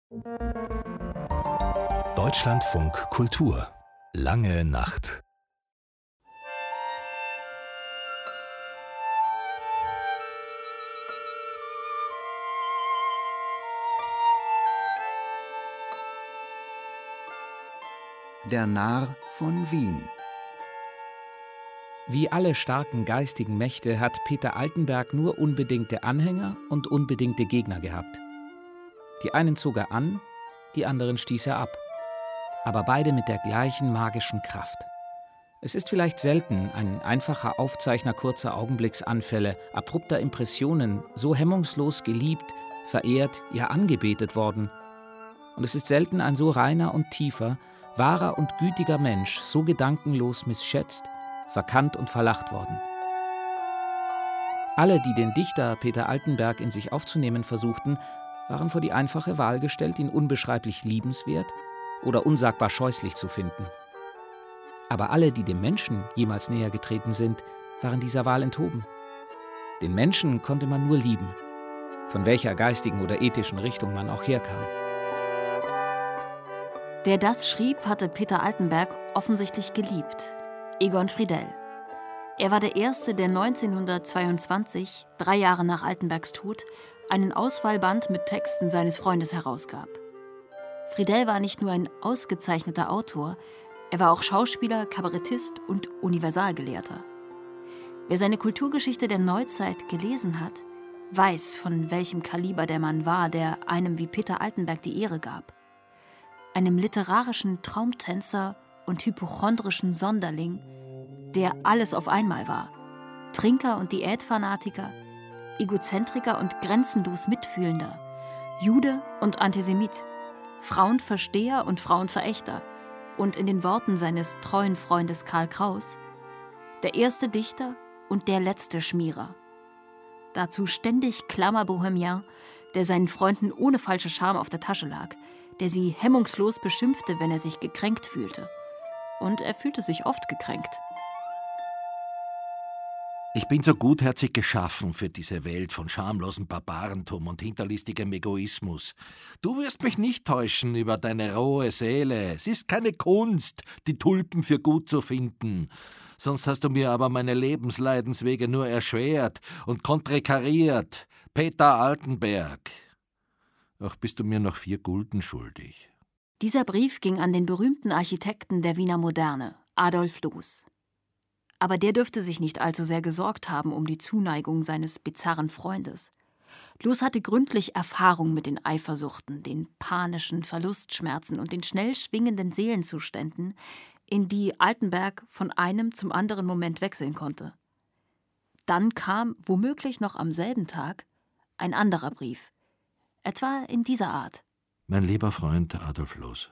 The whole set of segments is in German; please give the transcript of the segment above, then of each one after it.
Deutschlandfunk Kultur. Lange Nacht. Der Narr von Wien. Wie alle starken geistigen Mächte hat Peter Altenberg nur unbedingte Anhänger und unbedingte Gegner gehabt. Die einen zog er an, die anderen stieß er ab. Aber beide mit der gleichen magischen Kraft. Es ist vielleicht selten ein einfacher Aufzeichner kurzer Augenblicksanfälle, abrupter Impressionen, so hemmungslos geliebt, verehrt, ja angebetet worden. Und es ist selten ein so reiner und tiefer, wahrer und gütiger Mensch, so gedankenlos missschätzt, verkannt und verlacht worden. Alle, die den Dichter Peter Altenberg in sich aufzunehmen versuchten, waren vor die einfache Wahl gestellt, ihn unbeschreiblich liebenswert oder unsagbar scheußlich zu finden. Aber alle, die dem Menschen jemals näher getreten sind, waren dieser Wahl enthoben. Den Menschen konnte man nur lieben, von welcher geistigen oder ethischen Richtung man auch herkam. Der das schrieb, hatte Peter Altenberg offensichtlich geliebt. Egon Friedell. Er war der Erste, der 1922, 3 Jahre nach Altenbergs Tod, einen Auswahlband mit Texten seines Freundes herausgab. Friedell war nicht nur ein ausgezeichneter Autor, er war auch Schauspieler, Kabarettist und Universalgelehrter. Wer seine Kulturgeschichte der Neuzeit gelesen hat, weiß, von welchem Kaliber der Mann war, der einem wie Peter Altenberg die Ehre gab. Einem literarischen Traumtänzer und hypochondrischen Sonderling, der alles auf einmal war. Trinker und Diätfanatiker, Egozentriker und grenzenlos Mitfühlender, Jude und Antisemit, Frauenversteher und Frauenverächter und in den Worten seines treuen Freundes Karl Kraus, der erste Dichter und der letzte Schmierer. Dazu ständig Klammer-Bohemien, der seinen Freunden ohne falsche Scham auf der Tasche lag, der sie hemmungslos beschimpfte, wenn er sich gekränkt fühlte. Und er fühlte sich oft gekränkt. Ich bin so gutherzig geschaffen für diese Welt von schamlosem Barbarentum und hinterlistigem Egoismus. Du wirst mich nicht täuschen über deine rohe Seele. Es ist keine Kunst, die Tulpen für gut zu finden. Sonst hast du mir aber meine Lebensleidenswege nur erschwert und kontrekariert. Peter Altenberg. Ach, bist du mir noch 4 Gulden schuldig. Dieser Brief ging an den berühmten Architekten der Wiener Moderne, Adolf Loos. Aber der dürfte sich nicht allzu sehr gesorgt haben um die Zuneigung seines bizarren Freundes. Loos hatte gründlich Erfahrung mit den Eifersuchten, den panischen Verlustschmerzen und den schnell schwingenden Seelenzuständen, in die Altenberg von einem zum anderen Moment wechseln konnte. Dann kam, womöglich noch am selben Tag, ein anderer Brief. Etwa in dieser Art. Mein lieber Freund Adolf Loos,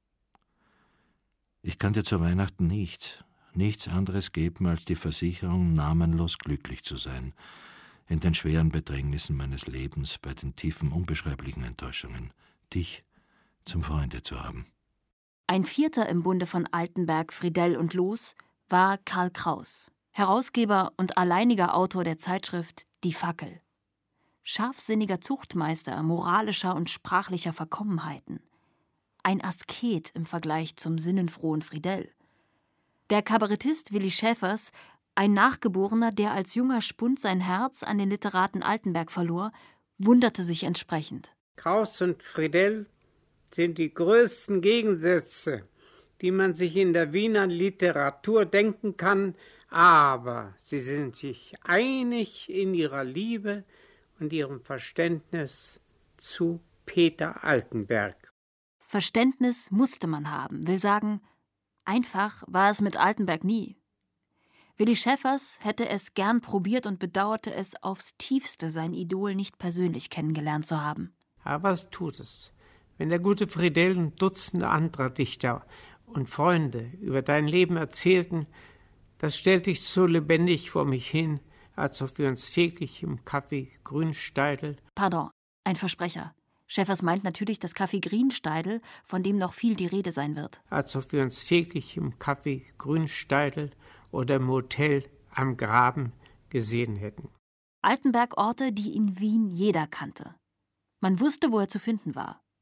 ich kann dir zu Weihnachten nichts anderes geben als die Versicherung, namenlos glücklich zu sein, in den schweren Bedrängnissen meines Lebens, bei den tiefen, unbeschreiblichen Enttäuschungen, dich zum Freunde zu haben. Ein vierter im Bunde von Altenberg, Friedell und Loos war Karl Kraus, Herausgeber und alleiniger Autor der Zeitschrift Die Fackel. Scharfsinniger Zuchtmeister moralischer und sprachlicher Verkommenheiten. Ein Asket im Vergleich zum sinnenfrohen Friedell. Der Kabarettist Willi Schäfers, ein Nachgeborener, der als junger Spund sein Herz an den Literaten Altenberg verlor, wunderte sich entsprechend. Kraus und Friedell sind die größten Gegensätze, die man sich in der Wiener Literatur denken kann, aber sie sind sich einig in ihrer Liebe und ihrem Verständnis zu Peter Altenberg. Verständnis musste man haben, will sagen, einfach war es mit Altenberg nie. Willi Schäfers hätte es gern probiert und bedauerte es aufs Tiefste, sein Idol nicht persönlich kennengelernt zu haben. Aber was tut es, wenn der gute Friedell und Dutzende anderer Dichter und Freunde über dein Leben erzählten, das stellte ich so lebendig vor mich hin, als ob wir uns täglich im Café Grünsteidl... Pardon, ein Versprecher. Schäfers meint natürlich das Café Grünsteidl, von dem noch viel die Rede sein wird. Als ob wir uns täglich im Café Grünsteidl oder im Hotel am Graben gesehen hätten. Altenberg-Orte, die in Wien jeder kannte. Man wusste, wo er zu finden war.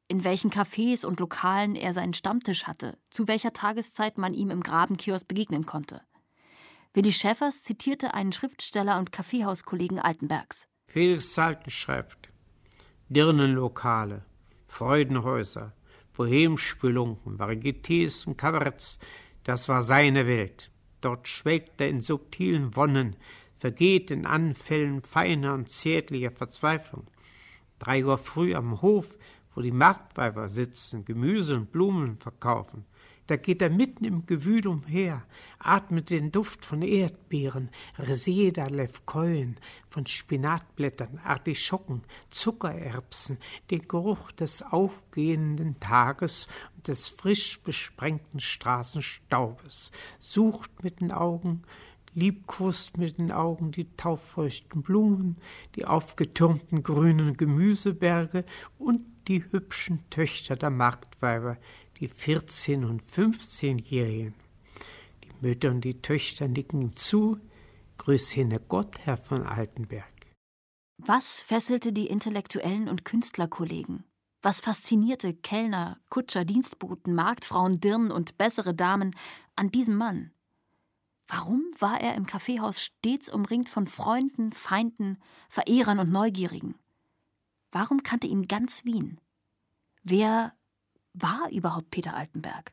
in welchen Cafés und Lokalen er seinen Stammtisch hatte, zu welcher Tageszeit man ihm im Grabenkiosk begegnen konnte. Willi Schäffers zitierte einen Schriftsteller und Kaffeehauskollegen Altenbergs. Felix Salten schreibt: Dirnenlokale, Freudenhäuser, Bohemspelunken, Varietés und Kabaretts, das war seine Welt. Dort schwelgt er in subtilen Wonnen, vergeht in Anfällen feiner und zärtlicher Verzweiflung. 3 Uhr früh am Hof, wo die Marktweiber sitzen, Gemüse und Blumen verkaufen. Da geht er mitten im Gewühl umher, atmet den Duft von Erdbeeren, Reseda, Levkojen, von Spinatblättern, Artischocken, Zuckererbsen, den Geruch des aufgehenden Tages und des frisch besprengten Straßenstaubes, sucht mit den Augen, liebkost mit den Augen die taufeuchten Blumen, die aufgetürmten grünen Gemüseberge und die hübschen Töchter der Marktweiber, die 14- und 15-Jährigen. Die Mütter und die Töchter nicken ihm zu. Grüß hinne Gott, Herr von Altenberg. Was fesselte die Intellektuellen und Künstlerkollegen? Was faszinierte Kellner, Kutscher, Dienstboten, Marktfrauen, Dirnen und bessere Damen an diesem Mann? Warum war er im Kaffeehaus stets umringt von Freunden, Feinden, Verehrern und Neugierigen? Warum kannte ihn ganz Wien? Wer war überhaupt Peter Altenberg?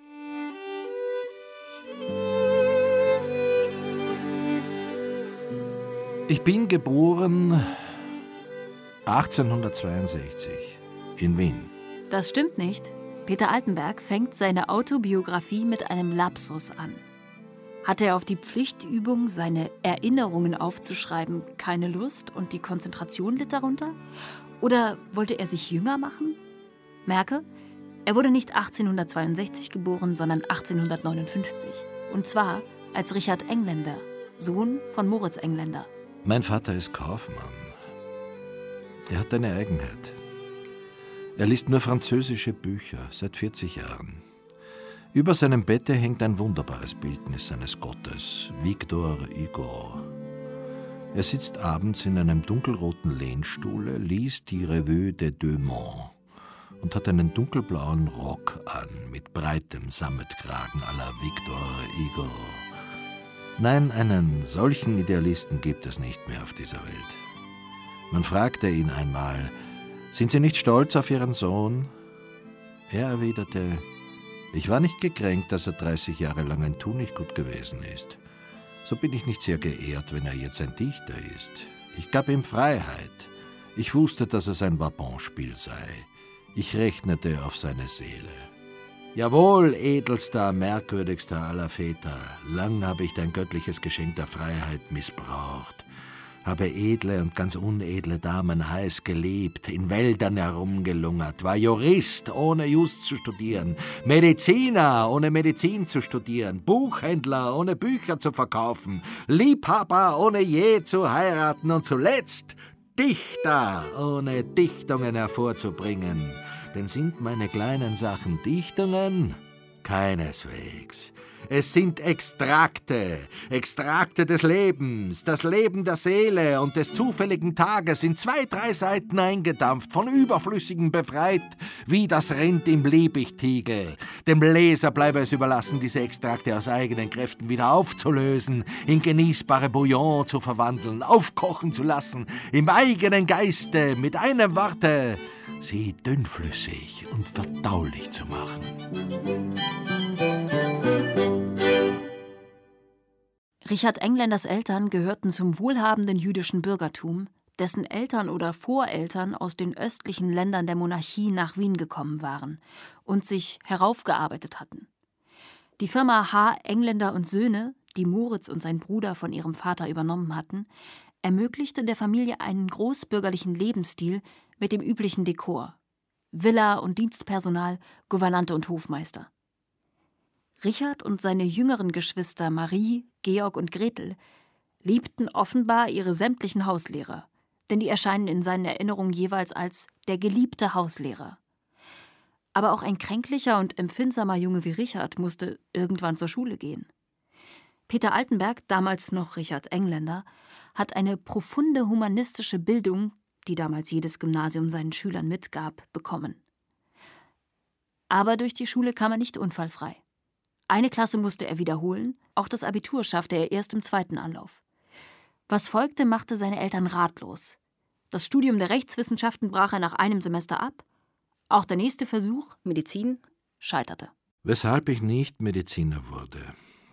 Ich bin geboren 1862 in Wien. Das stimmt nicht. Peter Altenberg fängt seine Autobiografie mit einem Lapsus an. Hatte er auf die Pflichtübung, seine Erinnerungen aufzuschreiben, keine Lust und die Konzentration litt darunter? Oder wollte er sich jünger machen? Merke, er wurde nicht 1862 geboren, sondern 1859. Und zwar als Richard Engländer, Sohn von Moritz Engländer. Mein Vater ist Kaufmann. Er hat eine Eigenheit. Er liest nur französische Bücher, seit 40 Jahren. Über seinem Bette hängt ein wunderbares Bildnis seines Gottes, Victor Hugo. Er sitzt abends in einem dunkelroten Lehnstuhle, liest die Revue des Deux Mondes und hat einen dunkelblauen Rock an, mit breitem Sammetkragen à la Victor Hugo. Nein, einen solchen Idealisten gibt es nicht mehr auf dieser Welt. Man fragte ihn einmal: Sind Sie nicht stolz auf Ihren Sohn? Er erwiderte: Ich war nicht gekränkt, dass er 30 Jahre lang ein Tunichtgut gewesen ist. So bin ich nicht sehr geehrt, wenn er jetzt ein Dichter ist. Ich gab ihm Freiheit. Ich wusste, dass es ein Vabonspiel sei. Ich rechnete auf seine Seele. Jawohl, edelster, merkwürdigster aller Väter, lang habe ich dein göttliches Geschenk der Freiheit missbraucht, habe edle und ganz unedle Damen heiß geliebt, in Wäldern herumgelungert, war Jurist, ohne Just zu studieren, Mediziner, ohne Medizin zu studieren, Buchhändler, ohne Bücher zu verkaufen, Liebhaber, ohne je zu heiraten und zuletzt Dichter, ohne Dichtungen hervorzubringen. Denn sind meine kleinen Sachen Dichtungen? Keineswegs. Es sind Extrakte, Extrakte des Lebens, das Leben der Seele und des zufälligen Tages in 2, 3 Seiten eingedampft, von Überflüssigem befreit, wie das Rind im Liebigtiegel. Dem Leser bleibe es überlassen, diese Extrakte aus eigenen Kräften wieder aufzulösen, in genießbare Bouillon zu verwandeln, aufkochen zu lassen, im eigenen Geiste, mit einem Worte, sie dünnflüssig und verdaulich zu machen. Richard Engländers Eltern gehörten zum wohlhabenden jüdischen Bürgertum, dessen Eltern oder Voreltern aus den östlichen Ländern der Monarchie nach Wien gekommen waren und sich heraufgearbeitet hatten. Die Firma H. Engländer und Söhne, die Moritz und sein Bruder von ihrem Vater übernommen hatten, ermöglichte der Familie einen großbürgerlichen Lebensstil mit dem üblichen Dekor: Villa und Dienstpersonal, Gouvernante und Hofmeister. Richard und seine jüngeren Geschwister Marie, Georg und Gretel liebten offenbar ihre sämtlichen Hauslehrer, denn die erscheinen in seinen Erinnerungen jeweils als der geliebte Hauslehrer. Aber auch ein kränklicher und empfindsamer Junge wie Richard musste irgendwann zur Schule gehen. Peter Altenberg, damals noch Richard Engländer, hat eine profunde humanistische Bildung, die damals jedes Gymnasium seinen Schülern mitgab, bekommen. Aber durch die Schule kam er nicht unfallfrei. Eine Klasse musste er wiederholen, auch das Abitur schaffte er erst im 2. Anlauf. Was folgte, machte seine Eltern ratlos. Das Studium der Rechtswissenschaften brach er nach einem Semester ab. Auch der nächste Versuch, Medizin, scheiterte. Weshalb ich nicht Mediziner wurde.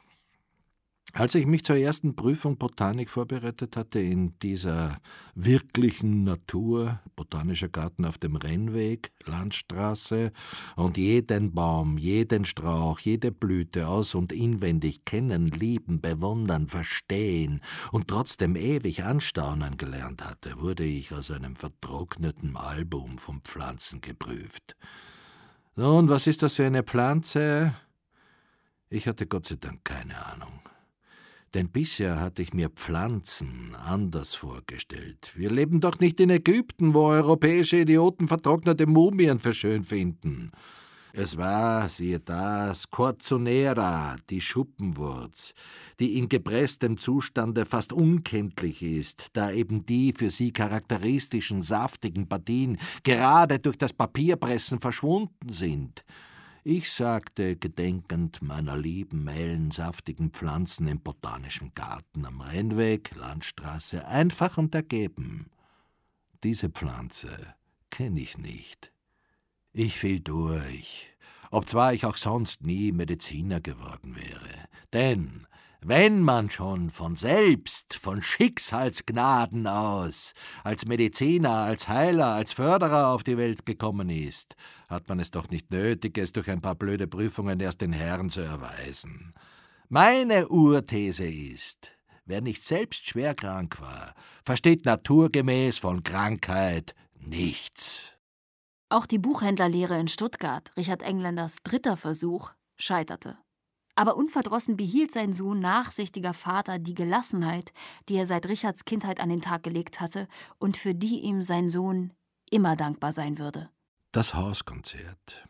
Als ich mich zur ersten Prüfung Botanik vorbereitet hatte in dieser wirklichen Natur, Botanischer Garten auf dem Rennweg, Landstraße, und jeden Baum, jeden Strauch, jede Blüte aus- und inwendig kennen, lieben, bewundern, verstehen und trotzdem ewig anstaunen gelernt hatte, wurde ich aus einem vertrockneten Album von Pflanzen geprüft. Nun, was ist das für eine Pflanze? Ich hatte Gott sei Dank keine Ahnung. Denn bisher hatte ich mir Pflanzen anders vorgestellt. Wir leben doch nicht in Ägypten, wo europäische Idioten vertrocknete Mumien für schön finden. Es war, siehe da, Scorzonera, die Schuppenwurz, die in gepresstem Zustande fast unkenntlich ist, da eben die für sie charakteristischen saftigen Partien gerade durch das Papierpressen verschwunden sind. Ich sagte, gedenkend meiner lieben, hellen, saftigen Pflanzen im Botanischen Garten am Rennweg, Landstraße, einfach und ergeben: Diese Pflanze kenne ich nicht. Ich fiel durch, obzwar ich auch sonst nie Mediziner geworden wäre. Denn wenn man schon von selbst, von Schicksalsgnaden aus, als Mediziner, als Heiler, als Förderer auf die Welt gekommen ist, hat man es doch nicht nötig, es durch ein paar blöde Prüfungen erst den Herren zu erweisen. Meine Urthese ist, wer nicht selbst schwer krank war, versteht naturgemäß von Krankheit nichts. Auch die Buchhändlerlehre in Stuttgart, Richard Engländers 3. Versuch, scheiterte. Aber unverdrossen behielt sein Sohn, nachsichtiger Vater, die Gelassenheit, die er seit Richards Kindheit an den Tag gelegt hatte und für die ihm sein Sohn immer dankbar sein würde. Das Hauskonzert.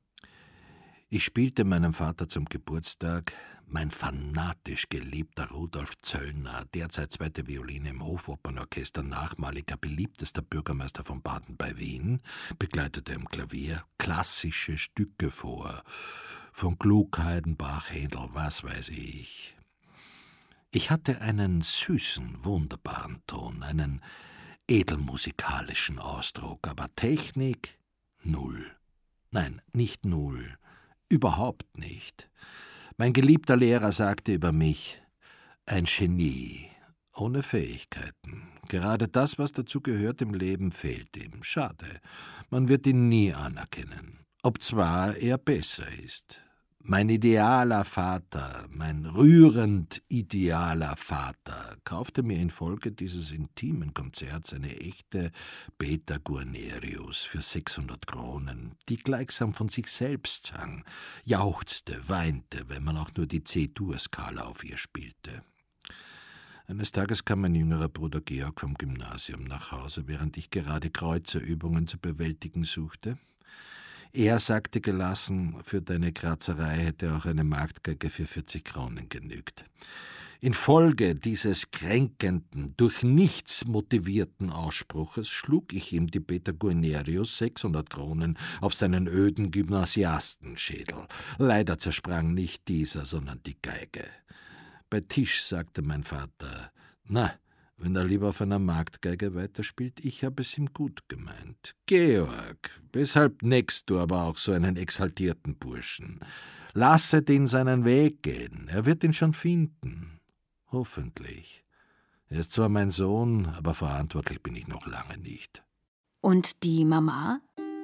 Ich spielte meinem Vater zum Geburtstag mein fanatisch geliebter Rudolf Zöllner, derzeit 2. Violine im Hofopernorchester, nachmaliger beliebtester Bürgermeister von Baden bei Wien, begleitete am Klavier klassische Stücke vor, von Gluck, Heidenbach, Händel, was weiß ich. Ich hatte einen süßen, wunderbaren Ton, einen edelmusikalischen Ausdruck, aber Technik null. Nein, nicht null, überhaupt nicht. Mein geliebter Lehrer sagte über mich: ein Genie, ohne Fähigkeiten. Gerade das, was dazu gehört im Leben, fehlt ihm. Schade, man wird ihn nie anerkennen, obzwar er besser ist. Mein idealer Vater, mein rührend idealer Vater, kaufte mir infolge dieses intimen Konzerts eine echte Beta Guarnerius für 600 Kronen, die gleichsam von sich selbst sang, jauchzte, weinte, wenn man auch nur die C-Dur-Skala auf ihr spielte. Eines Tages kam mein jüngerer Bruder Georg vom Gymnasium nach Hause, während ich gerade Kreuzerübungen zu bewältigen suchte. Er sagte gelassen, für deine Krazerei hätte auch eine Marktgeige für 40 Kronen genügt. Infolge dieses kränkenden, durch nichts motivierten Ausspruches schlug ich ihm die Beta Guarnerius 600 Kronen auf seinen öden Gymnasiastenschädel. Leider zersprang nicht dieser, sondern die Geige. Bei Tisch sagte mein Vater: »Na, wenn er lieber auf einer Marktgeige weiterspielt, ich habe es ihm gut gemeint. Georg, weshalb neckst du aber auch so einen exaltierten Burschen? Lasset ihn seinen Weg gehen, er wird ihn schon finden. Hoffentlich. Er ist zwar mein Sohn, aber verantwortlich bin ich noch lange nicht.« Und die Mama?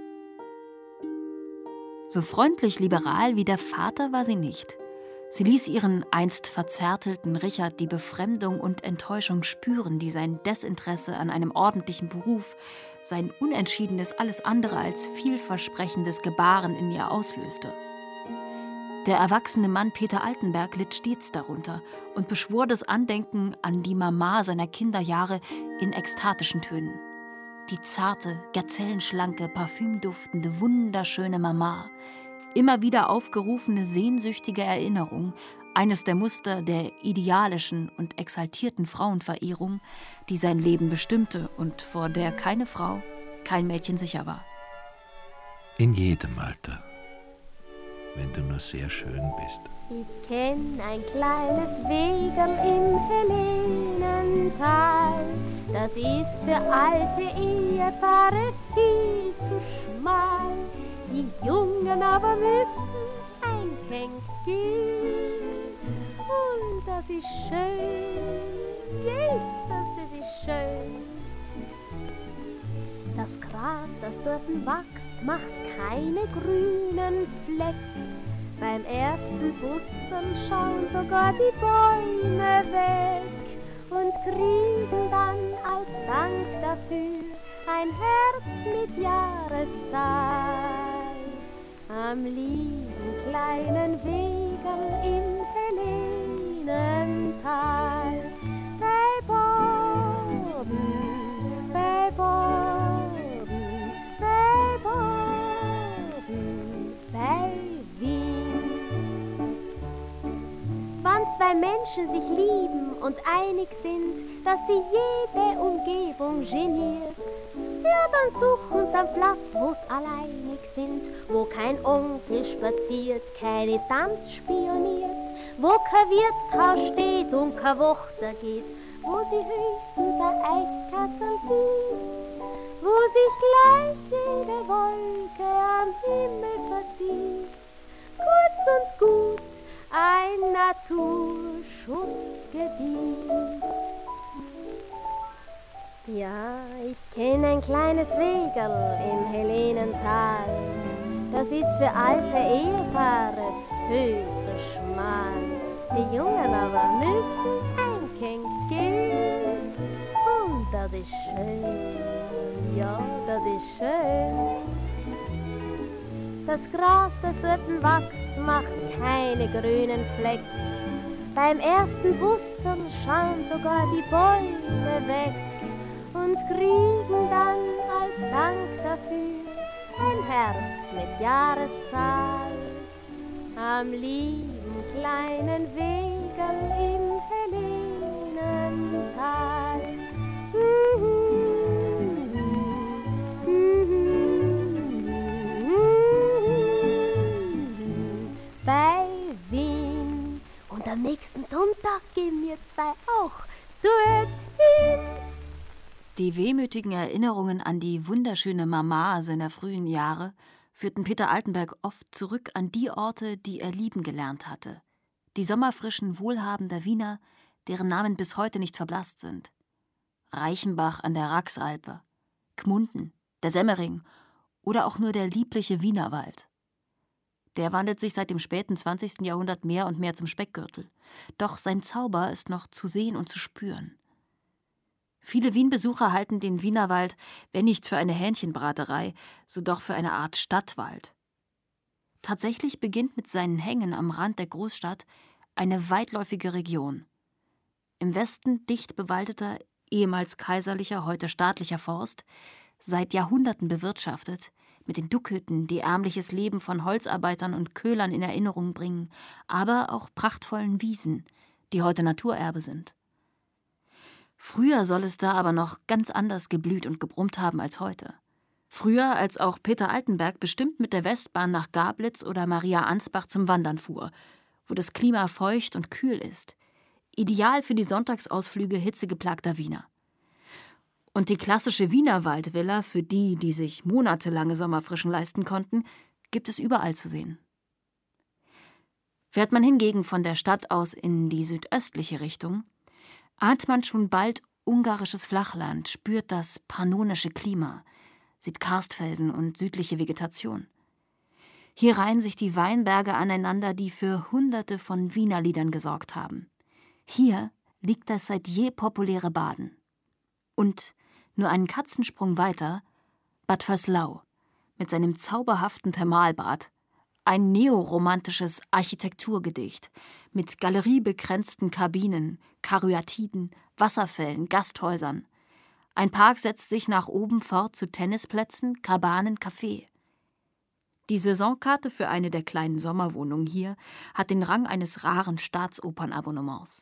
So freundlich liberal wie der Vater war sie nicht. Sie ließ ihren einst verzärtelten Richard die Befremdung und Enttäuschung spüren, die sein Desinteresse an einem ordentlichen Beruf, sein unentschiedenes, alles andere als vielversprechendes Gebaren in ihr auslöste. Der erwachsene Mann Peter Altenberg litt stets darunter und beschwor das Andenken an die Mama seiner Kinderjahre in ekstatischen Tönen. Die zarte, gazellenschlanke, parfümduftende, wunderschöne Mama, immer wieder aufgerufene sehnsüchtige Erinnerung, eines der Muster der idealischen und exaltierten Frauenverehrung, die sein Leben bestimmte und vor der keine Frau, kein Mädchen sicher war. In jedem Alter, wenn du nur sehr schön bist. Ich kenn ein kleines Wegerl im Helenental. Das ist für alte Ehepaare viel zu schmal. Die Jungen aber müssen einkenkt gehen. Und das ist schön, Jesus, das ist schön. Das Gras, das dort wächst, macht keine grünen Flecken. Beim ersten Bussen schauen sogar die Bäume weg und kriegen dann als Dank dafür ein Herz mit Jahreszeit. Am lieben kleinen Wegerl im Helenental, bei Borden, bei Borden, bei Borden, bei Wien. Wann zwei Menschen sich lieben und einig sind, dass sie jede Umgebung geniert, ja, dann suchen sie einen Platz, wo's alleinig sind, wo kein Onkel spaziert, keine Tante spioniert, wo kein Wirtshaus steht und kein Wächter geht, wo sie höchstens ein Eichkatzel sieht, wo sich gleich jede Wolke am Himmel verzieht. Kurz und gut ein Naturschutzgebiet. Ja, ich kenn ein kleines Wegerl im Helenental. Das ist für alte Ehepaare viel zu schmal. Die Jungen aber müssen einkenkt gehen. Und das ist schön, ja, das ist schön. Das Gras, das dort wächst, macht keine grünen Flecken. Beim ersten Bussen schauen sogar die Bäume weg und kriegen dann als Dank dafür ein Herz mit Jahreszahl. Am lieben kleinen Wegerl im Helenental. Bei Wien. Und am nächsten Sonntag gehen wir zwei auch dorthin. Die wehmütigen Erinnerungen an die wunderschöne Mama seiner frühen Jahre führten Peter Altenberg oft zurück an die Orte, die er lieben gelernt hatte. Die sommerfrischen, wohlhabender Wiener, deren Namen bis heute nicht verblasst sind. Reichenbach an der Raxalpe, Gmunden, der Semmering oder auch nur der liebliche Wienerwald. Der wandelt sich seit dem späten 20. Jahrhundert mehr und mehr zum Speckgürtel. Doch sein Zauber ist noch zu sehen und zu spüren. Viele Wien-Besucher halten den Wienerwald, wenn nicht für eine Hähnchenbraterei, so doch für eine Art Stadtwald. Tatsächlich beginnt mit seinen Hängen am Rand der Großstadt eine weitläufige Region. Im Westen dicht bewaldeter, ehemals kaiserlicher, heute staatlicher Forst, seit Jahrhunderten bewirtschaftet, mit den Duckhütten, die ärmliches Leben von Holzarbeitern und Köhlern in Erinnerung bringen, aber auch prachtvollen Wiesen, die heute Naturerbe sind. Früher soll es da aber noch ganz anders geblüht und gebrummt haben als heute. Früher, als auch Peter Altenberg bestimmt mit der Westbahn nach Gablitz oder Maria Ansbach zum Wandern fuhr, wo das Klima feucht und kühl ist, ideal für die Sonntagsausflüge hitzegeplagter Wiener. Und die klassische Wiener Waldvilla für die, die sich monatelange Sommerfrischen leisten konnten, gibt es überall zu sehen. Fährt man hingegen von der Stadt aus in die südöstliche Richtung, ahnt man schon bald ungarisches Flachland, spürt das pannonische Klima, sieht Karstfelsen und südliche Vegetation. Hier reihen sich die Weinberge aneinander, die für Hunderte von Wienerliedern gesorgt haben. Hier liegt das seit je populäre Baden. Und nur einen Katzensprung weiter Bad Vöslau mit seinem zauberhaften Thermalbad, ein neoromantisches Architekturgedicht mit galeriebekränzten Kabinen, Karyatiden, Wasserfällen, Gasthäusern. Ein Park setzt sich nach oben fort zu Tennisplätzen, Kabanen, Café. Die Saisonkarte für eine der kleinen Sommerwohnungen hier hat den Rang eines raren Staatsopernabonnements.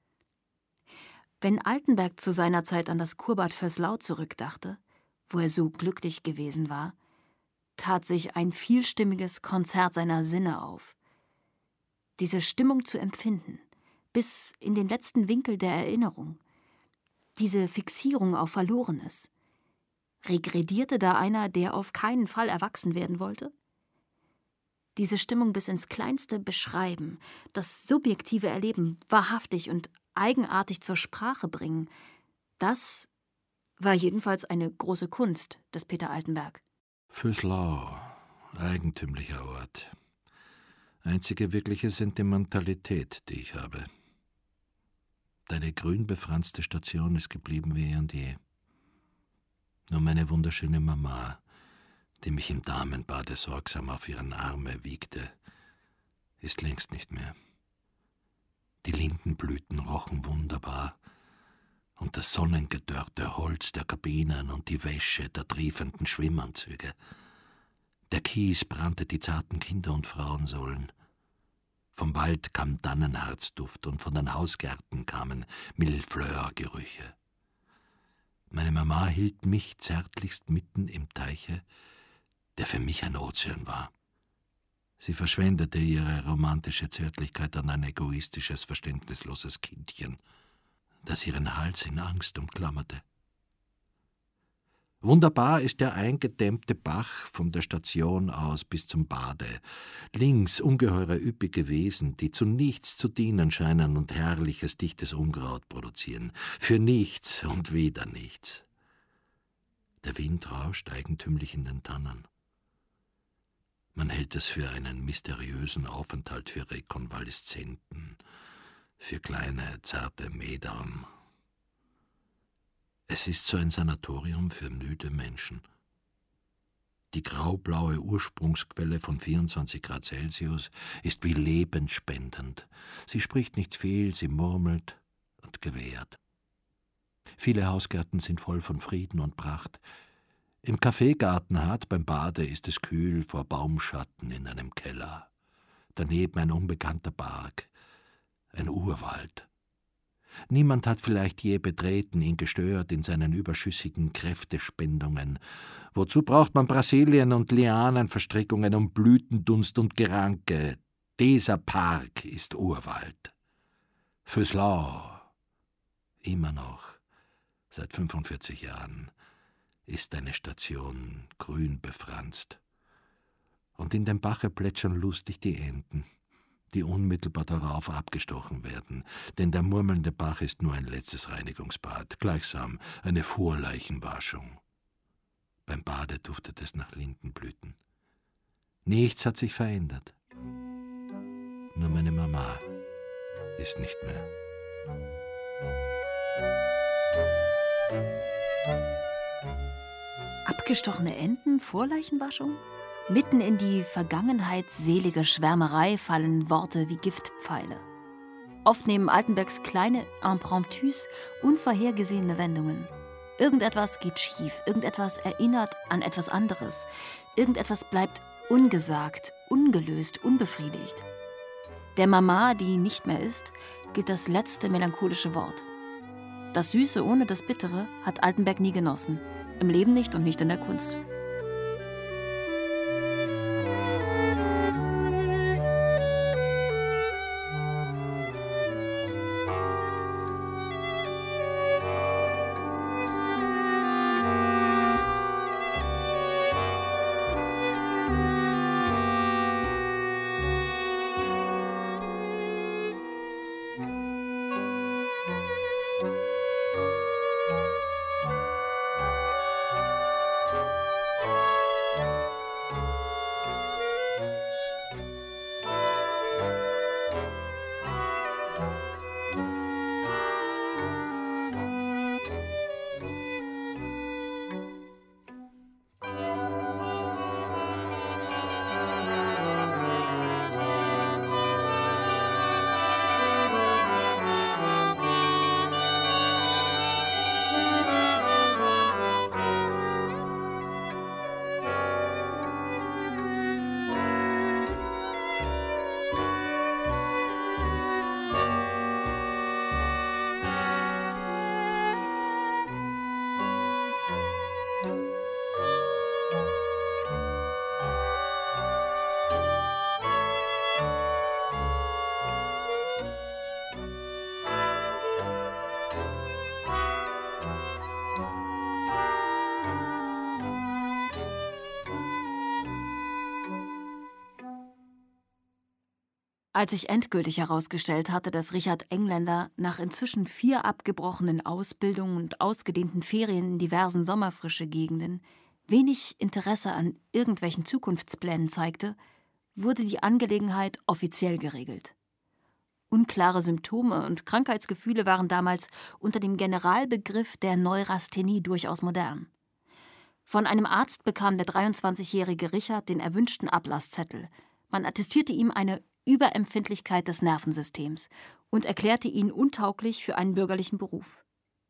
Wenn Altenberg zu seiner Zeit an das Kurbad Vöslau zurückdachte, wo er so glücklich gewesen war, tat sich ein vielstimmiges Konzert seiner Sinne auf. Diese Stimmung zu empfinden, bis in den letzten Winkel der Erinnerung, diese Fixierung auf Verlorenes. Regredierte da einer, der auf keinen Fall erwachsen werden wollte? Diese Stimmung bis ins Kleinste beschreiben, das subjektive Erleben wahrhaftig und eigenartig zur Sprache bringen, das war jedenfalls eine große Kunst des Peter Altenberg. Füßlau, eigentümlicher Ort. Einzige wirkliche Sentimentalität, die ich habe. Deine grün befranste Station ist geblieben wie eh und je. Nur meine wunderschöne Mama, die mich im Damenbade sorgsam auf ihren Arme wiegte, ist längst nicht mehr. Die Lindenblüten rochen wunderbar, und das sonnengedörrte Holz der Kabinen und die Wäsche der triefenden Schwimmanzüge. Der Kies brannte die zarten Kinder- und Frauensohlen. Vom Wald kam Tannenharzduft und von den Hausgärten kamen Millefleur-Gerüche. Meine Mama hielt mich zärtlichst mitten im Teiche, der für mich ein Ozean war. Sie verschwendete ihre romantische Zärtlichkeit an ein egoistisches, verständnisloses Kindchen, das ihren Hals in Angst umklammerte. Wunderbar ist der eingedämmte Bach von der Station aus bis zum Bade. Links ungeheure üppige Wesen, die zu nichts zu dienen scheinen und herrliches, dichtes Unkraut produzieren. Für nichts und wieder nichts. Der Wind rauscht eigentümlich in den Tannen. Man hält es für einen mysteriösen Aufenthalt für Rekonvaleszenten, für kleine, zarte Mädeln. Es ist so ein Sanatorium für müde Menschen. Die graublaue Ursprungsquelle von 24 Grad Celsius ist wie lebensspendend. Sie spricht nicht viel, sie murmelt und gewährt. Viele Hausgärten sind voll von Frieden und Pracht. Im Kaffeegartenhart beim Bade ist es kühl vor Baumschatten in einem Keller. Daneben ein unbekannter Park, ein Urwald. Niemand hat vielleicht je betreten, ihn gestört in seinen überschüssigen Kräftespendungen. Wozu braucht man Brasilien und Lianenverstrickungen und Blütendunst und Geranke? Dieser Park ist Urwald. Füßlau, immer noch, seit 45 Jahren, ist eine Station grün befranst. Und in dem Bache plätschern lustig die Enten, die unmittelbar darauf abgestochen werden, denn der murmelnde Bach ist nur ein letztes Reinigungsbad, gleichsam eine Vorleichenwaschung. Beim Bade duftet es nach Lindenblüten. Nichts hat sich verändert. Nur meine Mama ist nicht mehr. Abgestochene Enten, Vorleichenwaschung? Mitten in die vergangenheitsselige Schwärmerei fallen Worte wie Giftpfeile. Oft nehmen Altenbergs kleine Impromptus unvorhergesehene Wendungen. Irgendetwas geht schief, irgendetwas erinnert an etwas anderes, irgendetwas bleibt ungesagt, ungelöst, unbefriedigt. Der Mama, die nicht mehr ist, gilt das letzte melancholische Wort. Das Süße ohne das Bittere hat Altenberg nie genossen. Im Leben nicht und nicht in der Kunst. Als sich endgültig herausgestellt hatte, dass Richard Engländer nach inzwischen 4 abgebrochenen Ausbildungen und ausgedehnten Ferien in diversen Sommerfrische-Gegenden wenig Interesse an irgendwelchen Zukunftsplänen zeigte, wurde die Angelegenheit offiziell geregelt. Unklare Symptome und Krankheitsgefühle waren damals unter dem Generalbegriff der Neurasthenie durchaus modern. Von einem Arzt bekam der 23-jährige Richard den erwünschten Ablasszettel. Man attestierte ihm eine Überempfindlichkeit des Nervensystems und erklärte ihn untauglich für einen bürgerlichen Beruf.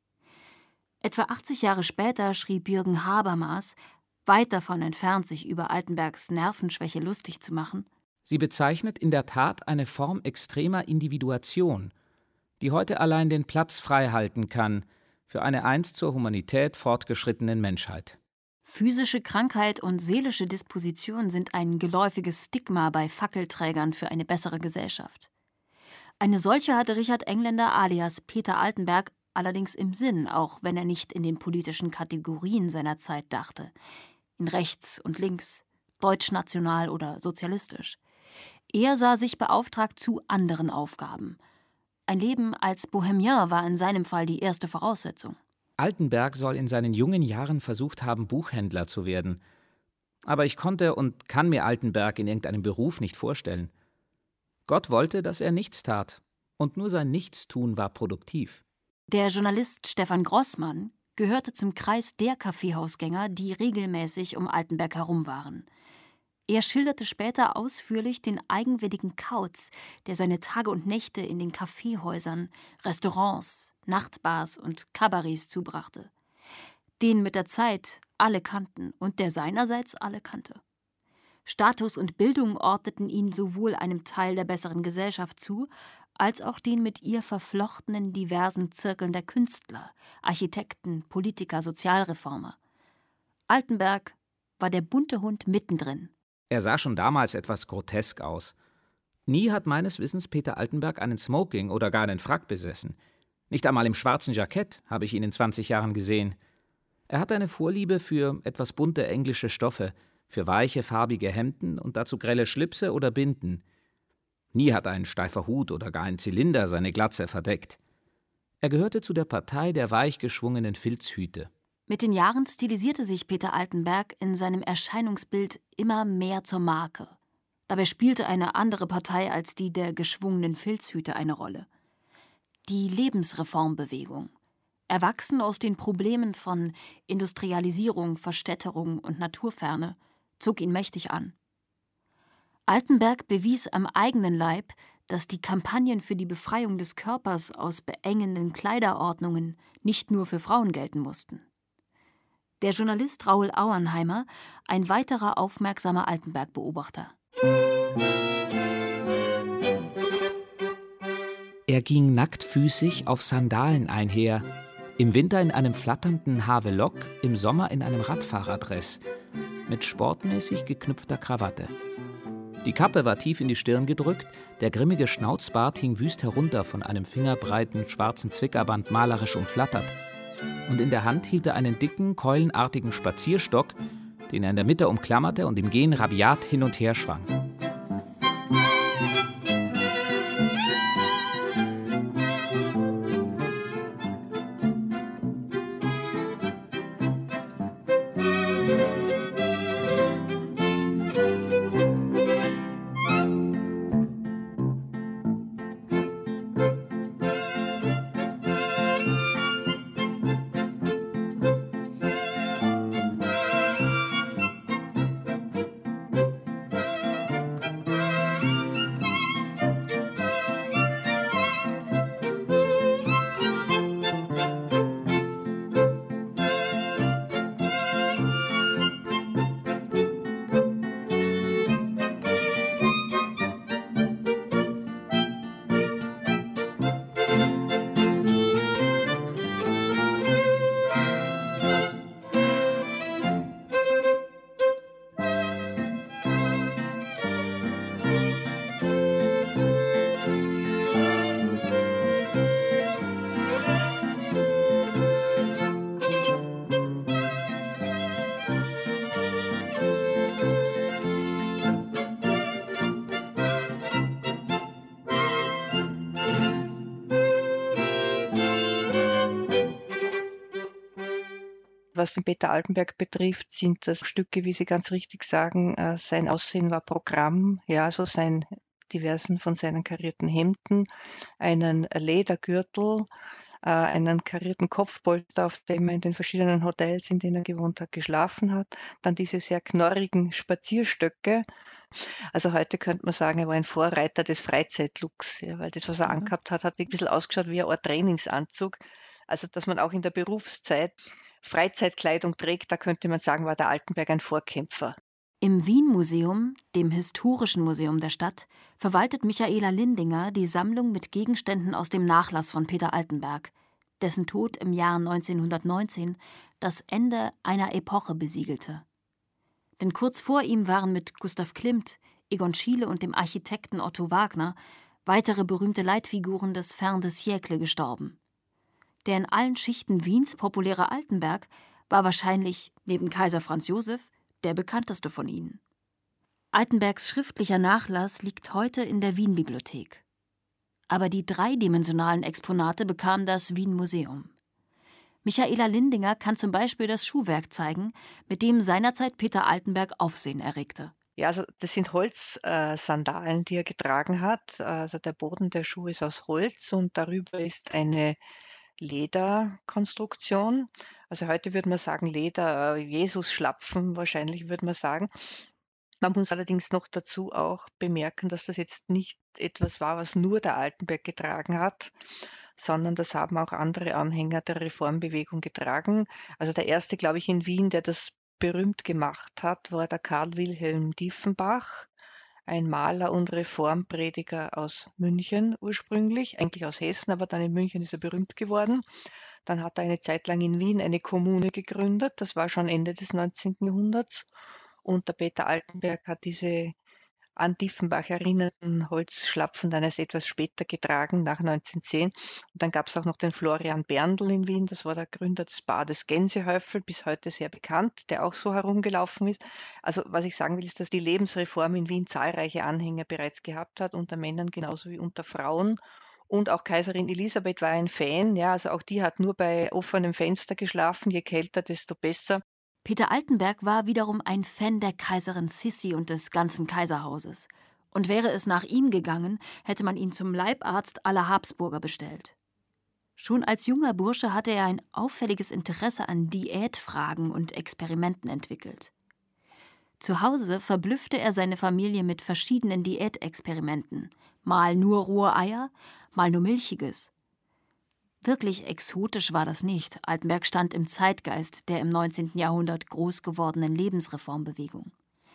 Etwa 80 Jahre später schrieb Jürgen Habermas, weit davon entfernt, sich über Altenbergs Nervenschwäche lustig zu machen: Sie bezeichnet in der Tat eine Form extremer Individuation, die heute allein den Platz frei halten kann für eine einst zur Humanität fortgeschrittenen Menschheit. Physische Krankheit und seelische Disposition sind ein geläufiges Stigma bei Fackelträgern für eine bessere Gesellschaft. Eine solche hatte Richard Engländer alias Peter Altenberg allerdings im Sinn, auch wenn er nicht in den politischen Kategorien seiner Zeit dachte, in rechts und links, deutschnational oder sozialistisch. Er sah sich beauftragt zu anderen Aufgaben. Ein Leben als Bohemien war in seinem Fall die erste Voraussetzung. Altenberg soll in seinen jungen Jahren versucht haben, Buchhändler zu werden. Aber ich konnte und kann mir Altenberg in irgendeinem Beruf nicht vorstellen. Gott wollte, dass er nichts tat. Und nur sein Nichtstun war produktiv. Der Journalist Stefan Grossmann gehörte zum Kreis der Kaffeehausgänger, die regelmäßig um Altenberg herum waren. Er schilderte später ausführlich den eigenwilligen Kauz, der seine Tage und Nächte in den Kaffeehäusern, Restaurants, Nachtbars und Kabarets zubrachte, den mit der Zeit alle kannten und der seinerseits alle kannte. Status und Bildung ordneten ihn sowohl einem Teil der besseren Gesellschaft zu, als auch den mit ihr verflochtenen diversen Zirkeln der Künstler, Architekten, Politiker, Sozialreformer. Altenberg war der bunte Hund mittendrin. Er sah schon damals etwas grotesk aus. Nie hat meines Wissens Peter Altenberg einen Smoking oder gar einen Frack besessen. Nicht einmal im schwarzen Jackett habe ich ihn in 20 Jahren gesehen. Er hat eine Vorliebe für etwas bunte englische Stoffe, für weiche, farbige Hemden und dazu grelle Schlipse oder Binden. Nie hat ein steifer Hut oder gar ein Zylinder seine Glatze verdeckt. Er gehörte zu der Partei der weich geschwungenen Filzhüte. Mit den Jahren stilisierte sich Peter Altenberg in seinem Erscheinungsbild immer mehr zur Marke. Dabei spielte eine andere Partei als die der geschwungenen Filzhüte eine Rolle. Die Lebensreformbewegung, erwachsen aus den Problemen von Industrialisierung, Verstädterung und Naturferne, zog ihn mächtig an. Altenberg bewies am eigenen Leib, dass die Kampagnen für die Befreiung des Körpers aus beengenden Kleiderordnungen nicht nur für Frauen gelten mussten. Der Journalist Raoul Auernheimer, ein weiterer aufmerksamer Altenberg-Beobachter. Er ging nacktfüßig auf Sandalen einher, im Winter in einem flatternden Havelock, im Sommer in einem Radfahrerdress, mit sportmäßig geknüpfter Krawatte. Die Kappe war tief in die Stirn gedrückt, der grimmige Schnauzbart hing wüst herunter von einem fingerbreiten schwarzen Zwickerband malerisch umflattert. Und in der Hand hielt er einen dicken, keulenartigen Spazierstock, den er in der Mitte umklammerte und im Gehen rabiat hin und her schwang. Was den Peter Altenberg betrifft, sind das Stücke, wie Sie ganz richtig sagen, sein Aussehen war Programm, ja, also diversen von seinen karierten Hemden, einen Ledergürtel, einen karierten Kopfpolster, auf dem er in den verschiedenen Hotels, in denen er gewohnt hat, geschlafen hat, dann diese sehr knorrigen Spazierstöcke. Also heute könnte man sagen, er war ein Vorreiter des Freizeitlooks, ja, weil das, was er angehabt hat, hat ein bisschen ausgeschaut wie ein Art Trainingsanzug. Also dass man auch in der Berufszeit Freizeitkleidung trägt, da könnte man sagen, war der Altenberg ein Vorkämpfer. Im Wien-Museum, dem historischen Museum der Stadt, verwaltet Michaela Lindinger die Sammlung mit Gegenständen aus dem Nachlass von Peter Altenberg, dessen Tod im Jahr 1919 das Ende einer Epoche besiegelte. Denn kurz vor ihm waren mit Gustav Klimt, Egon Schiele und dem Architekten Otto Wagner weitere berühmte Leitfiguren des Fin de siècle gestorben. Der in allen Schichten Wiens populäre Altenberg war wahrscheinlich, neben Kaiser Franz Josef, der bekannteste von ihnen. Altenbergs schriftlicher Nachlass liegt heute in der Wien-Bibliothek. Aber die dreidimensionalen Exponate bekam das Wien-Museum. Michaela Lindinger kann zum Beispiel das Schuhwerk zeigen, mit dem seinerzeit Peter Altenberg Aufsehen erregte. Ja, also das sind Holzsandalen, die er getragen hat. Also der Boden der Schuhe ist aus Holz und darüber ist eine Lederkonstruktion. Also heute würde man sagen Leder, Jesus-Schlapfen wahrscheinlich würde man sagen. Man muss allerdings noch dazu auch bemerken, dass das jetzt nicht etwas war, was nur der Altenberg getragen hat, sondern das haben auch andere Anhänger der Reformbewegung getragen. Also der erste, glaube ich, in Wien, der das berühmt gemacht hat, war der Karl Wilhelm Diefenbach, ein Maler und Reformprediger aus München ursprünglich, eigentlich aus Hessen, aber dann in München ist er berühmt geworden. Dann hat er eine Zeit lang in Wien eine Kommune gegründet, das war schon Ende des 19. Jahrhunderts. Und der Peter Altenberg hat diese an Diefenbach erinnernden Holzschlapfen dann erst etwas später getragen, nach 1910. Und dann gab es auch noch den Florian Berndl in Wien, das war der Gründer des Bades Gänsehäufel, bis heute sehr bekannt, der auch so herumgelaufen ist. Also was ich sagen will, ist, dass die Lebensreform in Wien zahlreiche Anhänger bereits gehabt hat, unter Männern genauso wie unter Frauen. Und auch Kaiserin Elisabeth war ein Fan, ja, also auch die hat nur bei offenem Fenster geschlafen, je kälter, desto besser. Peter Altenberg war wiederum ein Fan der Kaiserin Sissi und des ganzen Kaiserhauses. Und wäre es nach ihm gegangen, hätte man ihn zum Leibarzt aller Habsburger bestellt. Schon als junger Bursche hatte er ein auffälliges Interesse an Diätfragen und Experimenten entwickelt. Zu Hause verblüffte er seine Familie mit verschiedenen Diätexperimenten, mal nur rohe Eier, mal nur Milchiges. Wirklich exotisch war das nicht. Altenberg stand im Zeitgeist der im 19. Jahrhundert groß gewordenen Lebensreformbewegung.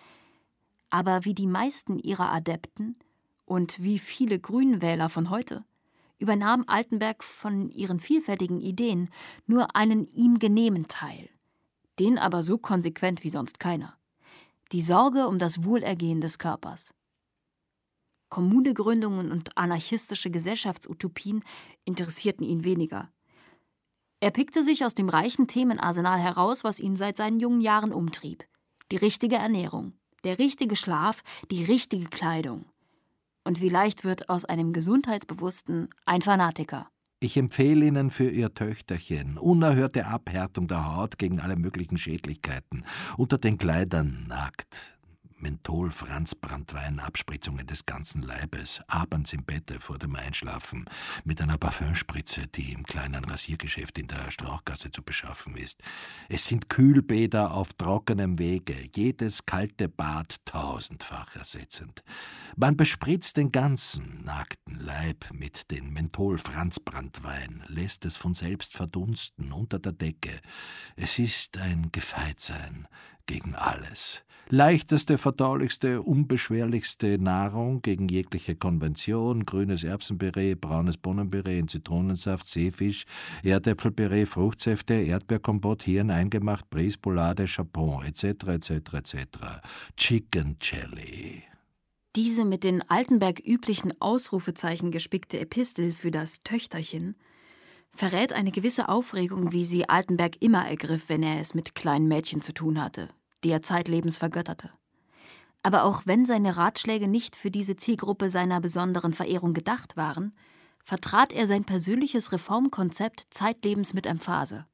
Aber wie die meisten ihrer Adepten und wie viele Grünwähler von heute, übernahm Altenberg von ihren vielfältigen Ideen nur einen ihm genehmen Teil. Den aber so konsequent wie sonst keiner. Die Sorge um das Wohlergehen des Körpers. Kommunegründungen und anarchistische Gesellschaftsutopien interessierten ihn weniger. Er pickte sich aus dem reichen Themenarsenal heraus, was ihn seit seinen jungen Jahren umtrieb. Die richtige Ernährung, der richtige Schlaf, die richtige Kleidung. Und wie leicht wird aus einem Gesundheitsbewussten ein Fanatiker. Ich empfehle Ihnen für Ihr Töchterchen unerhörte Abhärtung der Haut gegen alle möglichen Schädlichkeiten. Unter den Kleidern nackt. Menthol, Franzbranntwein, Abspritzungen des ganzen Leibes, abends im Bette vor dem Einschlafen, mit einer Parfümspritze, die im kleinen Rasiergeschäft in der Strauchgasse zu beschaffen ist. Es sind Kühlbäder auf trockenem Wege, jedes kalte Bad tausendfach ersetzend. Man bespritzt den ganzen nackten Leib mit den Menthol-Franzbranntwein, lässt es von selbst verdunsten unter der Decke. Es ist ein Gefeitsein gegen alles. Leichteste, verdaulichste, unbeschwerlichste Nahrung gegen jegliche Konvention, grünes Erbsenpüree, braunes Bohnenpüree in Zitronensaft, Seefisch, Erdäpfelpüree, Fruchtsäfte, Erdbeerkompott, Hirn eingemacht, Brise, Poulade, Chapon, etc., etc., etc. Chicken Jelly. Diese mit den Altenberg üblichen Ausrufezeichen gespickte Epistel für das Töchterchen verrät eine gewisse Aufregung, wie sie Altenberg immer ergriff, wenn er es mit kleinen Mädchen zu tun hatte, die er zeitlebens vergötterte. Aber auch wenn seine Ratschläge nicht für diese Zielgruppe seiner besonderen Verehrung gedacht waren, vertrat er sein persönliches Reformkonzept zeitlebens mit Emphase.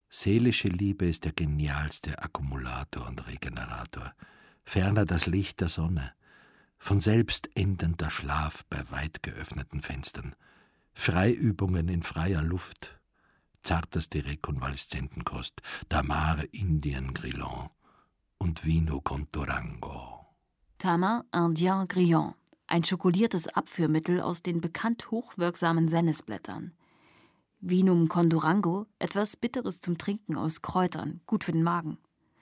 Seelische Liebe ist der genialste Akkumulator und Regenerator. Ferner das Licht der Sonne. Von selbst endender Schlaf bei weit geöffneten Fenstern. Freiübungen in freier Luft. Zarteste Rekonvaleszentenkost. Tamar Indien Grillon und Vino con Durango. Tamar Indien Grillon, ein schokoliertes Abführmittel aus den bekannt hochwirksamen Sennisblättern. Vinum con Durango, etwas Bitteres zum Trinken aus Kräutern, gut für den Magen.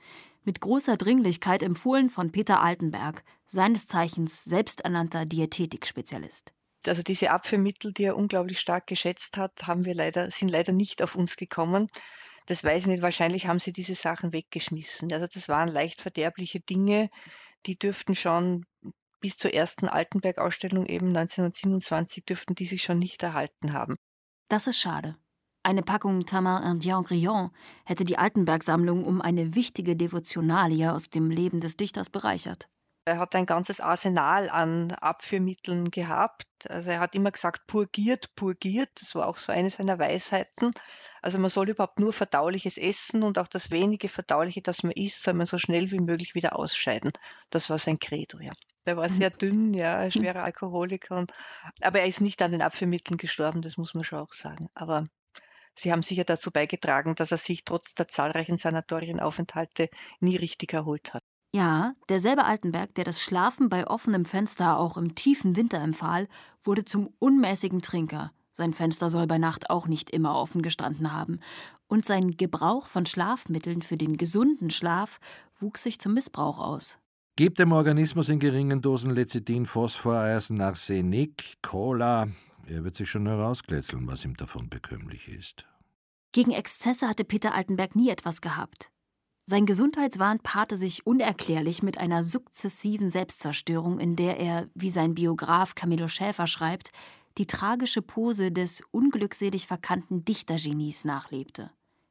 Mit großer Dringlichkeit empfohlen von Peter Altenberg, seines Zeichens selbsternannter Diätetik-Spezialist. Also diese Abführmittel, die er unglaublich stark geschätzt hat, sind leider nicht auf uns gekommen. Das weiß ich nicht, wahrscheinlich haben sie diese Sachen weggeschmissen. Also das waren leicht verderbliche Dinge, die dürften schon bis zur ersten Altenberg-Ausstellung eben 1927 dürften die sich schon nicht erhalten haben. Das ist schade. Eine Packung Tamar Indien Grillon hätte die Altenberg-Sammlung um eine wichtige Devotionalie aus dem Leben des Dichters bereichert. Er hat ein ganzes Arsenal an Abführmitteln gehabt. Also er hat immer gesagt, purgiert, purgiert. Das war auch so eine seiner Weisheiten. Also man soll überhaupt nur Verdauliches essen und auch das wenige Verdauliche, das man isst, soll man so schnell wie möglich wieder ausscheiden. Das war sein Credo, ja. Der war sehr dünn, ja, ein schwerer Alkoholiker. Aber er ist nicht an den Abführmitteln gestorben, das muss man schon auch sagen. Aber sie haben sicher dazu beigetragen, dass er sich trotz der zahlreichen Sanatorienaufenthalte nie richtig erholt hat. Ja, derselbe Altenberg, der das Schlafen bei offenem Fenster auch im tiefen Winter empfahl, wurde zum unmäßigen Trinker. Sein Fenster soll bei Nacht auch nicht immer offen gestanden haben. Und sein Gebrauch von Schlafmitteln für den gesunden Schlaf wuchs sich zum Missbrauch aus. Gib dem Organismus in geringen Dosen Lecithin, Phosphor, Eisen, Arsenik, Cola. Er wird sich schon herausklätzeln, was ihm davon bekömmlich ist. Gegen Exzesse hatte Peter Altenberg nie etwas gehabt. Sein Gesundheitswahn paarte sich unerklärlich mit einer sukzessiven Selbstzerstörung, in der er, wie sein Biograf Camillo Schäfer schreibt, die tragische Pose des unglückselig verkannten Dichtergenies nachlebte.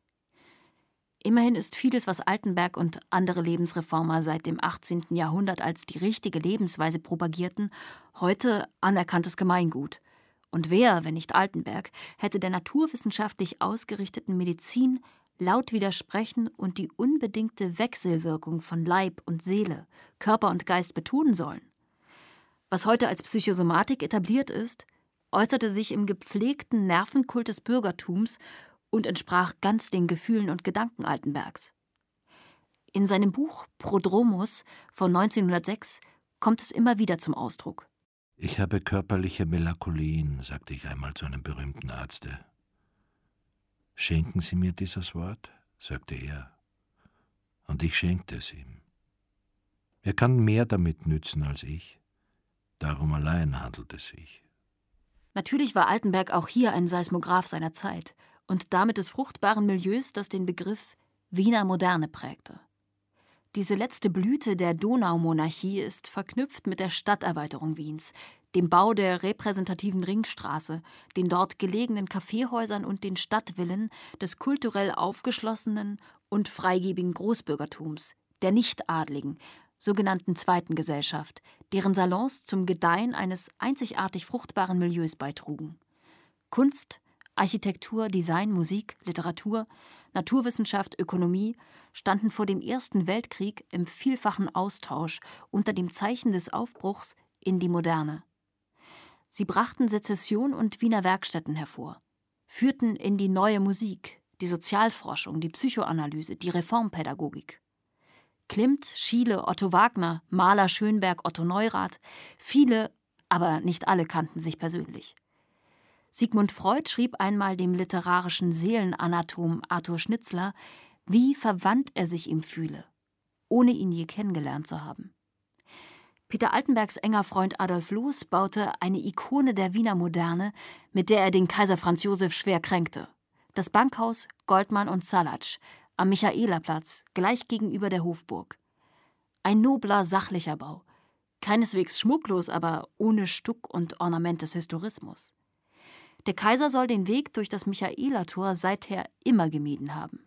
Immerhin ist vieles, was Altenberg und andere Lebensreformer seit dem 18. Jahrhundert als die richtige Lebensweise propagierten, heute anerkanntes Gemeingut. Und wer, wenn nicht Altenberg, hätte der naturwissenschaftlich ausgerichteten Medizin laut widersprechen und die unbedingte Wechselwirkung von Leib und Seele, Körper und Geist betonen sollen? Was heute als Psychosomatik etabliert ist, äußerte sich im gepflegten Nervenkult des Bürgertums und entsprach ganz den Gefühlen und Gedanken Altenbergs. In seinem Buch Prodromus von 1906 kommt es immer wieder zum Ausdruck. Ich habe körperliche Melancholien, sagte ich einmal zu einem berühmten Arzte. Schenken Sie mir dieses Wort, sagte er, und ich schenkte es ihm. Er kann mehr damit nützen als ich, darum allein handelt es sich. Natürlich war Altenberg auch hier ein Seismograph seiner Zeit und damit des fruchtbaren Milieus, das den Begriff Wiener Moderne prägte. Diese letzte Blüte der Donaumonarchie ist verknüpft mit der Stadterweiterung Wiens, dem Bau der repräsentativen Ringstraße, den dort gelegenen Kaffeehäusern und den Stadtvillen des kulturell aufgeschlossenen und freigebigen Großbürgertums, der Nichtadligen, sogenannten Zweiten Gesellschaft, deren Salons zum Gedeihen eines einzigartig fruchtbaren Milieus beitrugen. Kunst, Architektur, Design, Musik, Literatur, Naturwissenschaft, Ökonomie standen vor dem Ersten Weltkrieg im vielfachen Austausch unter dem Zeichen des Aufbruchs in die Moderne. Sie brachten Sezession und Wiener Werkstätten hervor, führten in die neue Musik, die Sozialforschung, die Psychoanalyse, die Reformpädagogik. Klimt, Schiele, Otto Wagner, Mahler, Schönberg, Otto Neurath, viele, aber nicht alle kannten sich persönlich. Sigmund Freud schrieb einmal dem literarischen Seelenanatom Arthur Schnitzler, wie verwandt er sich ihm fühle, ohne ihn je kennengelernt zu haben. Peter Altenbergs enger Freund Adolf Loos baute eine Ikone der Wiener Moderne, mit der er den Kaiser Franz Josef schwer kränkte. Das Bankhaus Goldmann und Salatsch am Michaelerplatz, gleich gegenüber der Hofburg. Ein nobler, sachlicher Bau, keineswegs schmucklos, aber ohne Stuck und Ornament des Historismus. Der Kaiser soll den Weg durch das Michaelertor seither immer gemieden haben.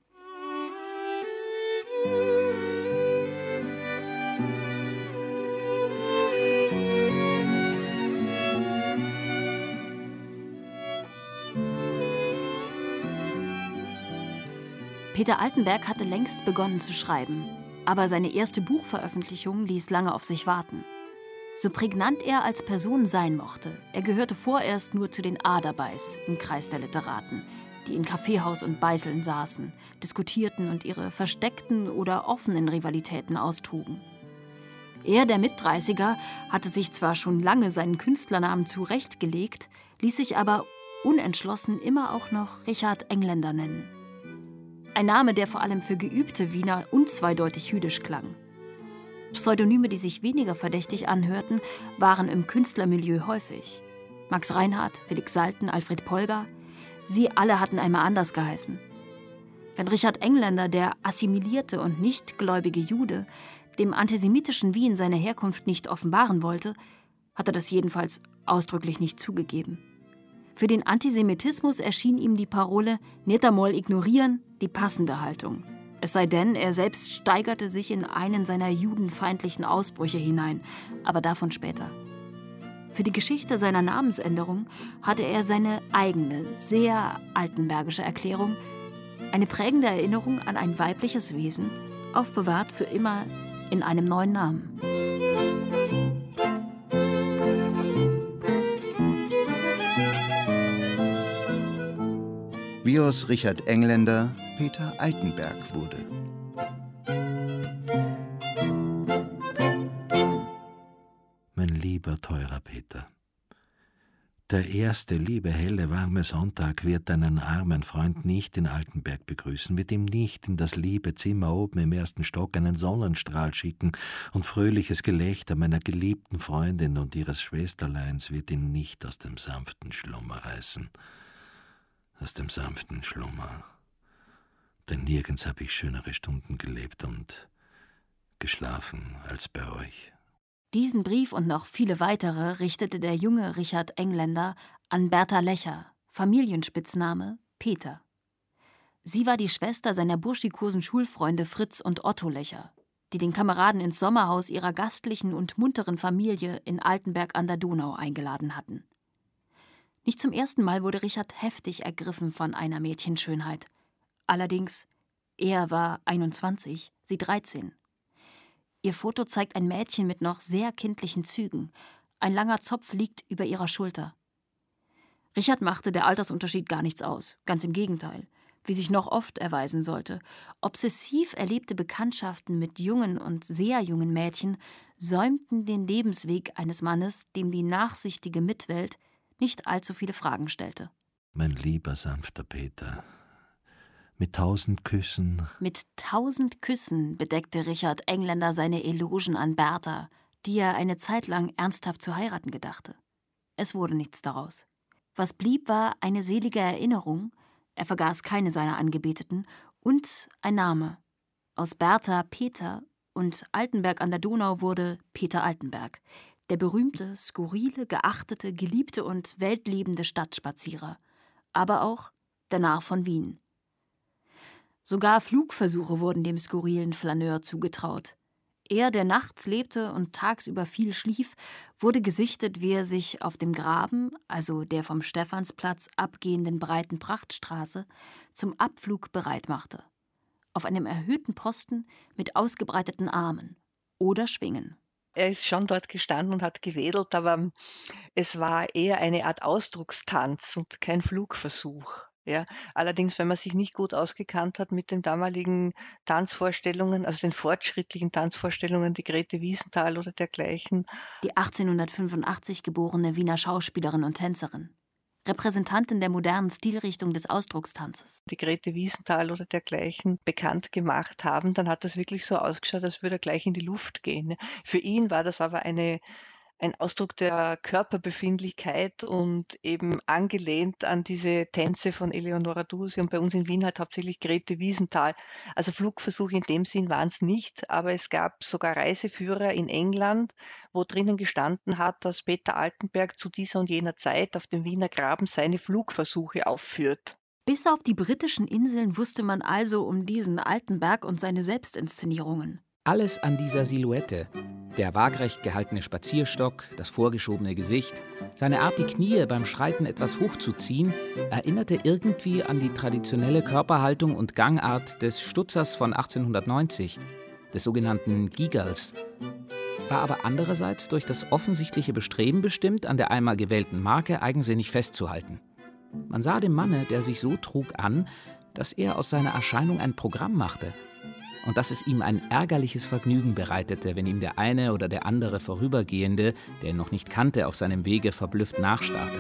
Peter Altenberg hatte längst begonnen zu schreiben, aber seine erste Buchveröffentlichung ließ lange auf sich warten. So prägnant er als Person sein mochte, er gehörte vorerst nur zu den Aderbeiß im Kreis der Literaten, die in Kaffeehaus und Beiseln saßen, diskutierten und ihre versteckten oder offenen Rivalitäten austrugen. Er, der Mitdreißiger, hatte sich zwar schon lange seinen Künstlernamen zurechtgelegt, ließ sich aber unentschlossen immer auch noch Richard Engländer nennen. Ein Name, der vor allem für geübte Wiener unzweideutig jüdisch klang. Pseudonyme, die sich weniger verdächtig anhörten, waren im Künstlermilieu häufig. Max Reinhardt, Felix Salten, Alfred Polger, sie alle hatten einmal anders geheißen. Wenn Richard Engländer, der assimilierte und nichtgläubige Jude, dem antisemitischen Wien seine Herkunft nicht offenbaren wollte, hat er das jedenfalls ausdrücklich nicht zugegeben. Für den Antisemitismus erschien ihm die Parole "Nicht einmal ignorieren" die passende Haltung. Es sei denn, er selbst steigerte sich in einen seiner judenfeindlichen Ausbrüche hinein, aber davon später. Für die Geschichte seiner Namensänderung hatte er seine eigene, sehr altenbergische Erklärung, eine prägende Erinnerung an ein weibliches Wesen, aufbewahrt für immer in einem neuen Namen. Wie aus Richard Engländer Peter Altenberg wurde. Mein lieber, teurer Peter, der erste liebe, helle, warme Sonntag wird deinen armen Freund nicht in Altenberg begrüßen, wird ihm nicht in das liebe Zimmer oben im ersten Stock einen Sonnenstrahl schicken, und fröhliches Gelächter meiner geliebten Freundin und ihres Schwesterleins wird ihn nicht aus dem sanften Schlummer reißen. Aus dem sanften Schlummer. Denn nirgends habe ich schönere Stunden gelebt und geschlafen als bei euch. Diesen Brief und noch viele weitere richtete der junge Richard Engländer an Bertha Lecher, Familienspitzname Peter. Sie war die Schwester seiner burschikosen Schulfreunde Fritz und Otto Lecher, die den Kameraden ins Sommerhaus ihrer gastlichen und munteren Familie in Altenberg an der Donau eingeladen hatten. Nicht zum ersten Mal wurde Richard heftig ergriffen von einer Mädchenschönheit. Allerdings, er war 21, sie 13. Ihr Foto zeigt ein Mädchen mit noch sehr kindlichen Zügen. Ein langer Zopf liegt über ihrer Schulter. Richard machte der Altersunterschied gar nichts aus. Ganz im Gegenteil, wie sich noch oft erweisen sollte. Obsessiv erlebte Bekanntschaften mit jungen und sehr jungen Mädchen säumten den Lebensweg eines Mannes, dem die nachsichtige Mitwelt nicht allzu viele Fragen stellte. Mein lieber, sanfter Peter, mit 1000 Küssen. Mit 1000 Küssen bedeckte Richard Engländer seine Elogen an Bertha, die er eine Zeit lang ernsthaft zu heiraten gedachte. Es wurde nichts daraus. Was blieb, war eine selige Erinnerung, er vergaß keine seiner Angebeteten, und ein Name. Aus Bertha Peter und Altenberg an der Donau wurde Peter Altenberg, der berühmte, skurrile, geachtete, geliebte und weltliebende Stadtspazierer, aber auch der Narr von Wien. Sogar Flugversuche wurden dem skurrilen Flaneur zugetraut. Er, der nachts lebte und tagsüber viel schlief, wurde gesichtet, wie er sich auf dem Graben, also der vom Stephansplatz abgehenden breiten Prachtstraße, zum Abflug bereit machte. Auf einem erhöhten Posten mit ausgebreiteten Armen oder Schwingen. Er ist schon dort gestanden und hat gewedelt, aber es war eher eine Art Ausdruckstanz und kein Flugversuch. Ja, allerdings, wenn man sich nicht gut ausgekannt hat mit den damaligen Tanzvorstellungen, also den fortschrittlichen Tanzvorstellungen, die Grete Wiesenthal oder dergleichen. Die 1885 geborene Wiener Schauspielerin und Tänzerin. Repräsentantin der modernen Stilrichtung des Ausdruckstanzes. Die Grete Wiesenthal oder dergleichen bekannt gemacht haben, dann hat das wirklich so ausgeschaut, als würde er gleich in die Luft gehen. Für ihn war das aber ein Ausdruck der Körperbefindlichkeit und eben angelehnt an diese Tänze von Eleonora Duse und bei uns in Wien halt hauptsächlich Grete Wiesenthal. Also Flugversuche in dem Sinn waren es nicht, aber es gab sogar Reiseführer in England, wo drinnen gestanden hat, dass Peter Altenberg zu dieser und jener Zeit auf dem Wiener Graben seine Flugversuche aufführt. Bis auf die britischen Inseln wusste man also um diesen Altenberg und seine Selbstinszenierungen. Alles an dieser Silhouette, der waagrecht gehaltene Spazierstock, das vorgeschobene Gesicht, seine Art, die Knie beim Schreiten etwas hochzuziehen, erinnerte irgendwie an die traditionelle Körperhaltung und Gangart des Stutzers von 1890, des sogenannten Gigals, war aber andererseits durch das offensichtliche Bestreben bestimmt, an der einmal gewählten Marke eigensinnig festzuhalten. Man sah dem Manne, der sich so trug, an, dass er aus seiner Erscheinung ein Programm machte und dass es ihm ein ärgerliches Vergnügen bereitete, wenn ihm der eine oder der andere Vorübergehende, der ihn noch nicht kannte, auf seinem Wege verblüfft nachstarrte.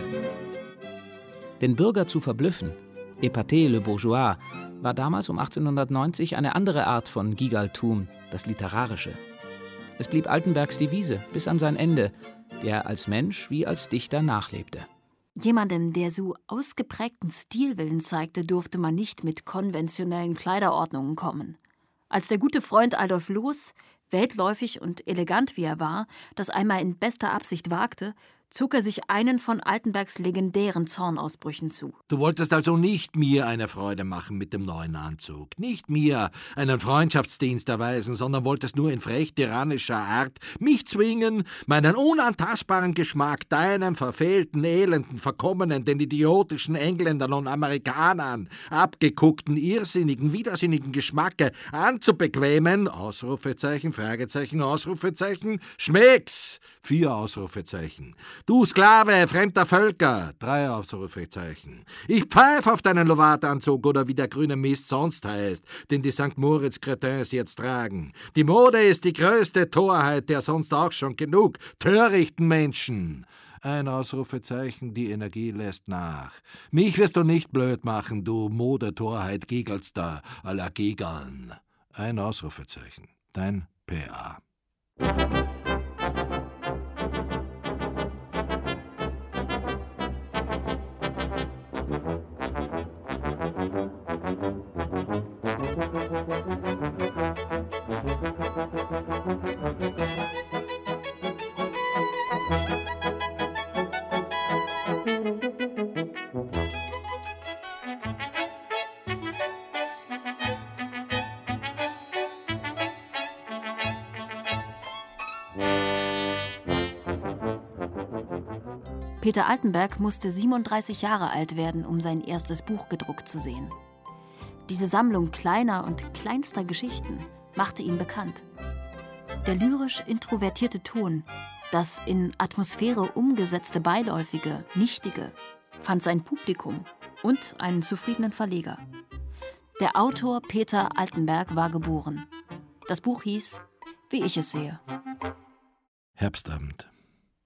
Den Bürger zu verblüffen, épater le bourgeois, war damals um 1890 eine andere Art von Gigaltum, das Literarische. Es blieb Altenbergs Devise bis an sein Ende, der er als Mensch wie als Dichter nachlebte. Jemandem, der so ausgeprägten Stilwillen zeigte, durfte man nicht mit konventionellen Kleiderordnungen kommen. Als der gute Freund Adolf Loos, weltläufig und elegant wie er war, das einmal in bester Absicht wagte, zog er sich einen von Altenbergs legendären Zornausbrüchen zu. Du wolltest also nicht mir eine Freude machen mit dem neuen Anzug, nicht mir einen Freundschaftsdienst erweisen, sondern wolltest nur in frech tyrannischer Art mich zwingen, meinen unantastbaren Geschmack deinem verfehlten, elenden, verkommenen, den idiotischen Engländern und Amerikanern abgeguckten, irrsinnigen, widersinnigen Geschmacke anzubequemen, Ausrufezeichen, Fragezeichen, Ausrufezeichen, Schmecks, 4 Ausrufezeichen. Du Sklave fremder Völker, 3 Ausrufezeichen. Ich pfeif auf deinen Lovatanzug oder wie der grüne Mist sonst heißt, den die St. Moritz-Cretins jetzt tragen. Die Mode ist die größte Torheit der sonst auch schon genug törichten Menschen. Ein Ausrufezeichen, die Energie lässt nach. Mich wirst du nicht blöd machen, du Modetorheit Gigelster à la Gigeln. Ein Ausrufezeichen. Dein P.A. Peter Altenberg musste 37 Jahre alt werden, um sein erstes Buch gedruckt zu sehen. Diese Sammlung kleiner und kleinster Geschichten machte ihn bekannt. Der lyrisch introvertierte Ton, das in Atmosphäre umgesetzte Beiläufige, Nichtige, fand sein Publikum und einen zufriedenen Verleger. Der Autor Peter Altenberg war geboren. Das Buch hieß »Wie ich es sehe«. Herbstabend.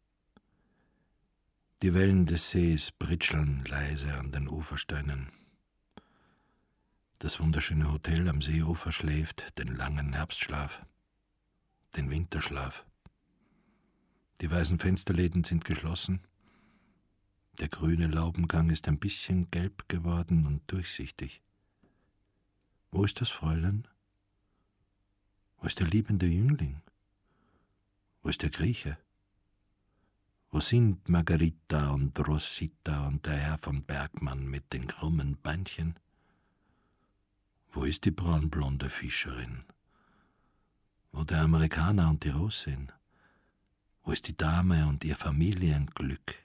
Die Wellen des Sees britscheln leise an den Ufersteinen. Das wunderschöne Hotel am Seeufer schläft den langen Herbstschlaf, den Winterschlaf. Die weißen Fensterläden sind geschlossen. Der grüne Laubengang ist ein bisschen gelb geworden und durchsichtig. Wo ist das Fräulein? Wo ist der liebende Jüngling? Wo ist der Grieche? Wo sind Margarita und Rosita und der Herr von Bergmann mit den krummen Beinchen? Wo ist die braunblonde Fischerin? Wo der Amerikaner und die Russin? Wo ist die Dame und ihr Familienglück?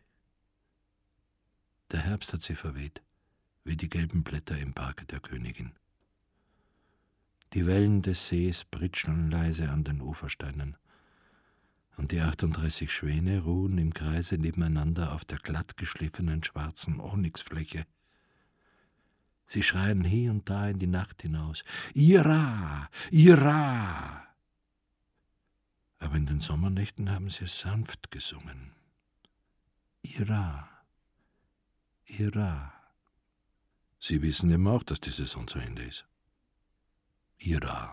Der Herbst hat sie verweht, wie die gelben Blätter im Parke der Königin. Die Wellen des Sees britscheln leise an den Ufersteinen. Und die 38 Schwäne ruhen im Kreise nebeneinander auf der glatt geschliffenen schwarzen Onyxfläche. Sie schreien hier und da in die Nacht hinaus: »Ira! Ira!« Aber in den Sommernächten haben sie es sanft gesungen. »Ira! Ira!« Sie wissen eben auch, dass die Saison zu Ende ist. »Ira!«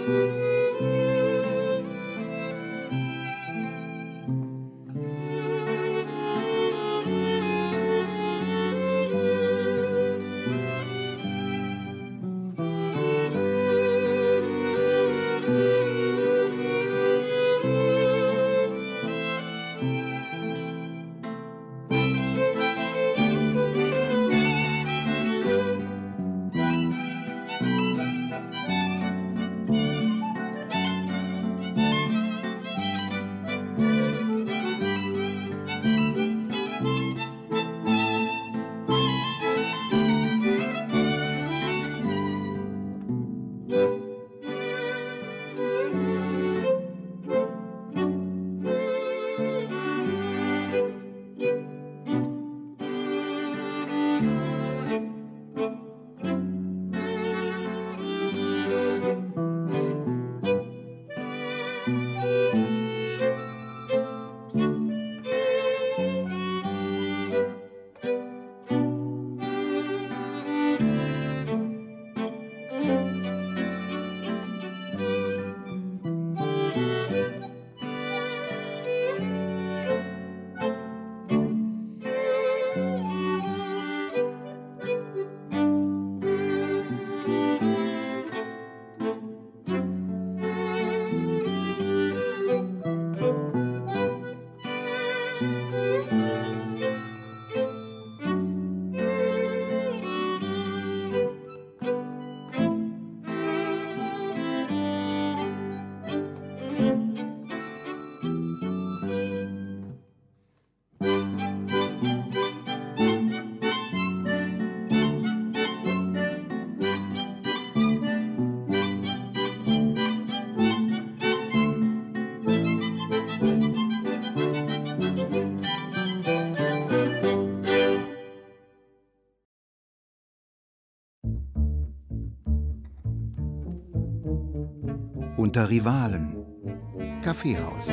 Unter Rivalen. Kaffeehaus.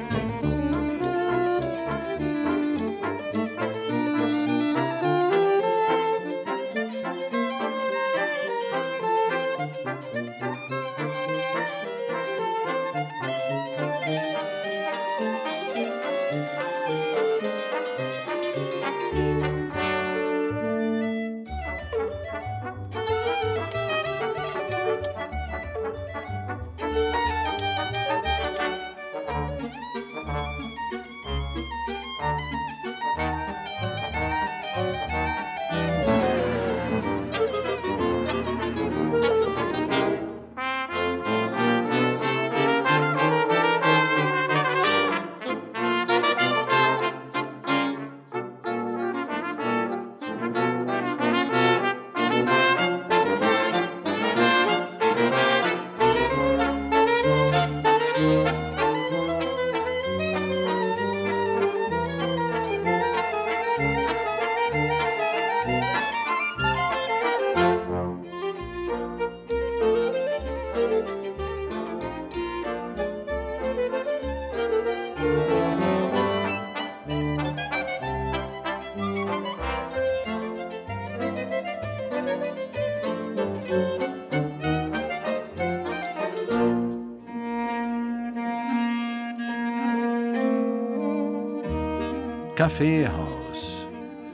Kaffeehaus.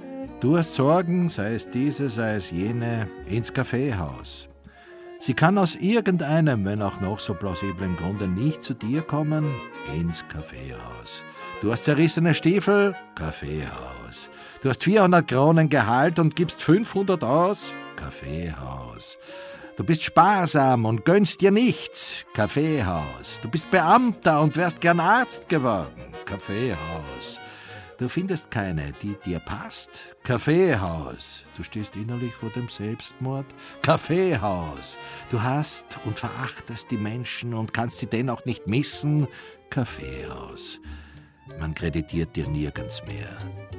Du hast Sorgen, sei es diese, sei es jene, ins Kaffeehaus. Sie kann aus irgendeinem, wenn auch noch so plausiblen Grunde nicht zu dir kommen, ins Kaffeehaus. Du hast zerrissene Stiefel, Kaffeehaus. Du hast 400 Kronen Gehalt und gibst 500 aus, Kaffeehaus. Du bist sparsam und gönnst dir nichts, Kaffeehaus. Du bist Beamter und wärst gern Arzt geworden, Kaffeehaus. Du findest keine, die dir passt, Kaffeehaus. Du stehst innerlich vor dem Selbstmord, Kaffeehaus. Du hast und verachtest die Menschen und kannst sie dennoch nicht missen, Kaffeehaus. Man kreditiert dir nirgends mehr,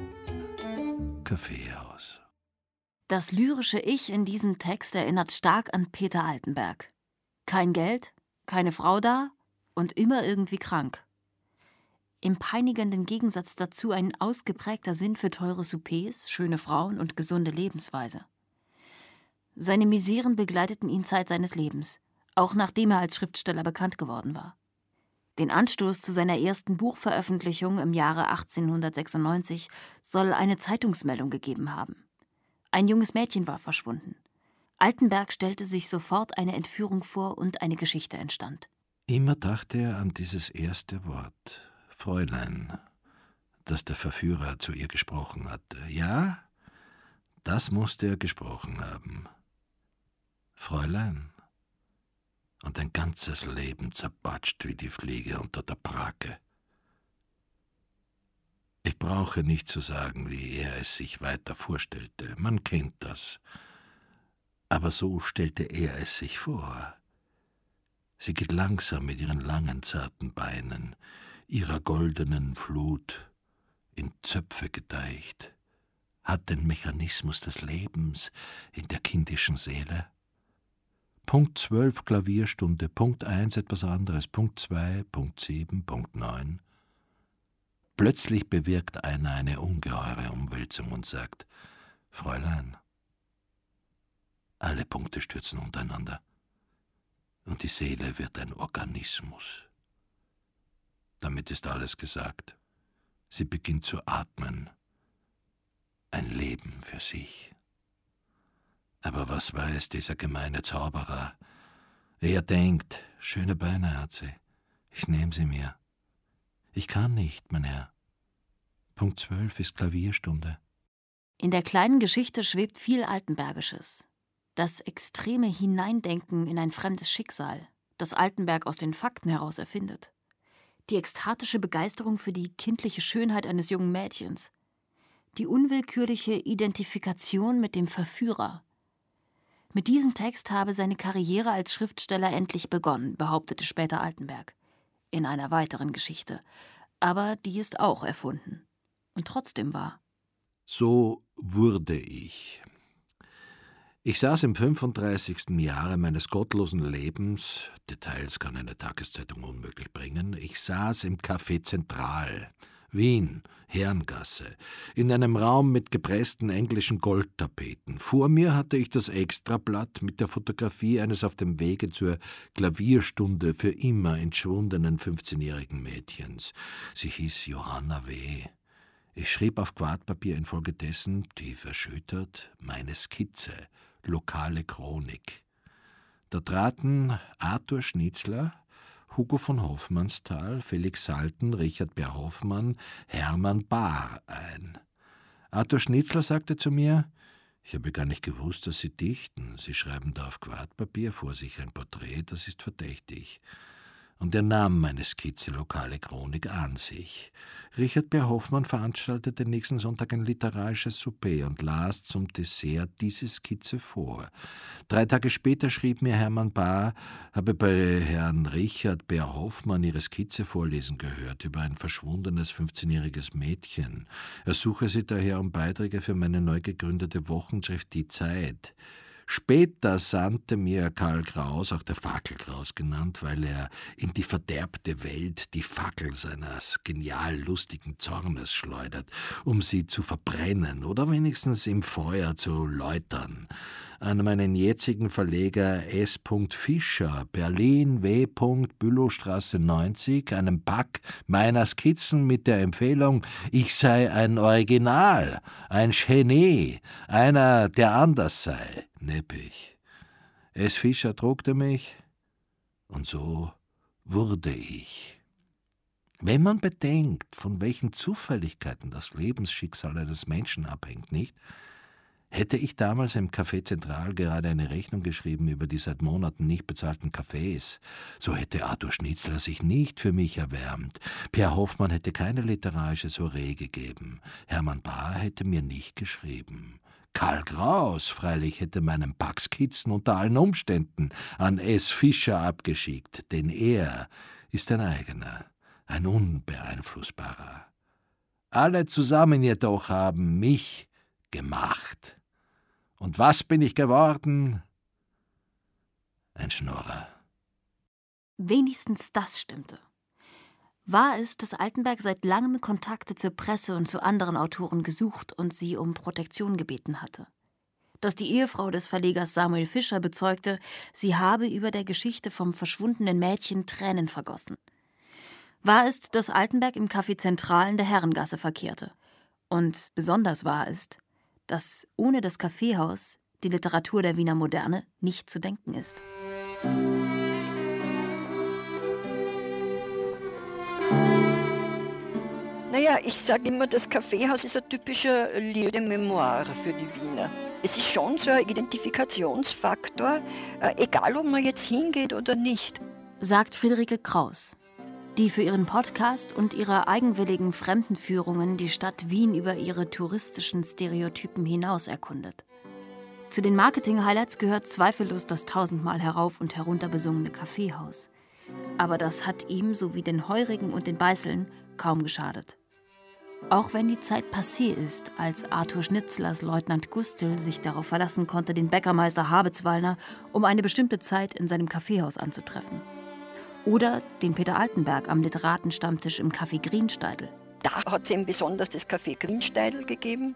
Kaffeehaus. Das lyrische Ich in diesem Text erinnert stark an Peter Altenberg. Kein Geld, keine Frau da und immer irgendwie krank. Im peinigenden Gegensatz dazu ein ausgeprägter Sinn für teure Soupers, schöne Frauen und gesunde Lebensweise. Seine Miseren begleiteten ihn Zeit seines Lebens. auch nachdem er als Schriftsteller bekannt geworden war. Den Anstoß zu seiner ersten Buchveröffentlichung im Jahre 1896 soll eine Zeitungsmeldung gegeben haben. Ein junges Mädchen war verschwunden. Altenberg stellte sich sofort eine Entführung vor und eine Geschichte entstand. Immer dachte er an dieses erste Wort, Fräulein, das der Verführer zu ihr gesprochen hatte. Ja, das musste er gesprochen haben. Fräulein. Und ein ganzes Leben zerpatscht wie die Fliege unter der Brake. Ich brauche nicht zu sagen, wie er es sich weiter vorstellte. Man kennt das. Aber so stellte er es sich vor. Sie geht langsam mit ihren langen, zarten Beinen, ihrer goldenen Flut, in Zöpfe gedeicht, hat den Mechanismus des Lebens in der kindischen Seele. Punkt 12 Klavierstunde, Punkt 1 etwas anderes, Punkt 2, Punkt 7, Punkt 9. Plötzlich bewirkt einer eine ungeheure Umwälzung und sagt, Fräulein, alle Punkte stürzen untereinander und die Seele wird ein Organismus. Damit ist alles gesagt. Sie beginnt zu atmen, ein Leben für sich. Aber was weiß dieser gemeine Zauberer? Er denkt, schöne Beine hat sie, ich nehme sie mir. Ich kann nicht, mein Herr. Punkt 12 ist Klavierstunde. In der kleinen Geschichte schwebt viel Altenbergisches. Das extreme Hineindenken in ein fremdes Schicksal, das Altenberg aus den Fakten heraus erfindet. Die ekstatische Begeisterung für die kindliche Schönheit eines jungen Mädchens. Die unwillkürliche Identifikation mit dem Verführer. Mit diesem Text habe seine Karriere als Schriftsteller endlich begonnen, behauptete später Altenberg. In einer weiteren Geschichte. Aber die ist auch erfunden. Und trotzdem wahr. So wurde ich. Ich saß im 35. Jahre meines gottlosen Lebens, Details kann eine Tageszeitung unmöglich bringen, ich saß im Café Zentral, Wien, Herrengasse, in einem Raum mit gepressten englischen Goldtapeten. Vor mir hatte ich das Extrablatt mit der Fotografie eines auf dem Wege zur Klavierstunde für immer entschwundenen 15-jährigen Mädchens. Sie hieß Johanna W. Ich schrieb auf Quartpapier infolgedessen, tief erschüttert, meine Skizze, lokale Chronik. Da traten Arthur Schnitzler, Hugo von Hofmannsthal, Felix Salten, Richard Beer Hoffmann, Hermann Bahr ein. Arthur Schnitzler sagte zu mir, ich habe gar nicht gewusst, dass Sie dichten. Sie schreiben da auf Quartpapier vor sich ein Porträt, das ist verdächtig. Und er nahm meine Skizze lokale Chronik an sich. Richard Beer Hoffmann veranstaltete nächsten Sonntag ein literarisches Souper und las zum Dessert diese Skizze vor. 3 Tage später schrieb mir Hermann Bahr, habe bei Herrn Richard Beer Hoffmann ihre Skizze vorlesen gehört über ein verschwundenes 15-jähriges Mädchen. Er suche sie daher um Beiträge für meine neu gegründete Wochenschrift Die Zeit. Später sandte mir Karl Kraus, auch der Fackelkraus genannt, weil er in die verderbte Welt die Fackel seines genial lustigen Zornes schleudert, um sie zu verbrennen oder wenigstens im Feuer zu läutern. An meinen jetzigen Verleger S. Fischer, Berlin, W. Bülowstraße 90, einen Pack meiner Skizzen mit der Empfehlung, ich sei ein Original, ein Genie, einer, der anders sei. Neppich. S. Fischer druckte mich, und so wurde ich. Wenn man bedenkt, von welchen Zufälligkeiten das Lebensschicksal eines Menschen abhängt, nicht? Hätte ich damals im Café Zentral gerade eine Rechnung geschrieben über die seit Monaten nicht bezahlten Cafés, so hätte Arthur Schnitzler sich nicht für mich erwärmt. Peer Hoffmann hätte keine literarische Soiree gegeben. Hermann Bahr hätte mir nicht geschrieben. Karl Kraus freilich hätte meinen Packskizzen unter allen Umständen an S. Fischer abgeschickt, denn er ist ein eigener, ein unbeeinflussbarer. Alle zusammen jedoch haben mich gemacht. Und was bin ich geworden? Ein Schnorrer. Wenigstens das stimmte. Wahr ist, dass Altenberg seit langem Kontakte zur Presse und zu anderen Autoren gesucht und sie um Protektion gebeten hatte. dass die Ehefrau des Verlegers Samuel Fischer bezeugte, sie habe über der Geschichte vom verschwundenen Mädchen Tränen vergossen. Wahr ist, dass Altenberg im Café Zentral in der Herrengasse verkehrte. Und besonders wahr ist, dass ohne das Kaffeehaus die Literatur der Wiener Moderne nicht zu denken ist. Naja, ich sage immer, das Kaffeehaus ist ein typischer Lieu de Mémoire für die Wiener. Es ist schon so ein Identifikationsfaktor, egal ob man jetzt hingeht oder nicht. Sagt Friederike Kraus, die für ihren Podcast und ihre eigenwilligen Fremdenführungen die Stadt Wien über ihre touristischen Stereotypen hinaus erkundet. Zu den Marketing-Highlights gehört zweifellos das tausendmal herauf und herunter besungene Kaffeehaus. Aber das hat ihm, sowie den Heurigen und den Beißeln, kaum geschadet. Auch wenn die Zeit passé ist, als Arthur Schnitzlers Leutnant Gustl sich darauf verlassen konnte, den Bäckermeister Habitzwallner um eine bestimmte Zeit in seinem Kaffeehaus anzutreffen. Oder den Peter Altenberg am Literatenstammtisch im Café Griensteidl. Da hat es eben besonders das Café Griensteidl gegeben,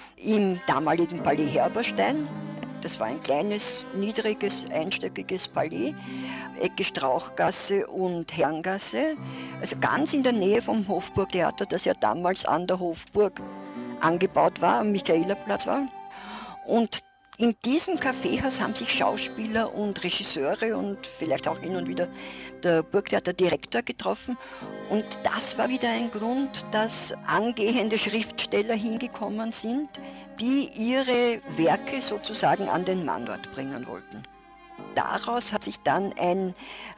im damaligen Palais Herberstein. Das war ein kleines, niedriges, einstöckiges Palais, Ecke Strauchgasse und Herrengasse, also ganz in der Nähe vom Hofburgtheater, das ja damals an der Hofburg angebaut war, am Michaelerplatz war. Und in diesem Kaffeehaus haben sich Schauspieler und Regisseure und vielleicht auch hin und wieder der Burgtheaterdirektor getroffen. Und das war wieder ein Grund, dass angehende Schriftsteller hingekommen sind, die ihre Werke sozusagen an den Mannort bringen wollten. Daraus hat sich dann ein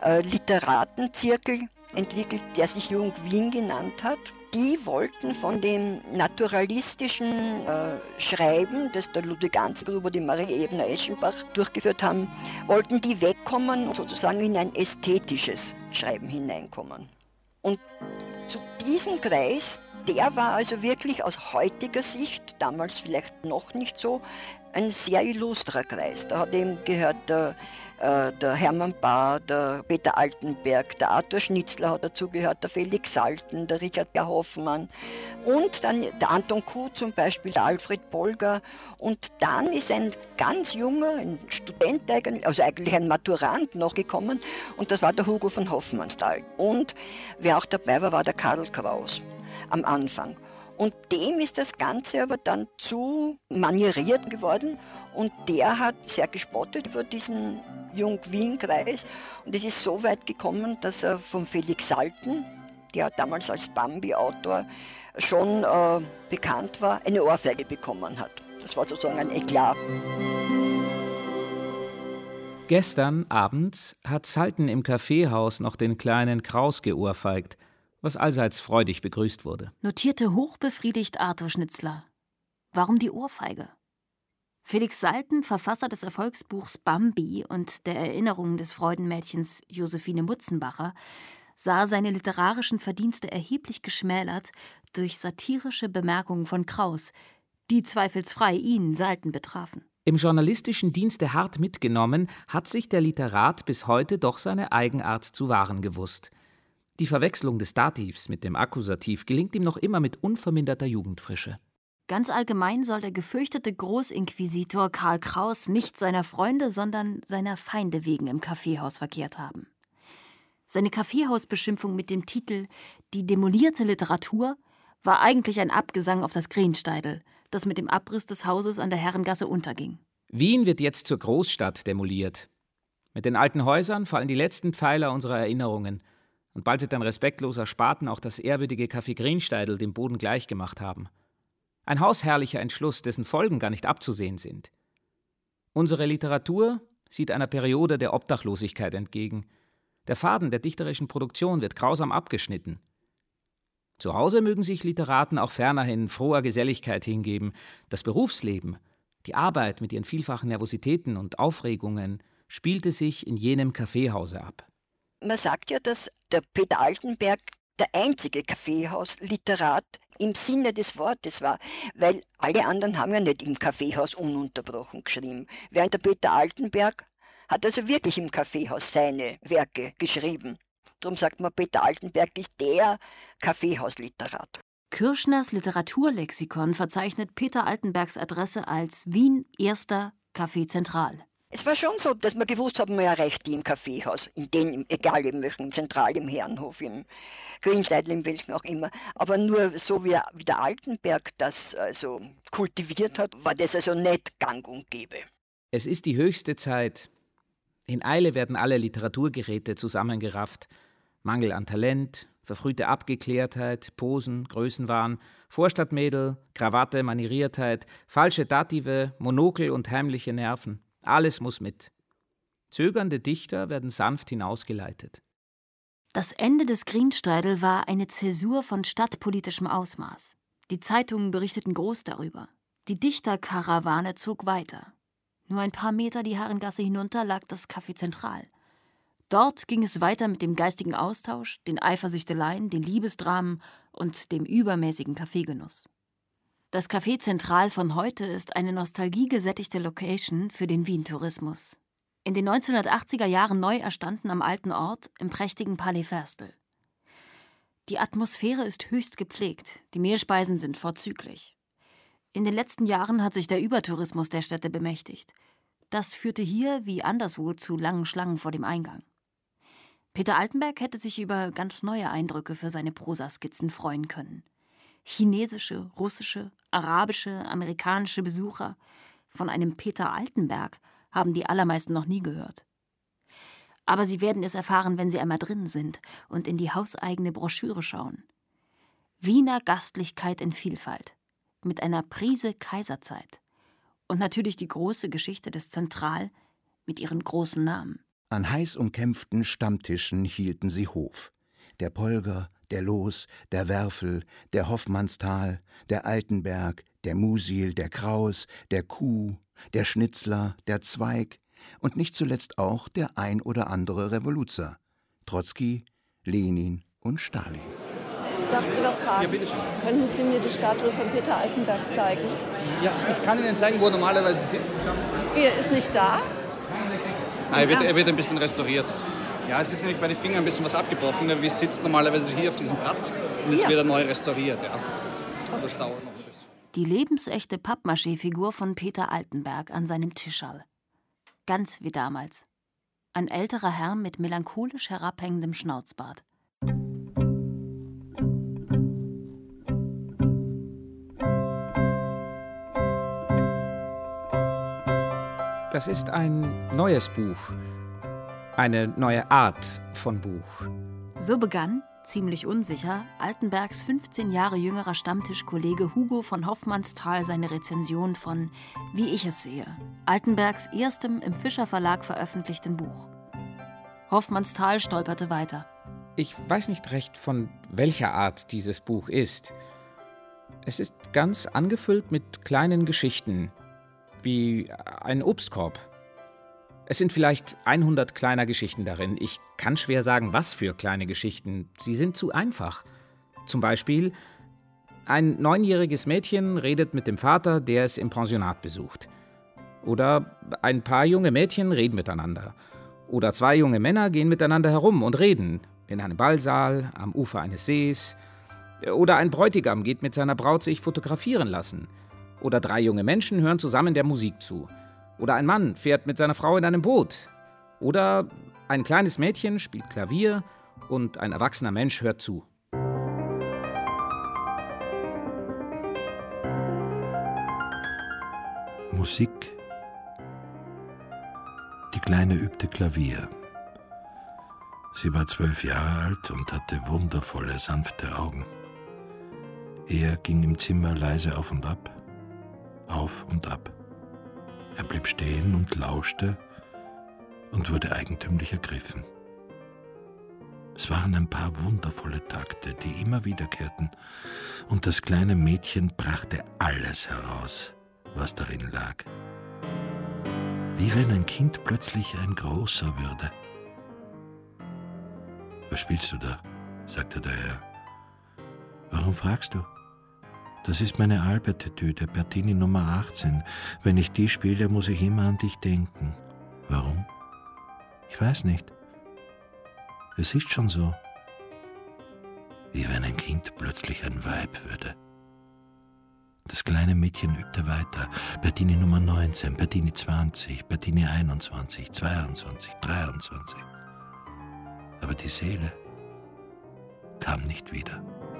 Literatenzirkel entwickelt, der sich Jung Wien genannt hat. Die wollten von dem naturalistischen Schreiben, das der Ludwig Ansgruber, die Marie Ebner-Eschenbach durchgeführt haben, wollten die wegkommen und sozusagen in ein ästhetisches Schreiben hineinkommen. Und zu diesem Kreis, der war also wirklich aus heutiger Sicht, damals vielleicht noch nicht so, ein sehr illustrer Kreis. Da hat eben gehört der Hermann Bahr, der Peter Altenberg, der Arthur Schnitzler hat dazu gehört, der Felix Salten, der Richard G. Hoffmann und dann der Anton Kuh zum Beispiel, der Alfred Polger. Und dann ist ein ganz junger, ein Student eigentlich, also eigentlich ein Maturant noch gekommen und das war der Hugo von Hoffmannsthal. Und wer auch dabei war, war der Karl Kraus am Anfang. Und dem ist das Ganze aber dann zu manieriert geworden und der hat sehr gespottet über diesen Jung-Wien-Kreis und es ist so weit gekommen, dass er von Felix Salten, der damals als Bambi-Autor schon bekannt war, eine Ohrfeige bekommen hat. Das war sozusagen ein Eklat. Gestern abends hat Salten im Kaffeehaus noch den kleinen Kraus geohrfeigt, was allseits freudig begrüßt wurde. Notierte hochbefriedigt Arthur Schnitzler. Warum die Ohrfeige? Felix Salten, Verfasser des Erfolgsbuchs Bambi und der Erinnerungen des Freudenmädchens Josephine Mutzenbacher, sah seine literarischen Verdienste erheblich geschmälert durch satirische Bemerkungen von Kraus, die zweifelsfrei ihn, Salten, betrafen. Im journalistischen Dienste hart mitgenommen, hat sich der Literat bis heute doch seine Eigenart zu wahren gewusst. Die Verwechslung des Dativs mit dem Akkusativ gelingt ihm noch immer mit unverminderter Jugendfrische. Ganz allgemein soll der gefürchtete Großinquisitor Karl Kraus nicht seiner Freunde, sondern seiner Feinde wegen im Kaffeehaus verkehrt haben. Seine Kaffeehausbeschimpfung mit dem Titel »Die demolierte Literatur« war eigentlich ein Abgesang auf das Griensteidl, das mit dem Abriss des Hauses an der Herrengasse unterging. Wien wird jetzt zur Großstadt demoliert. Mit den alten Häusern fallen die letzten Pfeiler unserer Erinnerungen. Und bald wird ein respektloser Spaten auch das ehrwürdige Café Griensteidl dem Boden gleichgemacht haben. Ein hausherrlicher Entschluss, dessen Folgen gar nicht abzusehen sind. Unsere Literatur sieht einer Periode der Obdachlosigkeit entgegen. Der Faden der dichterischen Produktion wird grausam abgeschnitten. Zu Hause mögen sich Literaten auch fernerhin froher Geselligkeit hingeben. Das Berufsleben, die Arbeit mit ihren vielfachen Nervositäten und Aufregungen, spielte sich in jenem Kaffeehause ab. Man sagt ja, dass der Peter Altenberg der einzige Kaffeehausliterat im Sinne des Wortes war, weil alle anderen haben ja nicht im Kaffeehaus ununterbrochen geschrieben. Während der Peter Altenberg hat also wirklich im Kaffeehaus seine Werke geschrieben. Darum sagt man, Peter Altenberg ist der Kaffeehausliterat. Kürschners Literaturlexikon verzeichnet Peter Altenbergs Adresse als Wien 1. Café Zentral. Es war schon so, dass wir gewusst haben, man erreicht die im Kaffeehaus, egal in welchem Zentral, im Herrenhof, im Grünsteidl, in welchem auch immer. Aber nur so wie der Altenberg das also kultiviert hat, war das also nicht gang und gäbe. Es ist die höchste Zeit. In Eile werden alle Literaturgeräte zusammengerafft. Mangel an Talent, verfrühte Abgeklärtheit, Posen, Größenwahn, Vorstadtmädel, Krawatte, Manieriertheit, falsche Dative, Monokel und heimliche Nerven. Alles muss mit. Zögernde Dichter werden sanft hinausgeleitet. Das Ende des Grünsteidl war eine Zäsur von stadtpolitischem Ausmaß. Die Zeitungen berichteten groß darüber. Die Dichterkarawane zog weiter. Nur ein paar Meter die Herrengasse hinunter lag das Café Zentral. Dort ging es weiter mit dem geistigen Austausch, den Eifersüchteleien, den Liebesdramen und dem übermäßigen Kaffeegenuss. Das Café Zentral von heute ist eine nostalgiegesättigte Location für den Wien-Tourismus. In den 1980er Jahren neu erstanden am alten Ort im prächtigen Palais Ferstel. Die Atmosphäre ist höchst gepflegt, die Mehlspeisen sind vorzüglich. In den letzten Jahren hat sich der Übertourismus der Städte bemächtigt. Das führte hier wie anderswo zu langen Schlangen vor dem Eingang. Peter Altenberg hätte sich über ganz neue Eindrücke für seine Prosaskizzen freuen können. Chinesische, russische, arabische, amerikanische Besucher. Von einem Peter Altenberg haben die allermeisten noch nie gehört. Aber sie werden es erfahren, wenn sie einmal drin sind und in die hauseigene Broschüre schauen. Wiener Gastlichkeit in Vielfalt, mit einer Prise Kaiserzeit. Und natürlich die große Geschichte des Zentral mit ihren großen Namen. An heiß umkämpften Stammtischen hielten sie Hof. Der Polger, der Loos, der Werfel, der Hoffmannsthal, der Altenberg, der Musil, der Kraus, der Kuh, der Schnitzler, der Zweig und nicht zuletzt auch der ein oder andere Revoluzer. Trotzki, Lenin und Stalin. Darf ich Sie was fragen? Ja, bitteschön. Können Sie mir die Statue von Peter Altenberg zeigen? Ja, ich kann Ihnen zeigen, wo er normalerweise sitzt. Er ist nicht da? Er wird ein bisschen restauriert. Ja, es ist nämlich bei den Fingern ein bisschen was abgebrochen. Er sitzt normalerweise hier auf diesem Platz und jetzt wird er neu restauriert. Ja. Das dauert noch ein bisschen. Die lebensechte Pappmaché-Figur von Peter Altenberg an seinem Tischerl. Ganz wie damals. Ein älterer Herr mit melancholisch herabhängendem Schnauzbart. Das ist ein neues Buch. Eine neue Art von Buch. So begann, ziemlich unsicher, Altenbergs 15 Jahre jüngerer Stammtischkollege Hugo von Hoffmannsthal seine Rezension von Wie ich es sehe, Altenbergs erstem im Fischer Verlag veröffentlichten Buch. Hoffmannsthal stolperte weiter. Ich weiß nicht recht, von welcher Art dieses Buch ist. Es ist ganz angefüllt mit kleinen Geschichten, wie ein Obstkorb. Es sind vielleicht 100 kleiner Geschichten darin. Ich kann schwer sagen, was für kleine Geschichten. Sie sind zu einfach. Zum Beispiel, ein 9-jähriges Mädchen redet mit dem Vater, der es im Pensionat besucht. Oder ein paar junge Mädchen reden miteinander. Oder 2 junge Männer gehen miteinander herum und reden. In einem Ballsaal, am Ufer eines Sees. Oder ein Bräutigam geht mit seiner Braut sich fotografieren lassen. Oder 3 junge Menschen hören zusammen der Musik zu. Oder ein Mann fährt mit seiner Frau in einem Boot. Oder ein kleines Mädchen spielt Klavier und ein erwachsener Mensch hört zu. Musik. Die Kleine übte Klavier. Sie war 12 Jahre alt und hatte wundervolle, sanfte Augen. Er ging im Zimmer leise auf und ab. Auf und ab. Er blieb stehen und lauschte und wurde eigentümlich ergriffen. Es waren ein paar wundervolle Takte, die immer wiederkehrten, und das kleine Mädchen brachte alles heraus, was darin lag. Wie wenn ein Kind plötzlich ein Großer würde. »Was spielst du da?« sagte der Herr. »Warum fragst du?« »Das ist meine Albert-Etüde, Bertini Nummer 18. Wenn ich die spiele, muss ich immer an dich denken.« »Warum?« »Ich weiß nicht. Es ist schon so. wie wenn ein Kind plötzlich ein Weib würde. Das kleine Mädchen übte weiter. Bettini Nummer 19, Bettini 20, Bettini 21, 22, 23. Aber die Seele kam nicht wieder.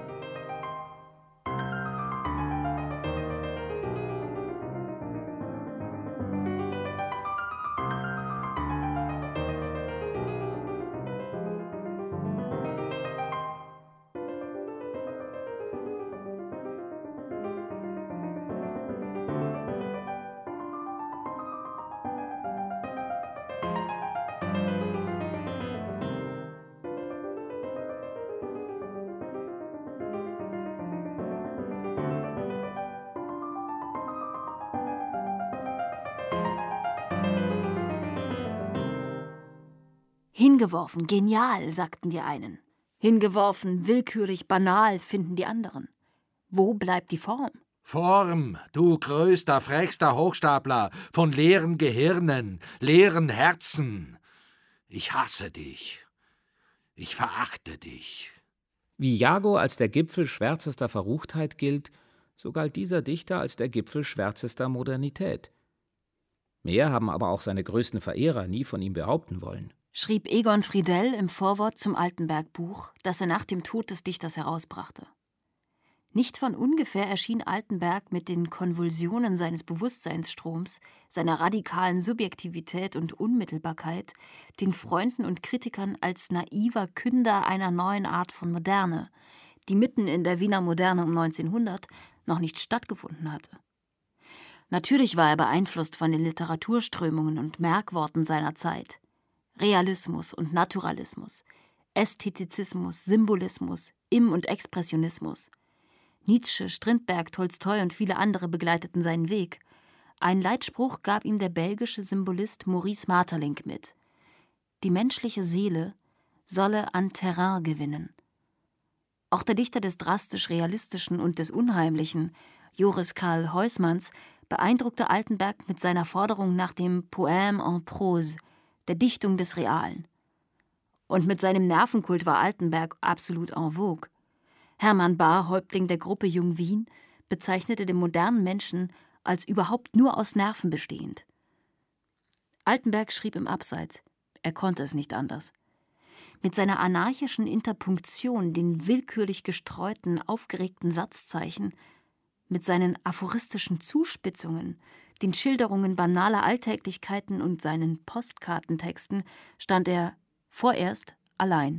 Hingeworfen, genial, sagten die einen. Hingeworfen, willkürlich, banal, finden die anderen. Wo bleibt die Form? Form, du größter, frechster Hochstapler von leeren Gehirnen, leeren Herzen. Ich hasse dich. Ich verachte dich. Wie Jago als der Gipfel schwärzester Verruchtheit gilt, so galt dieser Dichter als der Gipfel schwärzester Modernität. Mehr haben aber auch seine größten Verehrer nie von ihm behaupten wollen. Schrieb Egon Friedell im Vorwort zum Altenberg-Buch, das er nach dem Tod des Dichters herausbrachte. Nicht von ungefähr erschien Altenberg mit den Konvulsionen seines Bewusstseinsstroms, seiner radikalen Subjektivität und Unmittelbarkeit, den Freunden und Kritikern als naiver Künder einer neuen Art von Moderne, die mitten in der Wiener Moderne um 1900 noch nicht stattgefunden hatte. Natürlich war er beeinflusst von den Literaturströmungen und Merkworten seiner Zeit. Realismus und Naturalismus, Ästhetizismus, Symbolismus, Im- und Expressionismus. Nietzsche, Strindberg, Tolstoi und viele andere begleiteten seinen Weg. Ein Leitspruch gab ihm der belgische Symbolist Maurice Maeterlinck mit: Die menschliche Seele solle an Terrain gewinnen. Auch der Dichter des drastisch-realistischen und des Unheimlichen, Joris Karl Huysmans, beeindruckte Altenberg mit seiner Forderung nach dem Poème en prose, der Dichtung des Realen. Und mit seinem Nervenkult war Altenberg absolut en vogue. Hermann Bahr, Häuptling der Gruppe Jung Wien, bezeichnete den modernen Menschen als überhaupt nur aus Nerven bestehend. Altenberg schrieb im Abseits, er konnte es nicht anders. Mit seiner anarchischen Interpunktion, den willkürlich gestreuten, aufgeregten Satzzeichen, mit seinen aphoristischen Zuspitzungen, den Schilderungen banaler Alltäglichkeiten und seinen Postkartentexten stand er vorerst allein.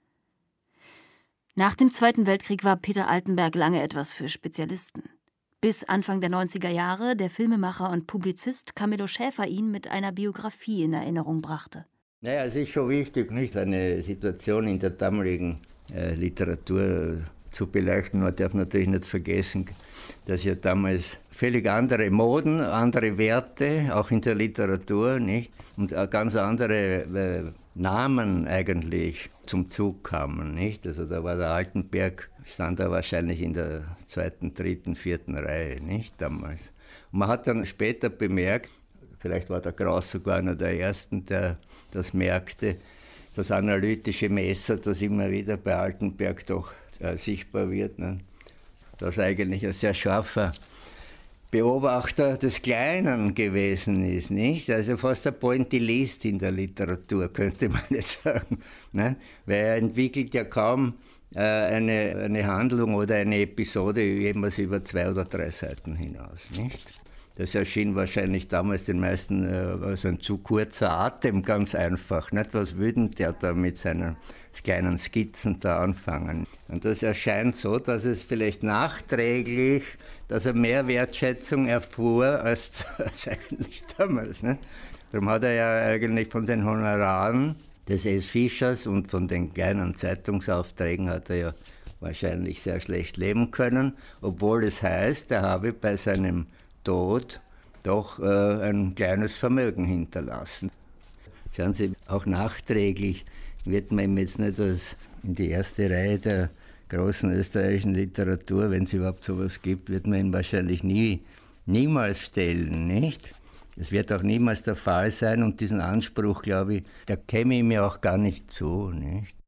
Nach dem Zweiten Weltkrieg war Peter Altenberg lange etwas für Spezialisten. Bis Anfang der 90er Jahre der Filmemacher und Publizist Camillo Schäfer ihn mit einer Biografie in Erinnerung brachte. Naja, es ist schon wichtig, nicht eine Situation in der damaligen Literatur zu beleuchten. Man darf natürlich nicht vergessen, dass ja damals völlig andere Moden, andere Werte, auch in der Literatur, nicht? Und ganz andere Namen eigentlich zum Zug kamen, nicht? Also da war der Altenberg, stand da wahrscheinlich in der 2., 3., 4. Reihe, nicht? Damals. Und man hat dann später bemerkt, vielleicht war der Kraus sogar einer der Ersten, der das merkte, das analytische Messer, das immer wieder bei Altenberg doch sichtbar wird, ne? Das eigentlich ein sehr scharfer Beobachter des Kleinen gewesen ist, nicht? Also fast ein Pointillist in der Literatur, könnte man jetzt sagen, ne? Weil er entwickelt ja kaum eine Handlung oder eine Episode jemals über 2 oder 3 Seiten hinaus, nicht? Das erschien wahrscheinlich damals den meisten als ein zu kurzer Atem, ganz einfach. Nicht? Was würden der da mit seinen kleinen Skizzen da anfangen? Und das erscheint so, dass es vielleicht nachträglich, dass er mehr Wertschätzung erfuhr als eigentlich damals. Nicht? Darum hat er ja eigentlich von den Honoraren des S. Fischers und von den kleinen Zeitungsaufträgen hat er ja wahrscheinlich sehr schlecht leben können, obwohl es heißt, er habe bei seinem Tod doch ein kleines Vermögen hinterlassen. Schauen Sie, auch nachträglich wird man ihm jetzt nicht als in die erste Reihe der großen österreichischen Literatur, wenn es überhaupt sowas gibt, wird man ihn wahrscheinlich niemals stellen, nicht? Es wird auch niemals der Fall sein und diesen Anspruch, glaube ich, der käme ihm ja auch gar nicht zu, nicht?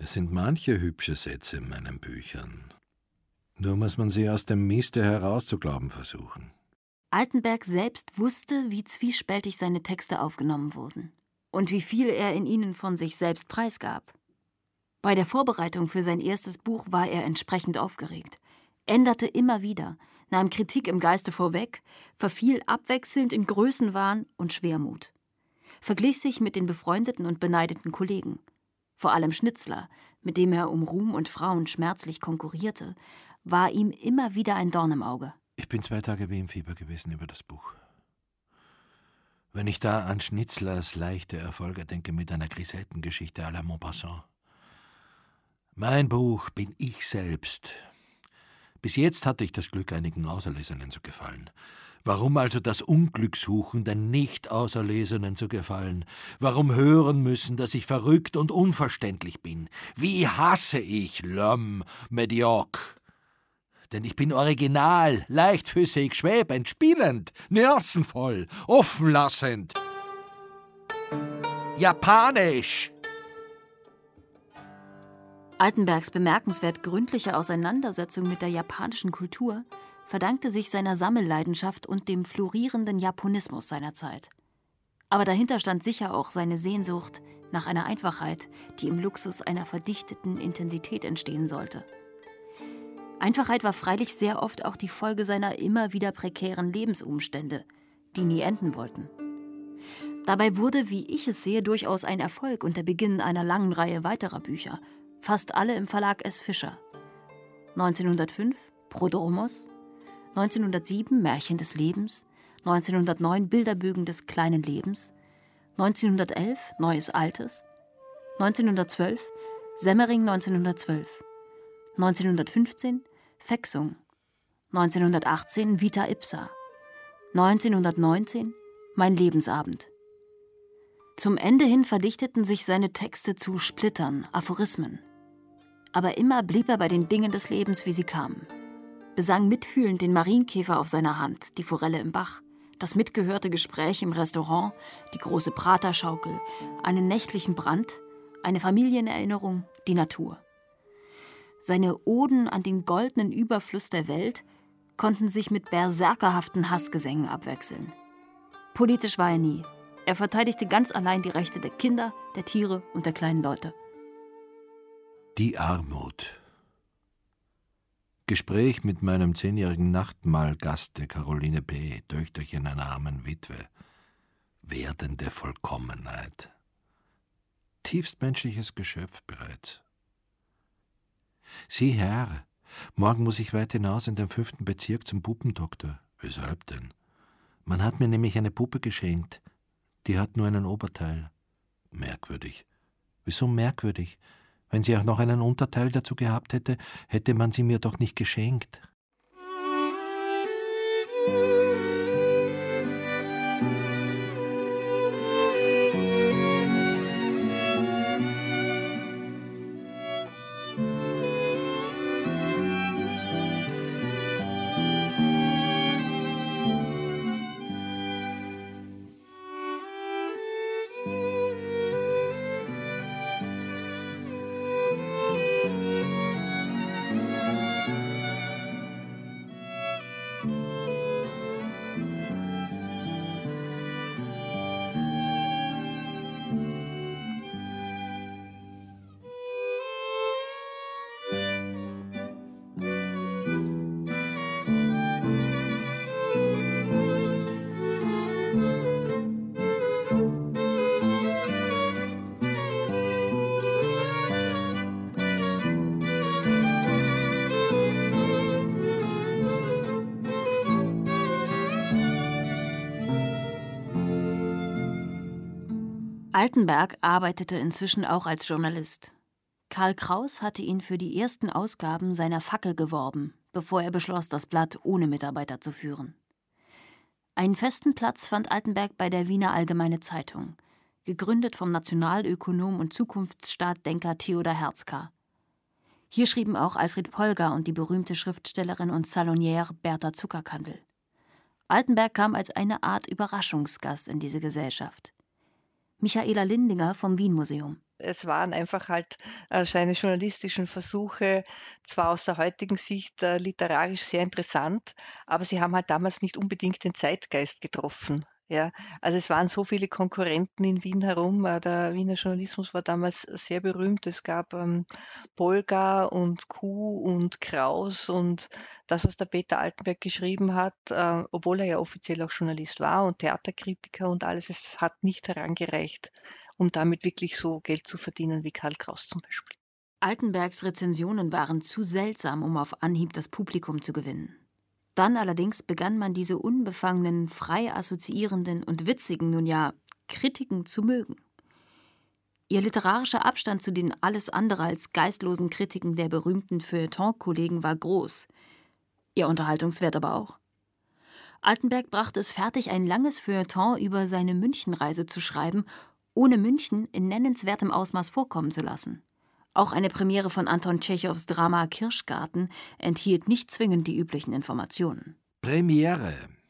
Es sind manche hübsche Sätze in meinen Büchern. Nur muss man sie aus dem Miste herauszuglauben versuchen. Altenberg selbst wusste, wie zwiespältig seine Texte aufgenommen wurden und wie viel er in ihnen von sich selbst preisgab. Bei der Vorbereitung für sein erstes Buch war er entsprechend aufgeregt, änderte immer wieder, nahm Kritik im Geiste vorweg, verfiel abwechselnd in Größenwahn und Schwermut, verglich sich mit den befreundeten und beneideten Kollegen. Vor allem Schnitzler, mit dem er um Ruhm und Frauen schmerzlich konkurrierte, war ihm immer wieder ein Dorn im Auge. Ich bin 2 Tage wie im Fieber gewesen über das Buch. Wenn ich da an Schnitzlers leichte Erfolge denke mit einer Grisettengeschichte à la Maupassant. Mein Buch bin ich selbst. Bis jetzt hatte ich das Glück, einigen Auserlesenen zu gefallen. Warum also das Unglück suchen, den Nicht-Auserlesenen zu gefallen? Warum hören müssen, dass ich verrückt und unverständlich bin? Wie hasse ich l'homme médiocre? Denn ich bin original, leichtfüßig, schwebend, spielend, nuancenvoll, offenlassend, japanisch. Altenbergs bemerkenswert gründliche Auseinandersetzung mit der japanischen Kultur verdankte sich seiner Sammelleidenschaft und dem florierenden Japonismus seiner Zeit. Aber dahinter stand sicher auch seine Sehnsucht nach einer Einfachheit, die im Luxus einer verdichteten Intensität entstehen sollte. Einfachheit war freilich sehr oft auch die Folge seiner immer wieder prekären Lebensumstände, die nie enden wollten. Dabei wurde, wie ich es sehe, durchaus ein Erfolg und der Beginn einer langen Reihe weiterer Bücher, fast alle im Verlag S. Fischer. 1905 Prodromos, 1907 Märchen des Lebens, 1909 Bilderbögen des kleinen Lebens, 1911 Neues Altes, 1912 Semmering 1912, 1915 Fexung, 1918 Vita Ipsa, 1919 Mein Lebensabend. Zum Ende hin verdichteten sich seine Texte zu Splittern, Aphorismen. Aber immer blieb er bei den Dingen des Lebens, wie sie kamen. Besang mitfühlend den Marienkäfer auf seiner Hand, die Forelle im Bach, das mitgehörte Gespräch im Restaurant, die große Praterschaukel, einen nächtlichen Brand, eine Familienerinnerung, die Natur. Seine Oden an den goldenen Überfluss der Welt konnten sich mit berserkerhaften Hassgesängen abwechseln. Politisch war er nie. Er verteidigte ganz allein die Rechte der Kinder, der Tiere und der kleinen Leute. Die Armut. Gespräch mit meinem 10-jährigen Nachtmahlgaste Caroline P., Töchterchen einer armen Witwe. Werdende Vollkommenheit. Tiefstmenschliches Geschöpf bereits. Sieh her, morgen muss ich weit hinaus in den 5. Bezirk zum Puppendoktor. Weshalb denn? Man hat mir nämlich eine Puppe geschenkt. Die hat nur einen Oberteil. Merkwürdig. Wieso merkwürdig? Wenn sie auch noch einen Unterteil dazu gehabt hätte, hätte man sie mir doch nicht geschenkt. Altenberg arbeitete inzwischen auch als Journalist. Karl Kraus hatte ihn für die ersten Ausgaben seiner Fackel geworben, bevor er beschloss, das Blatt ohne Mitarbeiter zu führen. Einen festen Platz fand Altenberg bei der Wiener Allgemeine Zeitung, gegründet vom Nationalökonom und Zukunftsstaatdenker Theodor Herzka. Hier schrieben auch Alfred Polger und die berühmte Schriftstellerin und Salonière Bertha Zuckerkandel. Altenberg kam als eine Art Überraschungsgast in diese Gesellschaft. Michaela Lindinger vom Wien-Museum. es waren einfach halt seine journalistischen Versuche, zwar aus der heutigen Sicht literarisch sehr interessant, aber sie haben halt damals nicht unbedingt den Zeitgeist getroffen. Ja, also es waren so viele Konkurrenten in Wien herum. Der Wiener Journalismus war damals sehr berühmt. Es gab Polgar und Kuh und Kraus und das, was der Peter Altenberg geschrieben hat, obwohl er ja offiziell auch Journalist war und Theaterkritiker und alles, es hat nicht herangereicht, um damit wirklich so Geld zu verdienen wie Karl Kraus zum Beispiel. Altenbergs Rezensionen waren zu seltsam, um auf Anhieb das Publikum zu gewinnen. Dann allerdings begann man diese unbefangenen, frei assoziierenden und witzigen, nun ja, Kritiken zu mögen. Ihr literarischer Abstand zu den alles andere als geistlosen Kritiken der berühmten Feuilleton-Kollegen war groß. Ihr Unterhaltungswert aber auch. Altenberg brachte es fertig, ein langes Feuilleton über seine Münchenreise zu schreiben, ohne München in nennenswertem Ausmaß vorkommen zu lassen. Auch eine Premiere von Anton Tschechows Drama Kirschgarten enthielt nicht zwingend die üblichen Informationen. Premiere.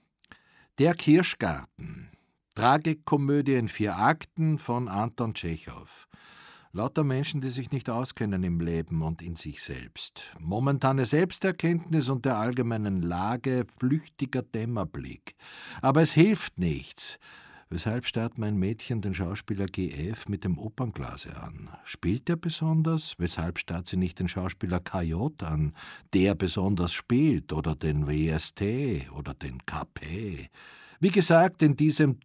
Der Kirschgarten. Tragikomödie in 4 Akten von Anton Tschechow. Lauter Menschen, die sich nicht auskennen im Leben und in sich selbst. Momentane Selbsterkenntnis und der allgemeinen Lage flüchtiger Dämmerblick. Aber es hilft nichts. Weshalb starrt mein Mädchen den Schauspieler GF mit dem Opernglase an? Spielt er besonders? Weshalb starrt sie nicht den Schauspieler KJ an, der besonders spielt, oder den WST oder den KP? Wie gesagt, in diesem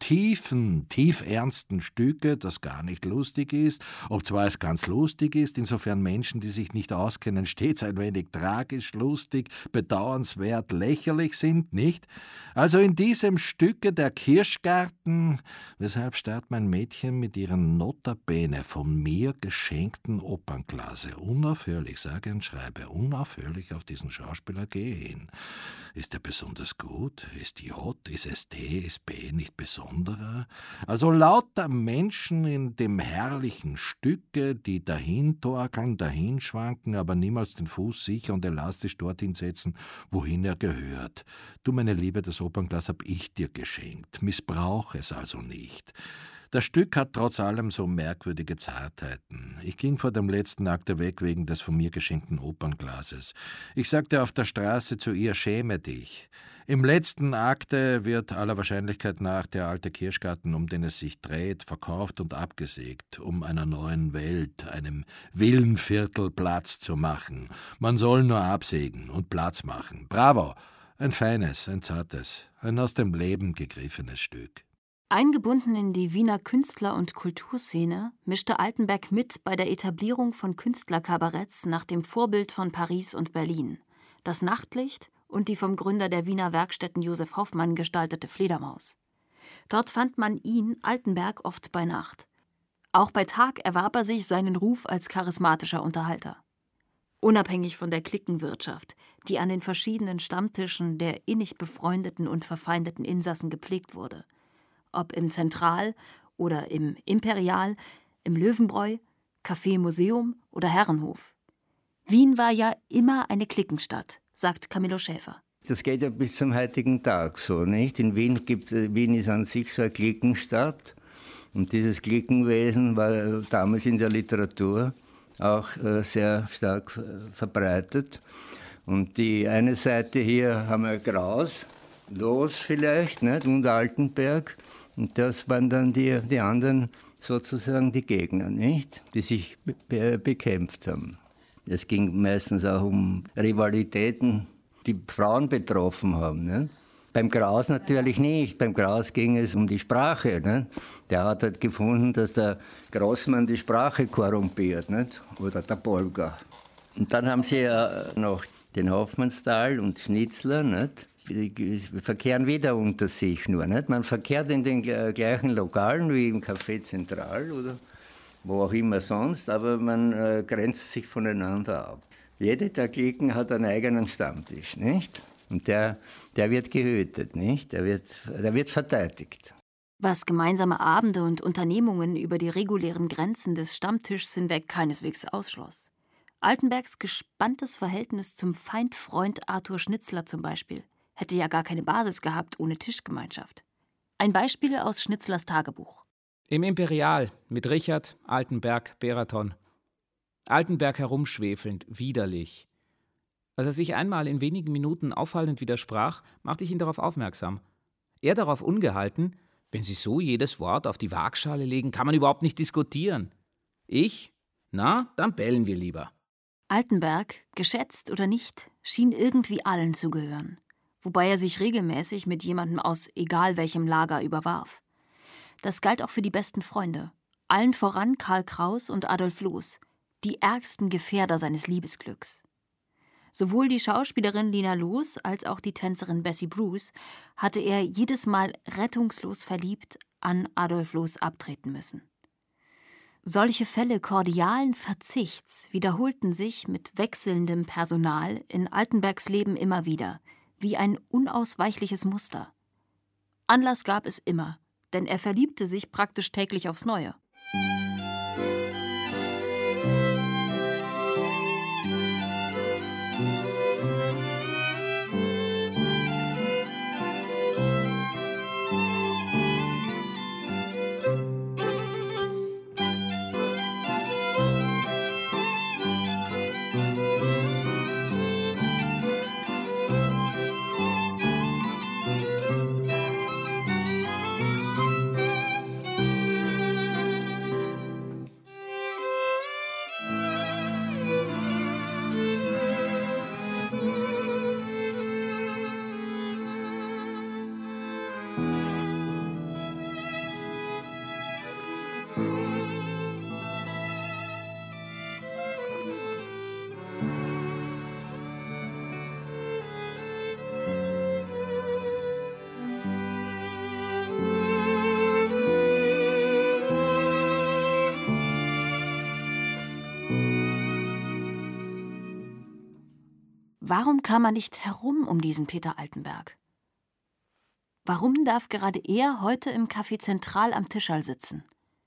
tiefernsten Stücke, das gar nicht lustig ist, obzwar es ganz lustig ist, insofern Menschen, die sich nicht auskennen, stets ein wenig tragisch, lustig, bedauernswert, lächerlich sind, nicht? Also in diesem Stücke der Kirschgarten, weshalb starrt mein Mädchen mit ihren notabene von mir geschenkten Opernglase unaufhörlich, sage und schreibe, unaufhörlich auf diesen Schauspieler hin. Ist er besonders gut? Ist J, ist ST, ist B nicht besonderer? Also lauter Menschen in dem herrlichen Stücke, die dahintorkeln, dahinschwanken, aber niemals den Fuß sicher und elastisch dorthin setzen, wohin er gehört. Du, meine Liebe, das Opernglas hab ich dir geschenkt. Missbrauch es also nicht. Das Stück hat trotz allem so merkwürdige Zartheiten. Ich ging vor dem letzten Akte weg wegen des von mir geschenkten Opernglases. Ich sagte auf der Straße zu ihr, schäme dich. Im letzten Akte wird aller Wahrscheinlichkeit nach der alte Kirschgarten, um den es sich dreht, verkauft und abgesägt, um einer neuen Welt, einem Villenviertel Platz zu machen. Man soll nur absägen und Platz machen. Bravo! Ein feines, ein zartes, ein aus dem Leben gegriffenes Stück. Eingebunden in die Wiener Künstler- und Kulturszene mischte Altenberg mit bei der Etablierung von Künstlerkabaretts nach dem Vorbild von Paris und Berlin. Das Nachtlicht und die vom Gründer der Wiener Werkstätten Josef Hoffmann gestaltete Fledermaus. Dort fand man ihn, Altenberg, oft bei Nacht. Auch bei Tag erwarb er sich seinen Ruf als charismatischer Unterhalter. Unabhängig von der Cliquenwirtschaft, die an den verschiedenen Stammtischen der innig befreundeten und verfeindeten Insassen gepflegt wurde. Ob im Zentral oder im Imperial, im Löwenbräu, Café Museum oder Herrenhof. Wien war ja immer eine Cliquenstadt, sagt Camillo Schäfer. Das geht ja bis zum heutigen Tag so, nicht? In Wien ist an sich so eine Cliquenstadt. Und dieses Cliquenwesen war damals in der Literatur auch sehr stark verbreitet. Und die eine Seite hier haben wir Kraus, Loos vielleicht, nicht? Und Altenberg. Und das waren dann die anderen sozusagen die Gegner, nicht? Die sich bekämpft haben. Es ging meistens auch um Rivalitäten, die Frauen betroffen haben. Nicht? Beim Kraus natürlich nicht. Beim Kraus ging es um die Sprache. Nicht? Der hat halt gefunden, dass der Grossmann die Sprache korrumpiert, nicht? Oder der Polgar. Und dann haben sie ja noch den Hoffmannsthal und Schnitzler, nicht? Die verkehren wieder unter sich nur. Nicht? Man verkehrt in den gleichen Lokalen wie im Café Zentral oder wo auch immer sonst, aber man grenzt sich voneinander ab. Jede der Cliquen hat einen eigenen Stammtisch, nicht? Und der wird gehütet, nicht? Der wird verteidigt. Was gemeinsame Abende und Unternehmungen über die regulären Grenzen des Stammtischs hinweg keineswegs ausschloss. Altenbergs gespanntes Verhältnis zum Feind-Freund Arthur Schnitzler zum Beispiel hätte ja gar keine Basis gehabt ohne Tischgemeinschaft. Ein Beispiel aus Schnitzlers Tagebuch. Im Imperial mit Richard, Altenberg, Beraton. Altenberg herumschwefelnd, widerlich. Als er sich einmal in wenigen Minuten auffallend widersprach, machte ich ihn darauf aufmerksam. Er darauf ungehalten: Wenn Sie so jedes Wort auf die Waagschale legen, kann man überhaupt nicht diskutieren. Ich? Na, dann bellen wir lieber. Altenberg, geschätzt oder nicht, schien irgendwie allen zu gehören, wobei er sich regelmäßig mit jemandem aus egal welchem Lager überwarf. Das galt auch für die besten Freunde, allen voran Karl Kraus und Adolf Loos, die ärgsten Gefährder seines Liebesglücks. Sowohl die Schauspielerin Lina Loos als auch die Tänzerin Bessie Bruce hatte er jedes Mal rettungslos verliebt an Adolf Loos abtreten müssen. Solche Fälle kordialen Verzichts wiederholten sich mit wechselndem Personal in Altenbergs Leben immer wieder, wie ein unausweichliches Muster. Anlass gab es immer, denn er verliebte sich praktisch täglich aufs Neue. Warum kam man nicht herum um diesen Peter Altenberg? Warum darf gerade er heute im Café Zentral am Tischl sitzen?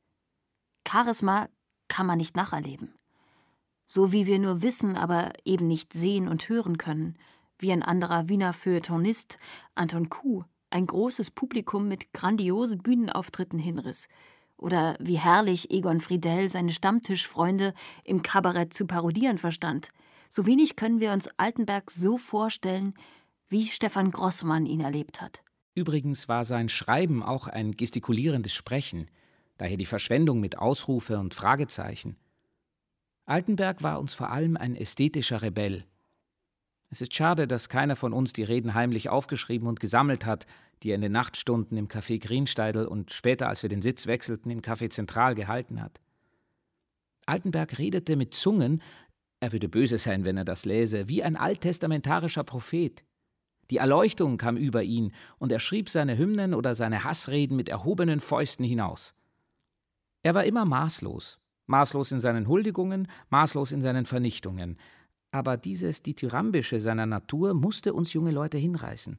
Charisma kann man nicht nacherleben. So wie wir nur wissen, aber eben nicht sehen und hören können, wie ein anderer Wiener Feuilletonist, Anton Kuh, ein großes Publikum mit grandiosen Bühnenauftritten hinriss. Oder wie herrlich Egon Friedell seine Stammtischfreunde im Kabarett zu parodieren verstand. So wenig können wir uns Altenberg so vorstellen, wie Stefan Grossmann ihn erlebt hat. Übrigens war sein Schreiben auch ein gestikulierendes Sprechen, daher die Verschwendung mit Ausrufe und Fragezeichen. Altenberg war uns vor allem ein ästhetischer Rebell. Es ist schade, dass keiner von uns die Reden heimlich aufgeschrieben und gesammelt hat, die er in den Nachtstunden im Café Griensteidl und später, als wir den Sitz wechselten, im Café Zentral gehalten hat. Altenberg redete mit Zungen, er würde böse sein, wenn er das läse, wie ein alttestamentarischer Prophet. Die Erleuchtung kam über ihn, und er schrieb seine Hymnen oder seine Hassreden mit erhobenen Fäusten hinaus. Er war immer maßlos in seinen Huldigungen, maßlos in seinen Vernichtungen. Aber dieses Dithyrambische seiner Natur musste uns junge Leute hinreißen.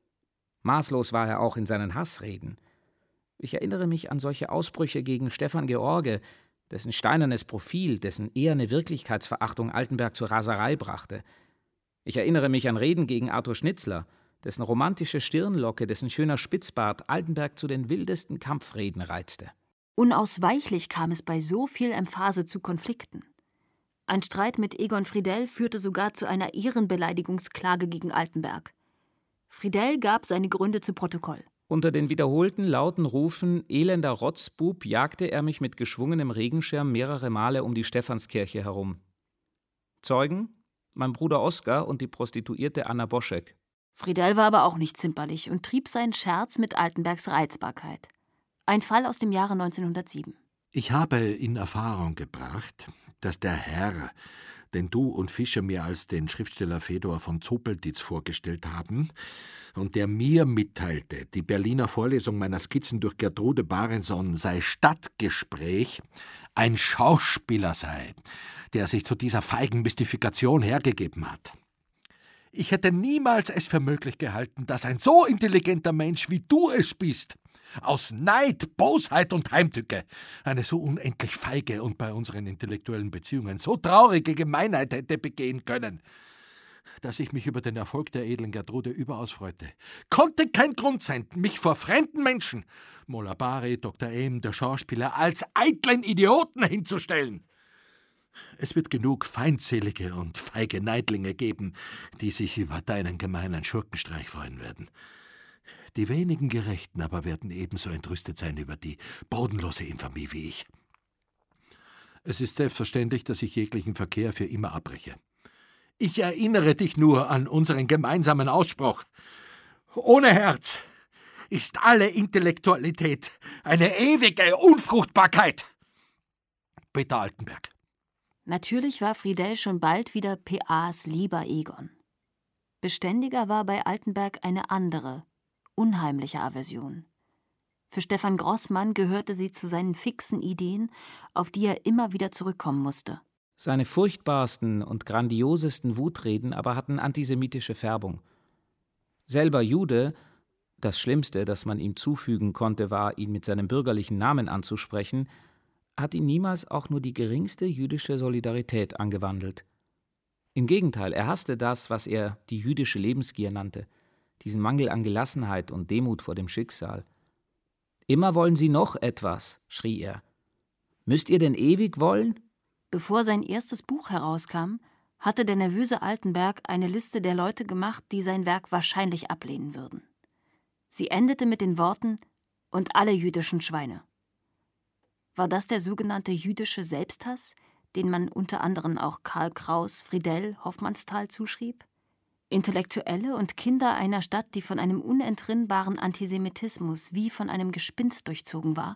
Maßlos war er auch in seinen Hassreden. Ich erinnere mich an solche Ausbrüche gegen Stefan George, dessen steinernes Profil, dessen eherne Wirklichkeitsverachtung Altenberg zur Raserei brachte. Ich erinnere mich an Reden gegen Arthur Schnitzler, dessen romantische Stirnlocke, dessen schöner Spitzbart Altenberg zu den wildesten Kampfreden reizte. Unausweichlich kam es bei so viel Emphase zu Konflikten. Ein Streit mit Egon Friedell führte sogar zu einer Ehrenbeleidigungsklage gegen Altenberg. Friedell gab seine Gründe zu Protokoll. Unter den wiederholten lauten Rufen »Elender Rotzbub« jagte er mich mit geschwungenem Regenschirm mehrere Male um die Stephanskirche herum. Zeugen: mein Bruder Oskar und die Prostituierte Anna Boschek. Friedell war aber auch nicht zimperlich und trieb seinen Scherz mit Altenbergs Reizbarkeit. Ein Fall aus dem Jahre 1907. Ich habe in Erfahrung gebracht, dass der Herr, den du und Fischer mir als den Schriftsteller Fedor von Zopeltitz vorgestellt haben und der mir mitteilte, die Berliner Vorlesung meiner Skizzen durch Gertrude Barenson sei Stadtgespräch, ein Schauspieler sei, der sich zu dieser feigen Mystifikation hergegeben hat. Ich hätte niemals es für möglich gehalten, dass ein so intelligenter Mensch, wie du es bist, aus Neid, Bosheit und Heimtücke eine so unendlich feige und bei unseren intellektuellen Beziehungen so traurige Gemeinheit hätte begehen können. dass ich mich über den Erfolg der edlen Gertrude überaus freute. Konnte kein Grund sein, mich vor fremden Menschen, Molabari, Dr. M., der Schauspieler, als eitlen Idioten hinzustellen. Es wird genug feindselige und feige Neidlinge geben, die sich über deinen gemeinen Schurkenstreich freuen werden. Die wenigen Gerechten aber werden ebenso entrüstet sein über die bodenlose Infamie wie ich. Es ist selbstverständlich, dass ich jeglichen Verkehr für immer abbreche. Ich erinnere dich nur an unseren gemeinsamen Ausspruch. Ohne Herz ist alle Intellektualität eine ewige Unfruchtbarkeit. Peter Altenberg. Natürlich war Friedel schon bald wieder PAs lieber Egon. Beständiger war bei Altenberg eine andere, unheimliche Aversion. Für Stefan Grossmann gehörte sie zu seinen fixen Ideen, auf die er immer wieder zurückkommen musste. Seine furchtbarsten und grandiosesten Wutreden aber hatten antisemitische Färbung. Selber Jude, das Schlimmste, das man ihm zufügen konnte, war, ihn mit seinem bürgerlichen Namen anzusprechen, hat ihn niemals auch nur die geringste jüdische Solidarität angewandelt. Im Gegenteil, er hasste das, was er die jüdische Lebensgier nannte, diesen Mangel an Gelassenheit und Demut vor dem Schicksal. »Immer wollen Sie noch etwas«, schrie er. »Müsst ihr denn ewig wollen?« Bevor sein erstes Buch herauskam, hatte der nervöse Altenberg eine Liste der Leute gemacht, die sein Werk wahrscheinlich ablehnen würden. Sie endete mit den Worten »und alle jüdischen Schweine«. War das der sogenannte jüdische Selbsthass, den man unter anderem auch Karl Kraus, Friedel, Hofmannsthal zuschrieb? Intellektuelle und Kinder einer Stadt, die von einem unentrinnbaren Antisemitismus wie von einem Gespinst durchzogen war?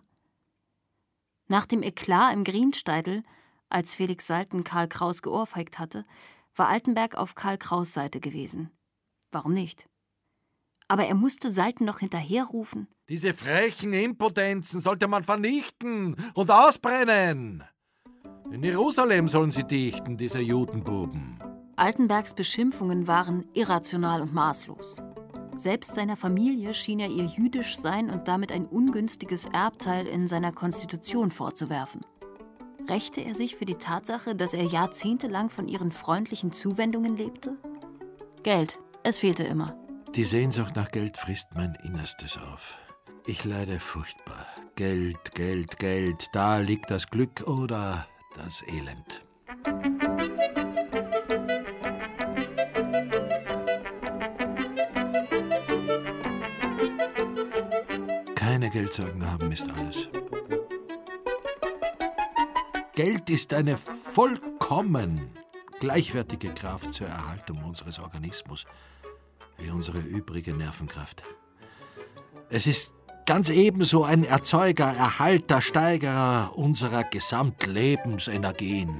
Nach dem Eklat im Griensteidl, als Felix Salten Karl Kraus geohrfeigt hatte, war Altenberg auf Karl Kraus' Seite gewesen. Warum nicht? Aber er musste Salten noch hinterherrufen. Diese frechen Impotenzen sollte man vernichten und ausbrennen. In Jerusalem sollen sie dichten, diese Judenbuben. Altenbergs Beschimpfungen waren irrational und maßlos. Selbst seiner Familie schien er ihr Jüdischsein und damit ein ungünstiges Erbteil in seiner Konstitution vorzuwerfen. Rächte er sich für die Tatsache, dass er jahrzehntelang von ihren freundlichen Zuwendungen lebte? Geld, es fehlte immer. Die Sehnsucht nach Geld frisst mein Innerstes auf. Ich leide furchtbar. Geld, Geld, Geld, da liegt das Glück oder das Elend. Keine Geldsorgen haben ist alles. Geld ist eine vollkommen gleichwertige Kraft zur Erhaltung unseres Organismus, wie unsere übrige Nervenkraft. Es ist ganz ebenso ein Erzeuger, Erhalter, Steigerer unserer Gesamtlebensenergien.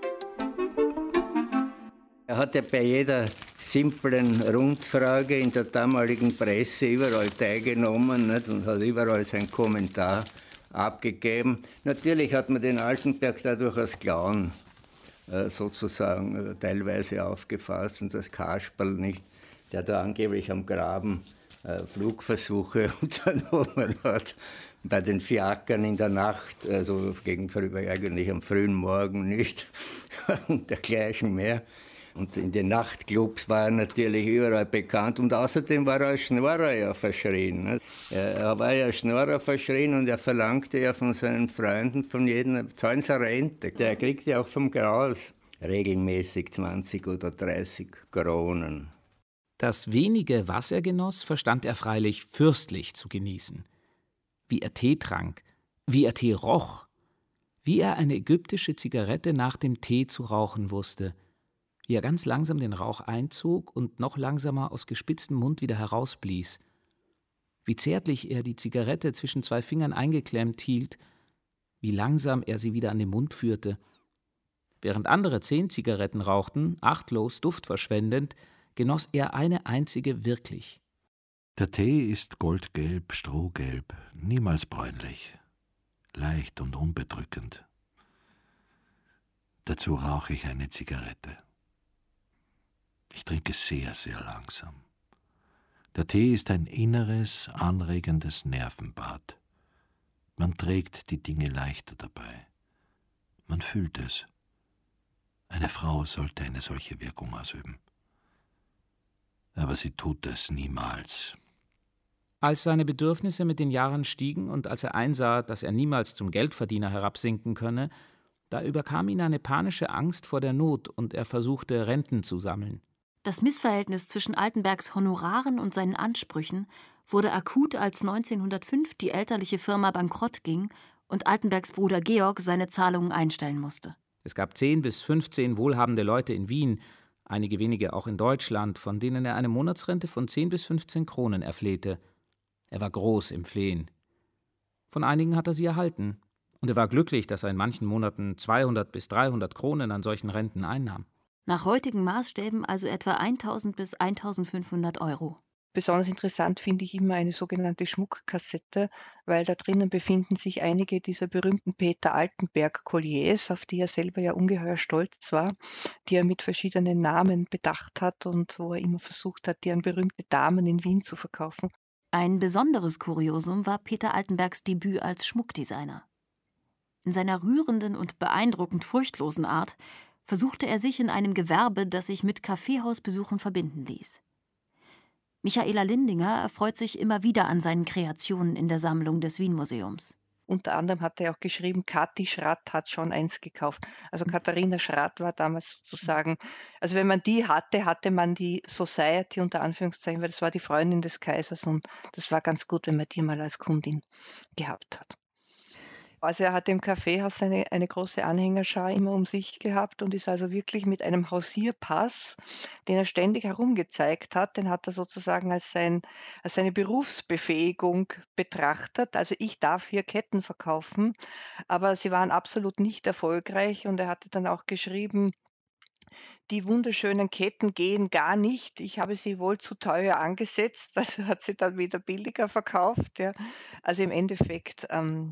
Er hatte bei jeder simplen Rundfrage in der damaligen Presse überall teilgenommen, nicht, und hat überall seinen Kommentar abgegeben. Natürlich hat man den Altenberg dadurch als Clown sozusagen teilweise aufgefasst und das Kasperl nicht, der da angeblich am Graben Flugversuche unternommen hat, bei den Fiakern in der Nacht, also gegenüber eigentlich am frühen Morgen nicht, und dergleichen mehr. Und in den Nachtclubs war er natürlich überall bekannt und außerdem war er als Schnorrer ja verschrien. Nicht? Er war ja Schnorrer verschrien und er verlangte ja von seinen Freunden, von jedem, zahlen sie Rente. Der kriegt ja auch vom Graus regelmäßig 20 oder 30 Kronen. Das wenige, was er genoss, verstand er freilich fürstlich zu genießen. Wie er Tee trank, wie er Tee roch, wie er eine ägyptische Zigarette nach dem Tee zu rauchen wusste, wie er ganz langsam den Rauch einzog und noch langsamer aus gespitztem Mund wieder herausblies, wie zärtlich er die Zigarette zwischen zwei Fingern eingeklemmt hielt, wie langsam er sie wieder an den Mund führte. Während andere 10 Zigaretten rauchten, achtlos, duftverschwendend, genoss er eine einzige wirklich. Der Tee ist goldgelb, strohgelb, niemals bräunlich, leicht und unbedrückend. Dazu rauche ich eine Zigarette. Ich trinke sehr, sehr langsam. Der Tee ist ein inneres, anregendes Nervenbad. Man trägt die Dinge leichter dabei. Man fühlt es. Eine Frau sollte eine solche Wirkung ausüben. Aber sie tut es niemals. Als seine Bedürfnisse mit den Jahren stiegen und als er einsah, dass er niemals zum Geldverdiener herabsinken könne, da überkam ihn eine panische Angst vor der Not und er versuchte, Renten zu sammeln. Das Missverhältnis zwischen Altenbergs Honoraren und seinen Ansprüchen wurde akut, als 1905 die elterliche Firma bankrott ging und Altenbergs Bruder Georg seine Zahlungen einstellen musste. Es gab 10 bis 15 wohlhabende Leute in Wien, einige wenige auch in Deutschland, von denen er eine Monatsrente von 10 bis 15 Kronen erflehte. Er war groß im Flehen. Von einigen hat er sie erhalten. Und er war glücklich, dass er in manchen Monaten 200 bis 300 Kronen an solchen Renten einnahm. Nach heutigen Maßstäben also etwa 1.000 bis 1.500 Euro. Besonders interessant finde ich immer eine sogenannte Schmuckkassette, weil da drinnen befinden sich einige dieser berühmten Peter Altenberg-Kolliers, auf die er selber ja ungeheuer stolz war, die er mit verschiedenen Namen bedacht hat und wo er immer versucht hat, die an berühmte Damen in Wien zu verkaufen. Ein besonderes Kuriosum war Peter Altenbergs Debüt als Schmuckdesigner. In seiner rührenden und beeindruckend furchtlosen Art versuchte er sich in einem Gewerbe, das sich mit Kaffeehausbesuchen verbinden ließ. Michaela Lindinger erfreut sich immer wieder an seinen Kreationen in der Sammlung des Wien-Museums. Unter anderem hat er auch geschrieben, Kathi Schratt hat schon eins gekauft. Also Katharina Schratt war damals sozusagen, also wenn man die hatte, hatte man die Society unter Anführungszeichen, weil das war die Freundin des Kaisers und das war ganz gut, wenn man die mal als Kundin gehabt hat. Also er hat im Kaffeehaus eine große Anhängerschar immer um sich gehabt und ist also wirklich mit einem Hausierpass, den er ständig herumgezeigt hat, den hat er sozusagen als seine Berufsbefähigung betrachtet. Also ich darf hier Ketten verkaufen, aber sie waren absolut nicht erfolgreich und er hatte dann auch geschrieben, die wunderschönen Ketten gehen gar nicht. Ich habe sie wohl zu teuer angesetzt, also hat sie dann wieder billiger verkauft. Ja. Also im Endeffekt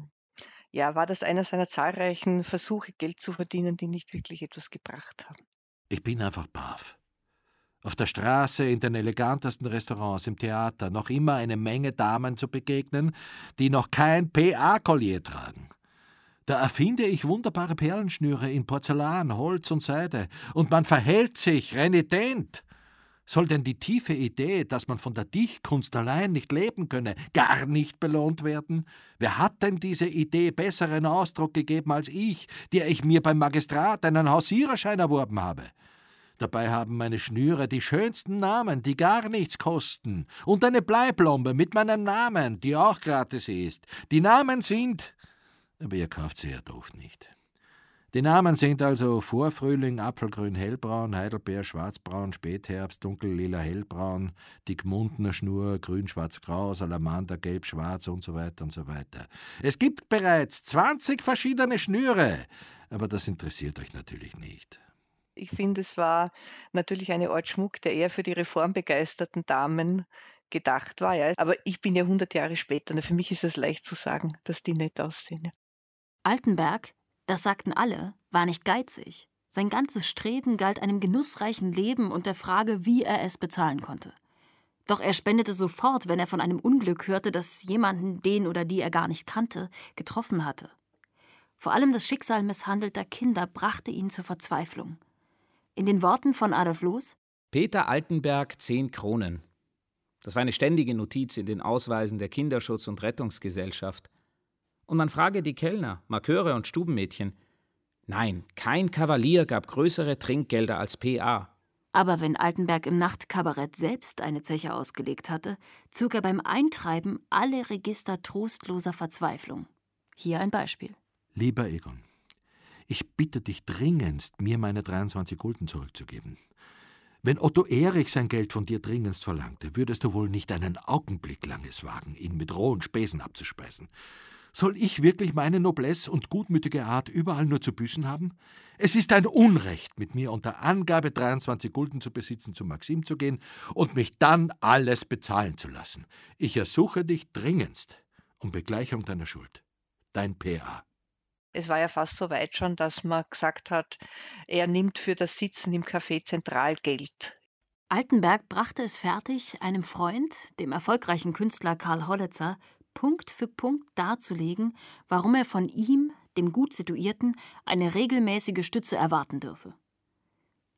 war das einer seiner zahlreichen Versuche, Geld zu verdienen, die nicht wirklich etwas gebracht haben. Ich bin einfach baff. Auf der Straße, in den elegantesten Restaurants, im Theater, noch immer eine Menge Damen zu begegnen, die noch kein PA-Collier tragen. Da erfinde ich wunderbare Perlenschnüre in Porzellan, Holz und Seide, und man verhält sich renitent. Soll denn die tiefe Idee, dass man von der Dichtkunst allein nicht leben könne, gar nicht belohnt werden? Wer hat denn diese Idee besseren Ausdruck gegeben als ich, der ich mir beim Magistrat einen Hausiererschein erworben habe? Dabei haben meine Schnüre die schönsten Namen, die gar nichts kosten, und eine Bleiplombe mit meinem Namen, die auch gratis ist. Die Namen sind... Aber ihr kauft sie ja doof nicht. Die Namen sind also Vorfrühling, Apfelgrün, Hellbraun, Heidelbeer, Schwarzbraun, Spätherbst, Dunkellila, Hellbraun, die Gmundner Schnur, Grün, Schwarz, Grau, Salamander, Gelb, Schwarz und so weiter und so weiter. Es gibt bereits 20 verschiedene Schnüre, aber das interessiert euch natürlich nicht. Ich finde, es war natürlich eine Art Schmuck, der eher für die reformbegeisterten Damen gedacht war. Ja. Aber ich bin ja 100 Jahre später und für mich ist es leicht zu sagen, dass die nett aussehen. Ja. Altenberg, das sagten alle, war nicht geizig. Sein ganzes Streben galt einem genussreichen Leben und der Frage, wie er es bezahlen konnte. Doch er spendete sofort, wenn er von einem Unglück hörte, das jemanden, den oder die er gar nicht kannte, getroffen hatte. Vor allem das Schicksal misshandelter Kinder brachte ihn zur Verzweiflung. In den Worten von Adolf Loos: Peter Altenberg 10 Kronen. Das war eine ständige Notiz in den Ausweisen der Kinderschutz- und Rettungsgesellschaft. Und man frage die Kellner, Marköre und Stubenmädchen. Nein, kein Kavalier gab größere Trinkgelder als PA. Aber wenn Altenberg im Nachtkabarett selbst eine Zeche ausgelegt hatte, zog er beim Eintreiben alle Register trostloser Verzweiflung. Hier ein Beispiel. Lieber Egon, ich bitte dich dringendst, mir meine 23 Gulden zurückzugeben. Wenn Otto Erich sein Geld von dir dringendst verlangte, würdest du wohl nicht einen Augenblick lang es wagen, ihn mit rohen Späßen abzuspeisen. Soll ich wirklich meine Noblesse und gutmütige Art überall nur zu büßen haben? Es ist ein Unrecht, mit mir unter Angabe 23 Gulden zu besitzen zu Maxim zu gehen und mich dann alles bezahlen zu lassen. Ich ersuche dich dringendst um Begleichung deiner Schuld. Dein P.A. Es war ja fast so weit schon, dass man gesagt hat, er nimmt für das Sitzen im Café Zentral Geld. Altenberg brachte es fertig, einem Freund, dem erfolgreichen Künstler Karl Hollitzer, Punkt für Punkt darzulegen, warum er von ihm, dem gut Situierten, eine regelmäßige Stütze erwarten dürfe.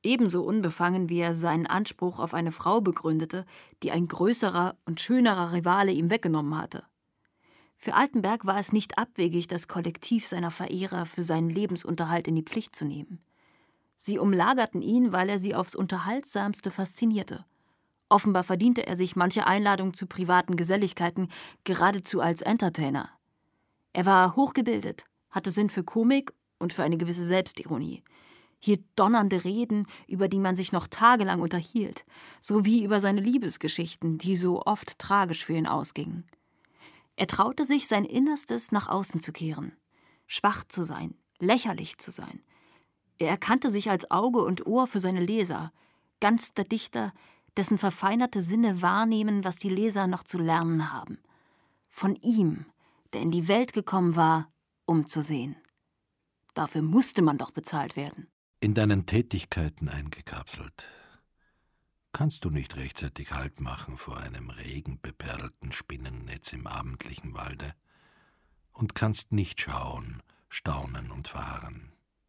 Ebenso unbefangen, wie er seinen Anspruch auf eine Frau begründete, die ein größerer und schönerer Rivale ihm weggenommen hatte. Für Altenberg war es nicht abwegig, das Kollektiv seiner Verehrer für seinen Lebensunterhalt in die Pflicht zu nehmen. Sie umlagerten ihn, weil er sie aufs Unterhaltsamste faszinierte. Offenbar verdiente er sich manche Einladung zu privaten Geselligkeiten geradezu als Entertainer. Er war hochgebildet, hatte Sinn für Komik und für eine gewisse Selbstironie, hielt donnernde Reden, über die man sich noch tagelang unterhielt, sowie über seine Liebesgeschichten, die so oft tragisch für ihn ausgingen. Er traute sich, sein Innerstes nach außen zu kehren, schwach zu sein, lächerlich zu sein. Er erkannte sich als Auge und Ohr für seine Leser, ganz der Dichter, dessen verfeinerte Sinne wahrnehmen, was die Leser noch zu lernen haben. Von ihm, der in die Welt gekommen war, um zu sehen. Dafür musste man doch bezahlt werden. In deinen Tätigkeiten eingekapselt. Kannst du nicht rechtzeitig Halt machen vor einem regenbeperlten Spinnennetz im abendlichen Walde und kannst nicht schauen, staunen und verharren.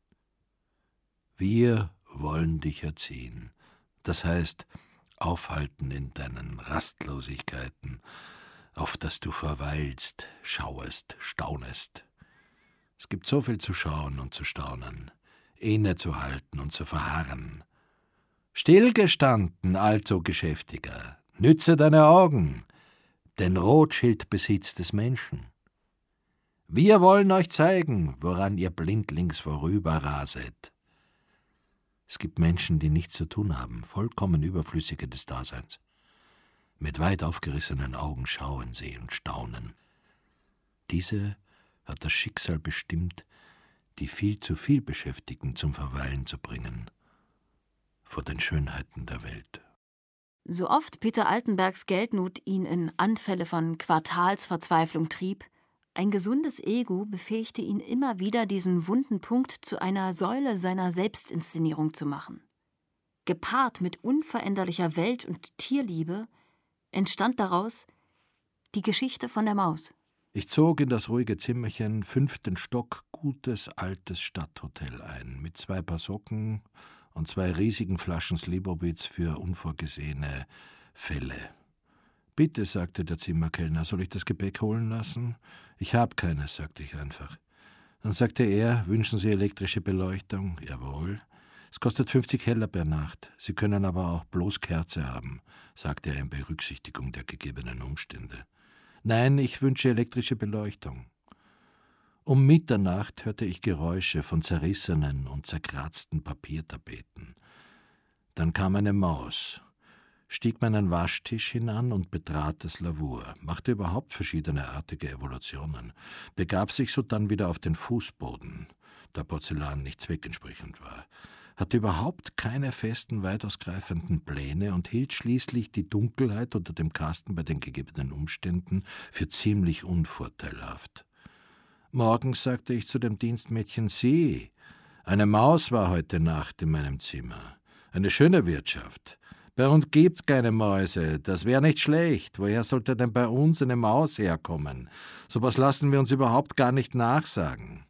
Wir wollen dich erziehen, das heißt aufhalten in deinen Rastlosigkeiten, auf das du verweilst, schauest, staunest. Es gibt so viel zu schauen und zu staunen, innezuhalten und zu verharren. Stillgestanden, also Geschäftiger, nütze deine Augen, denn Rothschild besitzt des Menschen. Wir wollen euch zeigen, woran ihr blindlings vorüberraset. Es gibt Menschen, die nichts zu tun haben, vollkommen Überflüssige des Daseins. Mit weit aufgerissenen Augen schauen sie und staunen. Diese hat das Schicksal bestimmt, die viel zu viel Beschäftigten zum Verweilen zu bringen, vor den Schönheiten der Welt. So oft Peter Altenbergs Geldnot ihn in Anfälle von Quartalsverzweiflung trieb, ein gesundes Ego befähigte ihn immer wieder, diesen wunden Punkt zu einer Säule seiner Selbstinszenierung zu machen. Gepaart mit unveränderlicher Welt- und Tierliebe entstand daraus die Geschichte von der Maus. Ich zog in das ruhige Zimmerchen 5. Stock gutes altes Stadthotel ein, mit 2 Paar Socken und 2 riesigen Flaschen Slivovitz für unvorgesehene Fälle. »Bitte«, sagte der Zimmerkellner, »soll ich das Gepäck holen lassen?« »Ich habe keines«, sagte ich einfach. Dann sagte er, »Wünschen Sie elektrische Beleuchtung?« »Jawohl.« »Es kostet 50 Heller per Nacht. Sie können aber auch bloß Kerze haben«, sagte er in Berücksichtigung der gegebenen Umstände. »Nein, ich wünsche elektrische Beleuchtung.« Um Mitternacht hörte ich Geräusche von zerrissenen und zerkratzten Papiertapeten. Dann kam eine Maus, stieg meinen Waschtisch hinan und betrat das Lavur, machte überhaupt verschiedene artige Evolutionen, begab sich sodann wieder auf den Fußboden, da Porzellan nicht zweckentsprechend war, hatte überhaupt keine festen, weit ausgreifenden Pläne und hielt schließlich die Dunkelheit unter dem Kasten bei den gegebenen Umständen für ziemlich unvorteilhaft. Morgens sagte ich zu dem Dienstmädchen, »Sieh, eine Maus war heute Nacht in meinem Zimmer. Eine schöne Wirtschaft. Bei uns gibt's keine Mäuse, das wäre nicht schlecht. Woher sollte denn bei uns eine Maus herkommen? So was lassen wir uns überhaupt gar nicht nachsagen.«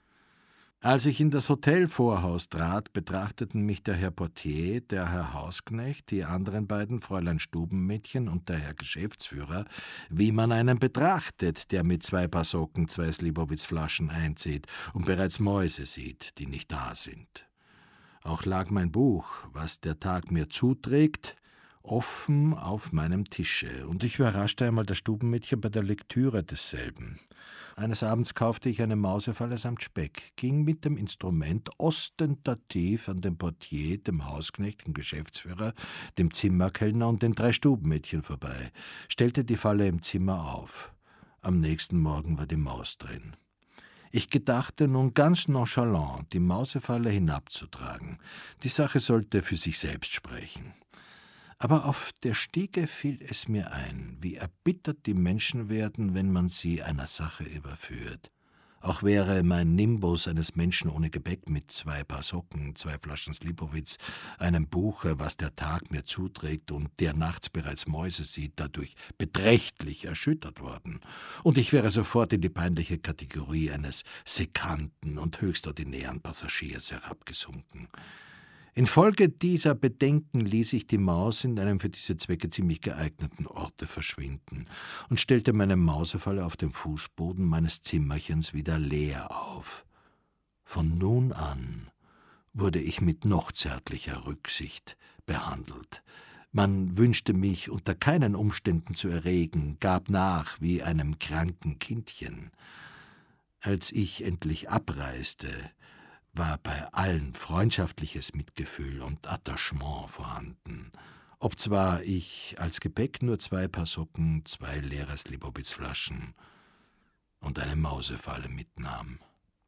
Als ich in das Hotelvorhaus trat, betrachteten mich der Herr Portier, der Herr Hausknecht, die anderen beiden Fräulein Stubenmädchen und der Herr Geschäftsführer, wie man einen betrachtet, der mit 2 Paar Socken 2 Slivovitz-Flaschen einzieht und bereits Mäuse sieht, die nicht da sind. Auch lag mein Buch, was der Tag mir zuträgt, offen auf meinem Tische, und ich überraschte einmal das Stubenmädchen bei der Lektüre desselben. Eines Abends kaufte ich eine Mausefalle samt Speck, ging mit dem Instrument ostentativ an dem Portier, dem Hausknecht, dem Geschäftsführer, dem Zimmerkellner und den 3 Stubenmädchen vorbei, stellte die Falle im Zimmer auf. Am nächsten Morgen war die Maus drin. Ich gedachte nun ganz nonchalant, die Mausefalle hinabzutragen. Die Sache sollte für sich selbst sprechen. Aber auf der Stiege fiel es mir ein, wie erbittert die Menschen werden, wenn man sie einer Sache überführt. Auch wäre mein Nimbus eines Menschen ohne Gepäck mit 2 Paar Socken, 2 Flaschen Slivovitz, einem Buche, was der Tag mir zuträgt und der nachts bereits Mäuse sieht, dadurch beträchtlich erschüttert worden. Und ich wäre sofort in die peinliche Kategorie eines sekanten und höchst ordinären Passagiers herabgesunken. Infolge dieser Bedenken ließ ich die Maus in einem für diese Zwecke ziemlich geeigneten Orte verschwinden und stellte meine Mausefalle auf dem Fußboden meines Zimmerchens wieder leer auf. Von nun an wurde ich mit noch zärtlicher Rücksicht behandelt. Man wünschte mich unter keinen Umständen zu erregen, gab nach wie einem kranken Kindchen. Als ich endlich abreiste, war bei allen freundschaftliches Mitgefühl und Attachement vorhanden, obzwar ich als Gepäck nur 2 Paar Socken, 2 leere Slivovitz-Flaschen und eine Mausefalle mitnahm.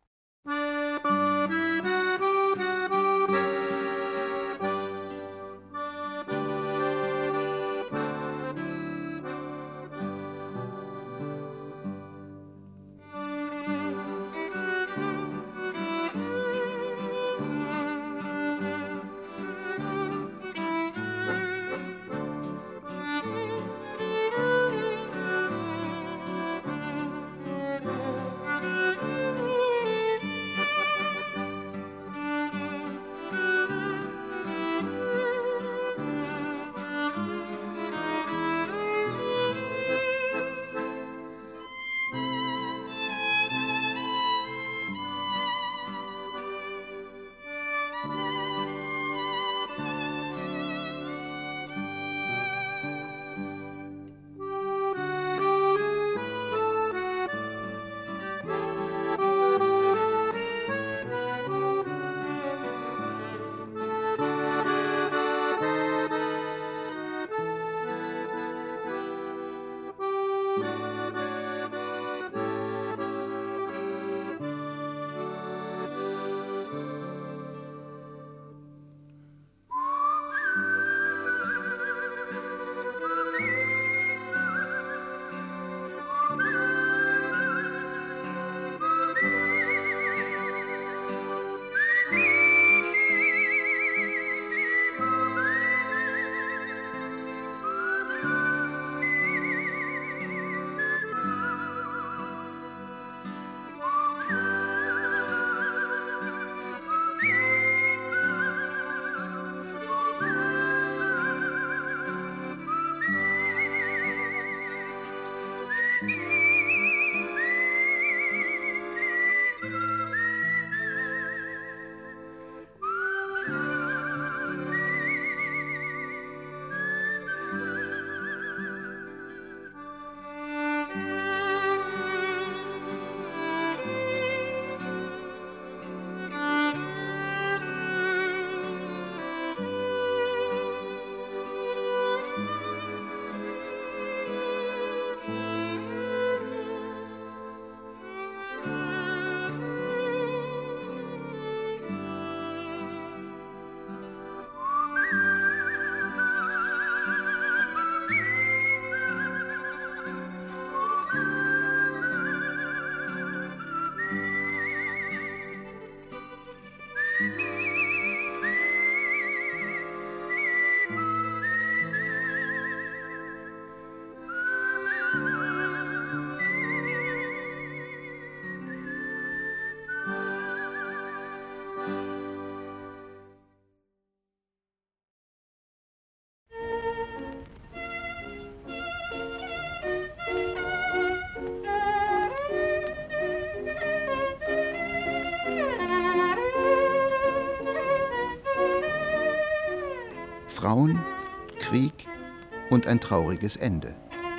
Frauen, Krieg und ein trauriges Ende.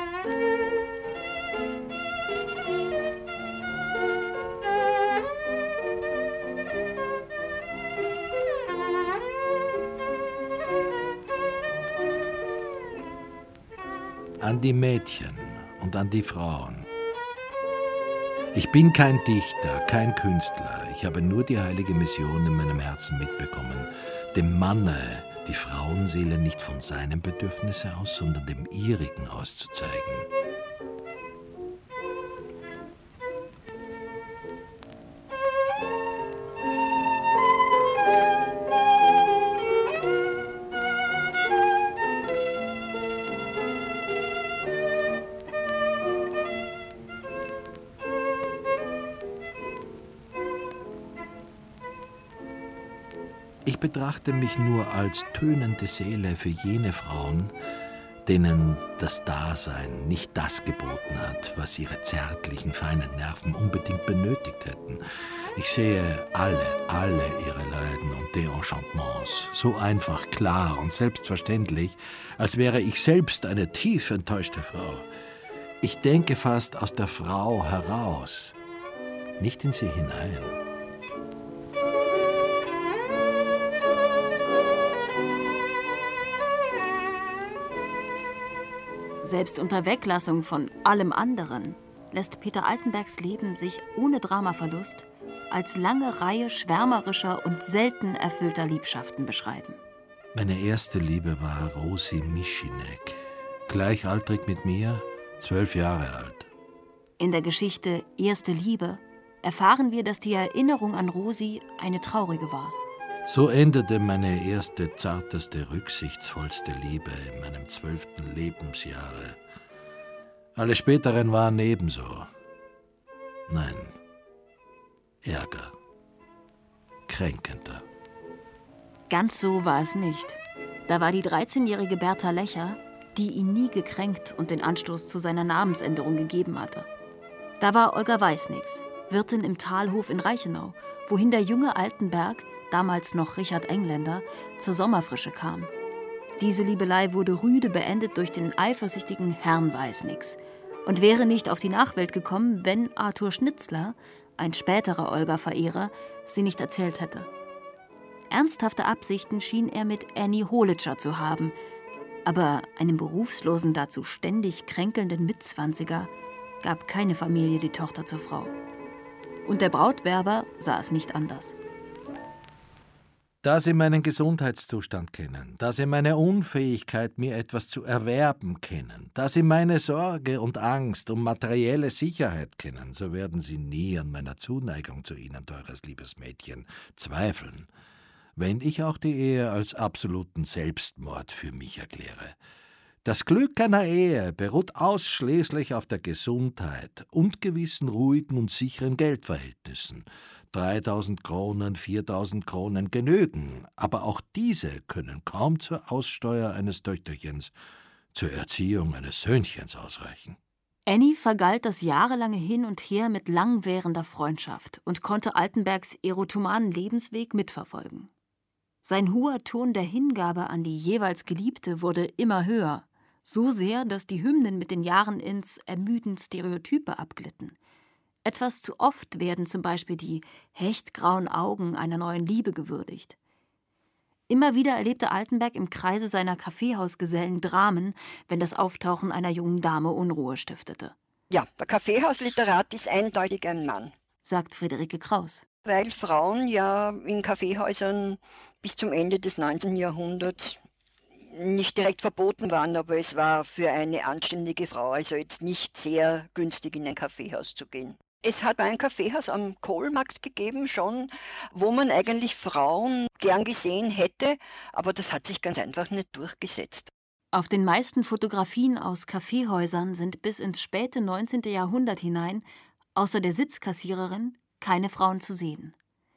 An die Mädchen und an die Frauen. Ich bin kein Dichter, kein Künstler. Ich habe nur die heilige Mission in meinem Herzen mitbekommen, dem Manne die Frauenseele nicht von seinem Bedürfnisse aus, sondern dem ihrigen auszuzeigen. Ich betrachte mich nur als tönende Seele für jene Frauen, denen das Dasein nicht das geboten hat, was ihre zärtlichen, feinen Nerven unbedingt benötigt hätten. Ich sehe alle ihre Leiden und Desenchantements so einfach, klar und selbstverständlich, als wäre ich selbst eine tief enttäuschte Frau. Ich denke fast aus der Frau heraus, nicht in sie hinein. Selbst unter Weglassung von allem anderen lässt Peter Altenbergs Leben sich ohne Dramaverlust als lange Reihe schwärmerischer und selten erfüllter Liebschaften beschreiben. Meine erste Liebe war Rosi Mischinek, gleichaltrig mit mir, 12 Jahre alt. In der Geschichte Erste Liebe erfahren wir, dass die Erinnerung an Rosi eine traurige war. So endete meine erste, zarteste, rücksichtsvollste Liebe in meinem 12. Lebensjahre. Alle späteren waren ebenso. Nein, Ärger, kränkender. Ganz so war es nicht. Da war die 13-jährige Bertha Lecher, die ihn nie gekränkt und den Anstoß zu seiner Namensänderung gegeben hatte. Da war Olga Weißnix, Wirtin im Talhof in Reichenau, wohin der junge Altenberg, damals noch Richard Engländer, zur Sommerfrische kam. Diese Liebelei wurde rüde beendet durch den eifersüchtigen Herrn Weißnix und wäre nicht auf die Nachwelt gekommen, wenn Arthur Schnitzler, ein späterer Olga-Verehrer, sie nicht erzählt hätte. Ernsthafte Absichten schien er mit Annie Holitscher zu haben, aber einem berufslosen, dazu ständig kränkelnden Mitzwanziger gab keine Familie die Tochter zur Frau. Und der Brautwerber sah es nicht anders. Da Sie meinen Gesundheitszustand kennen, da Sie meine Unfähigkeit, mir etwas zu erwerben, kennen, da Sie meine Sorge und Angst um materielle Sicherheit kennen, so werden Sie nie an meiner Zuneigung zu Ihnen, teures liebes Mädchen, zweifeln, wenn ich auch die Ehe als absoluten Selbstmord für mich erkläre. Das Glück einer Ehe beruht ausschließlich auf der Gesundheit und gewissen ruhigen und sicheren Geldverhältnissen. 3.000 Kronen, 4.000 Kronen genügen, aber auch diese können kaum zur Aussteuer eines Töchterchens, zur Erziehung eines Söhnchens ausreichen. Annie vergalt das jahrelange Hin und Her mit langwährender Freundschaft und konnte Altenbergs erotomanen Lebensweg mitverfolgen. Sein hoher Ton der Hingabe an die jeweils Geliebte wurde immer höher, so sehr, dass die Hymnen mit den Jahren ins Ermüden Stereotype abglitten. Etwas zu oft werden zum Beispiel die hechtgrauen Augen einer neuen Liebe gewürdigt. Immer wieder erlebte Altenberg im Kreise seiner Kaffeehausgesellen Dramen, wenn das Auftauchen einer jungen Dame Unruhe stiftete. Ja, der Kaffeehausliterat ist eindeutig ein Mann, sagt Friederike Kraus. Weil Frauen ja in Kaffeehäusern bis zum Ende des 19. Jahrhunderts nicht direkt verboten waren, aber es war für eine anständige Frau also jetzt nicht sehr günstig, in ein Kaffeehaus zu gehen. Es hat ein Kaffeehaus am Kohlmarkt gegeben schon, wo man eigentlich Frauen gern gesehen hätte, aber das hat sich ganz einfach nicht durchgesetzt. Auf den meisten Fotografien aus Kaffeehäusern sind bis ins späte 19. Jahrhundert hinein, außer der Sitzkassiererin, keine Frauen zu sehen.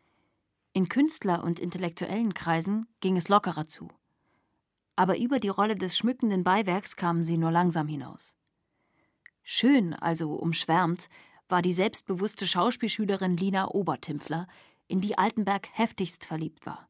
In Künstler- und intellektuellen Kreisen ging es lockerer zu. Aber über die Rolle des schmückenden Beiwerks kamen sie nur langsam hinaus. Schön, also umschwärmt, war die selbstbewusste Schauspielschülerin Lina Obertimpfler, in die Altenberg heftigst verliebt war.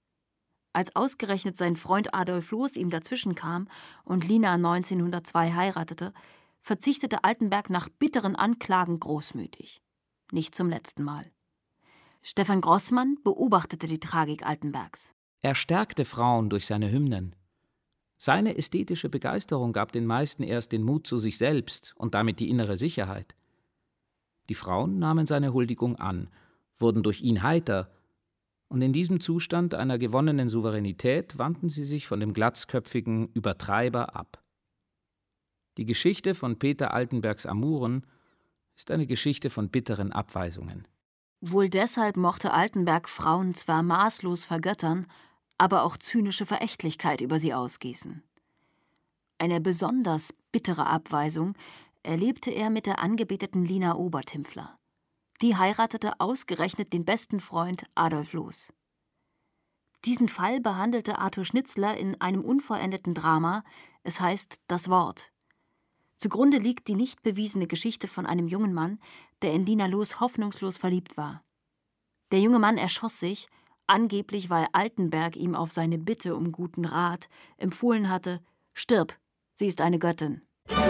Als ausgerechnet sein Freund Adolf Loos ihm dazwischen kam und Lina 1902 heiratete, verzichtete Altenberg nach bitteren Anklagen großmütig. Nicht zum letzten Mal. Stefan Grossmann beobachtete die Tragik Altenbergs. Er stärkte Frauen durch seine Hymnen. Seine ästhetische Begeisterung gab den meisten erst den Mut zu sich selbst und damit die innere Sicherheit. Die Frauen nahmen seine Huldigung an, wurden durch ihn heiter, und in diesem Zustand einer gewonnenen Souveränität wandten sie sich von dem glatzköpfigen Übertreiber ab. Die Geschichte von Peter Altenbergs Amuren ist eine Geschichte von bitteren Abweisungen. Wohl deshalb mochte Altenberg Frauen zwar maßlos vergöttern, aber auch zynische Verächtlichkeit über sie ausgießen. Eine besonders bittere Abweisung erlebte er mit der angebeteten Lina Obertimpfler. Die heiratete ausgerechnet den besten Freund Adolf Loos. Diesen Fall behandelte Arthur Schnitzler in einem unvollendeten Drama, es heißt Das Wort. Zugrunde liegt die nicht bewiesene Geschichte von einem jungen Mann, der in Lina Loos hoffnungslos verliebt war. Der junge Mann erschoss sich, angeblich weil Altenberg ihm auf seine Bitte um guten Rat empfohlen hatte: »Stirb, sie ist eine Göttin.«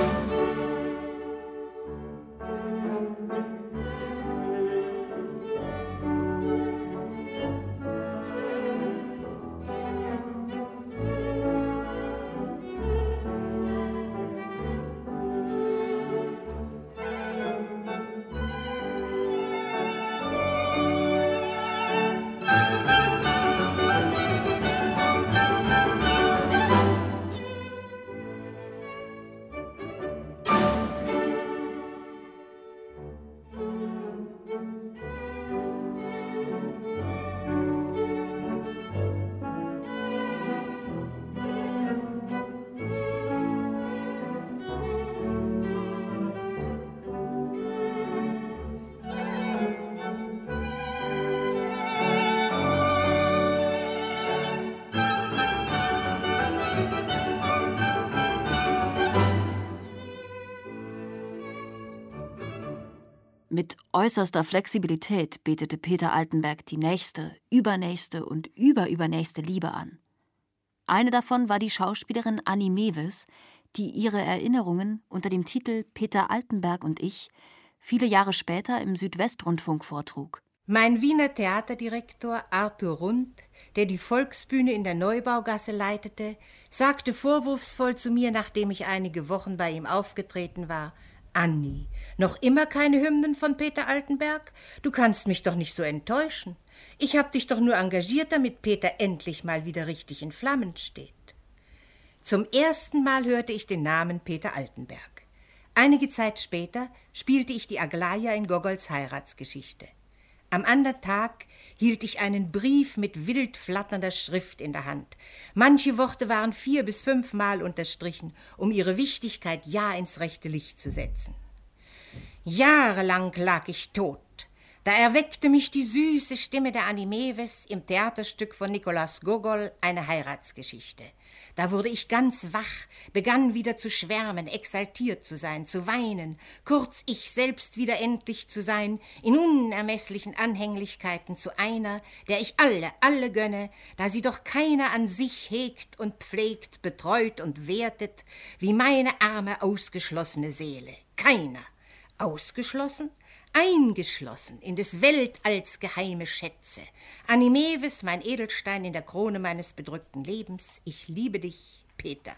Mit äußerster Flexibilität betete Peter Altenberg die nächste, übernächste und überübernächste Liebe an. Eine davon war die Schauspielerin Annie Mewes, die ihre Erinnerungen unter dem Titel »Peter Altenberg und ich« viele Jahre später im Südwestrundfunk vortrug. Mein Wiener Theaterdirektor Arthur Rund, der die Volksbühne in der Neubaugasse leitete, sagte vorwurfsvoll zu mir, nachdem ich einige Wochen bei ihm aufgetreten war: »Annie, noch immer keine Hymnen von Peter Altenberg? Du kannst mich doch nicht so enttäuschen. Ich habe dich doch nur engagiert, damit Peter endlich mal wieder richtig in Flammen steht.« Zum ersten Mal hörte ich den Namen Peter Altenberg. Einige Zeit später spielte ich die Aglaja in Gogols Heiratsgeschichte. Am anderen Tag hielt ich einen Brief mit wild flatternder Schrift in der Hand. Manche Worte waren 4 bis 5 Mal unterstrichen, um ihre Wichtigkeit ja ins rechte Licht zu setzen. Jahrelang lag ich tot. Da erweckte mich die süße Stimme der Annie Mewes im Theaterstück von Nikolaus Gogol, eine Heiratsgeschichte. Da wurde ich ganz wach, begann wieder zu schwärmen, exaltiert zu sein, zu weinen, kurz ich selbst wieder endlich zu sein, in unermesslichen Anhänglichkeiten zu einer, der ich alle gönne, da sie doch keiner an sich hegt und pflegt, betreut und wertet, wie meine arme, ausgeschlossene Seele. Keiner. Ausgeschlossen? Eingeschlossen in des Weltalls geheime Schätze. Annie Mewes, mein Edelstein in der Krone meines bedrückten Lebens, ich liebe dich, Peter.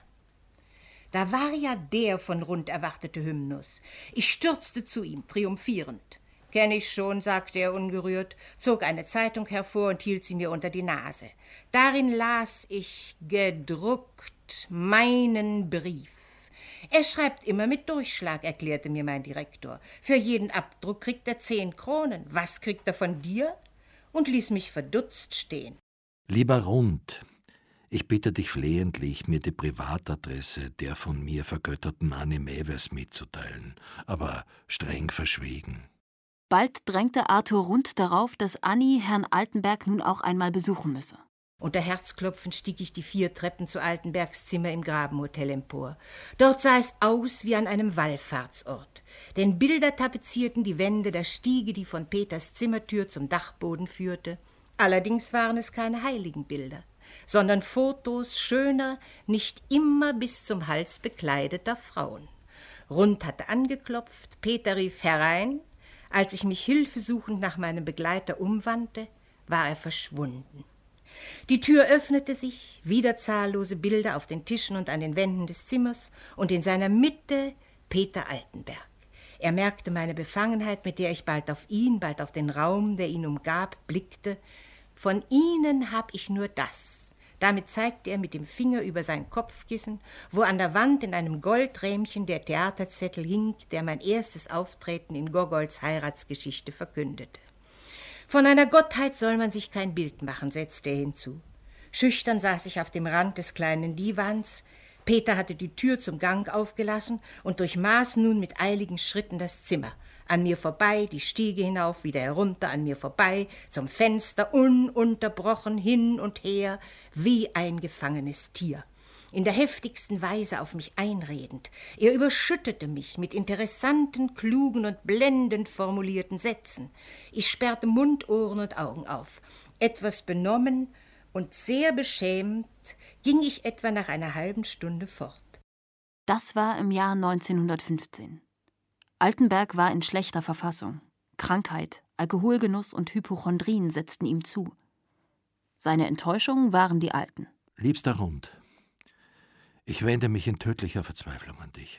Da war ja der von Rund erwartete Hymnus. Ich stürzte zu ihm, triumphierend. »Kenn ich schon«, sagte er ungerührt, zog eine Zeitung hervor und hielt sie mir unter die Nase. Darin las ich gedruckt meinen Brief. »Er schreibt immer mit Durchschlag«, erklärte mir mein Direktor. »Für jeden Abdruck kriegt er 10 Kronen. Was kriegt er von dir?« Und ließ mich verdutzt stehen. »Lieber Rund, ich bitte dich flehentlich, mir die Privatadresse der von mir vergötterten Annie Mewes mitzuteilen, aber streng verschwiegen.« Bald drängte Arthur Rund darauf, dass Annie Herrn Altenberg nun auch einmal besuchen müsse. Unter Herzklopfen stieg ich die 4 Treppen zu Altenbergs Zimmer im Grabenhotel empor. Dort sah es aus wie an einem Wallfahrtsort. Denn Bilder tapezierten die Wände der Stiege, die von Peters Zimmertür zum Dachboden führte. Allerdings waren es keine Heiligenbilder, sondern Fotos schöner, nicht immer bis zum Hals bekleideter Frauen. Rund hatte angeklopft, Peter rief herein. Als ich mich hilfesuchend nach meinem Begleiter umwandte, war er verschwunden. Die Tür öffnete sich, wieder zahllose Bilder auf den Tischen und an den Wänden des Zimmers und in seiner Mitte Peter Altenberg. Er merkte meine Befangenheit, mit der ich bald auf ihn, bald auf den Raum, der ihn umgab, blickte. »Von Ihnen hab ich nur das.« Damit zeigte er mit dem Finger über sein Kopfkissen, wo an der Wand in einem Goldrähmchen der Theaterzettel hing, der mein erstes Auftreten in Gogols Heiratsgeschichte verkündete. »Von einer Gottheit soll man sich kein Bild machen«, setzte er hinzu. Schüchtern saß ich auf dem Rand des kleinen Divans. Peter hatte die Tür zum Gang aufgelassen und durchmaß nun mit eiligen Schritten das Zimmer. An mir vorbei, die Stiege hinauf, wieder herunter, an mir vorbei, zum Fenster, ununterbrochen hin und her, wie ein gefangenes Tier. In der heftigsten Weise auf mich einredend. Er überschüttete mich mit interessanten, klugen und blendend formulierten Sätzen. Ich sperrte Mund, Ohren und Augen auf. Etwas benommen und sehr beschämt ging ich etwa nach einer halben Stunde fort. Das war im Jahr 1915. Altenberg war in schlechter Verfassung. Krankheit, Alkoholgenuss und Hypochondrien setzten ihm zu. Seine Enttäuschungen waren die alten. Liebster Rund, ich wende mich in tödlicher Verzweiflung an dich.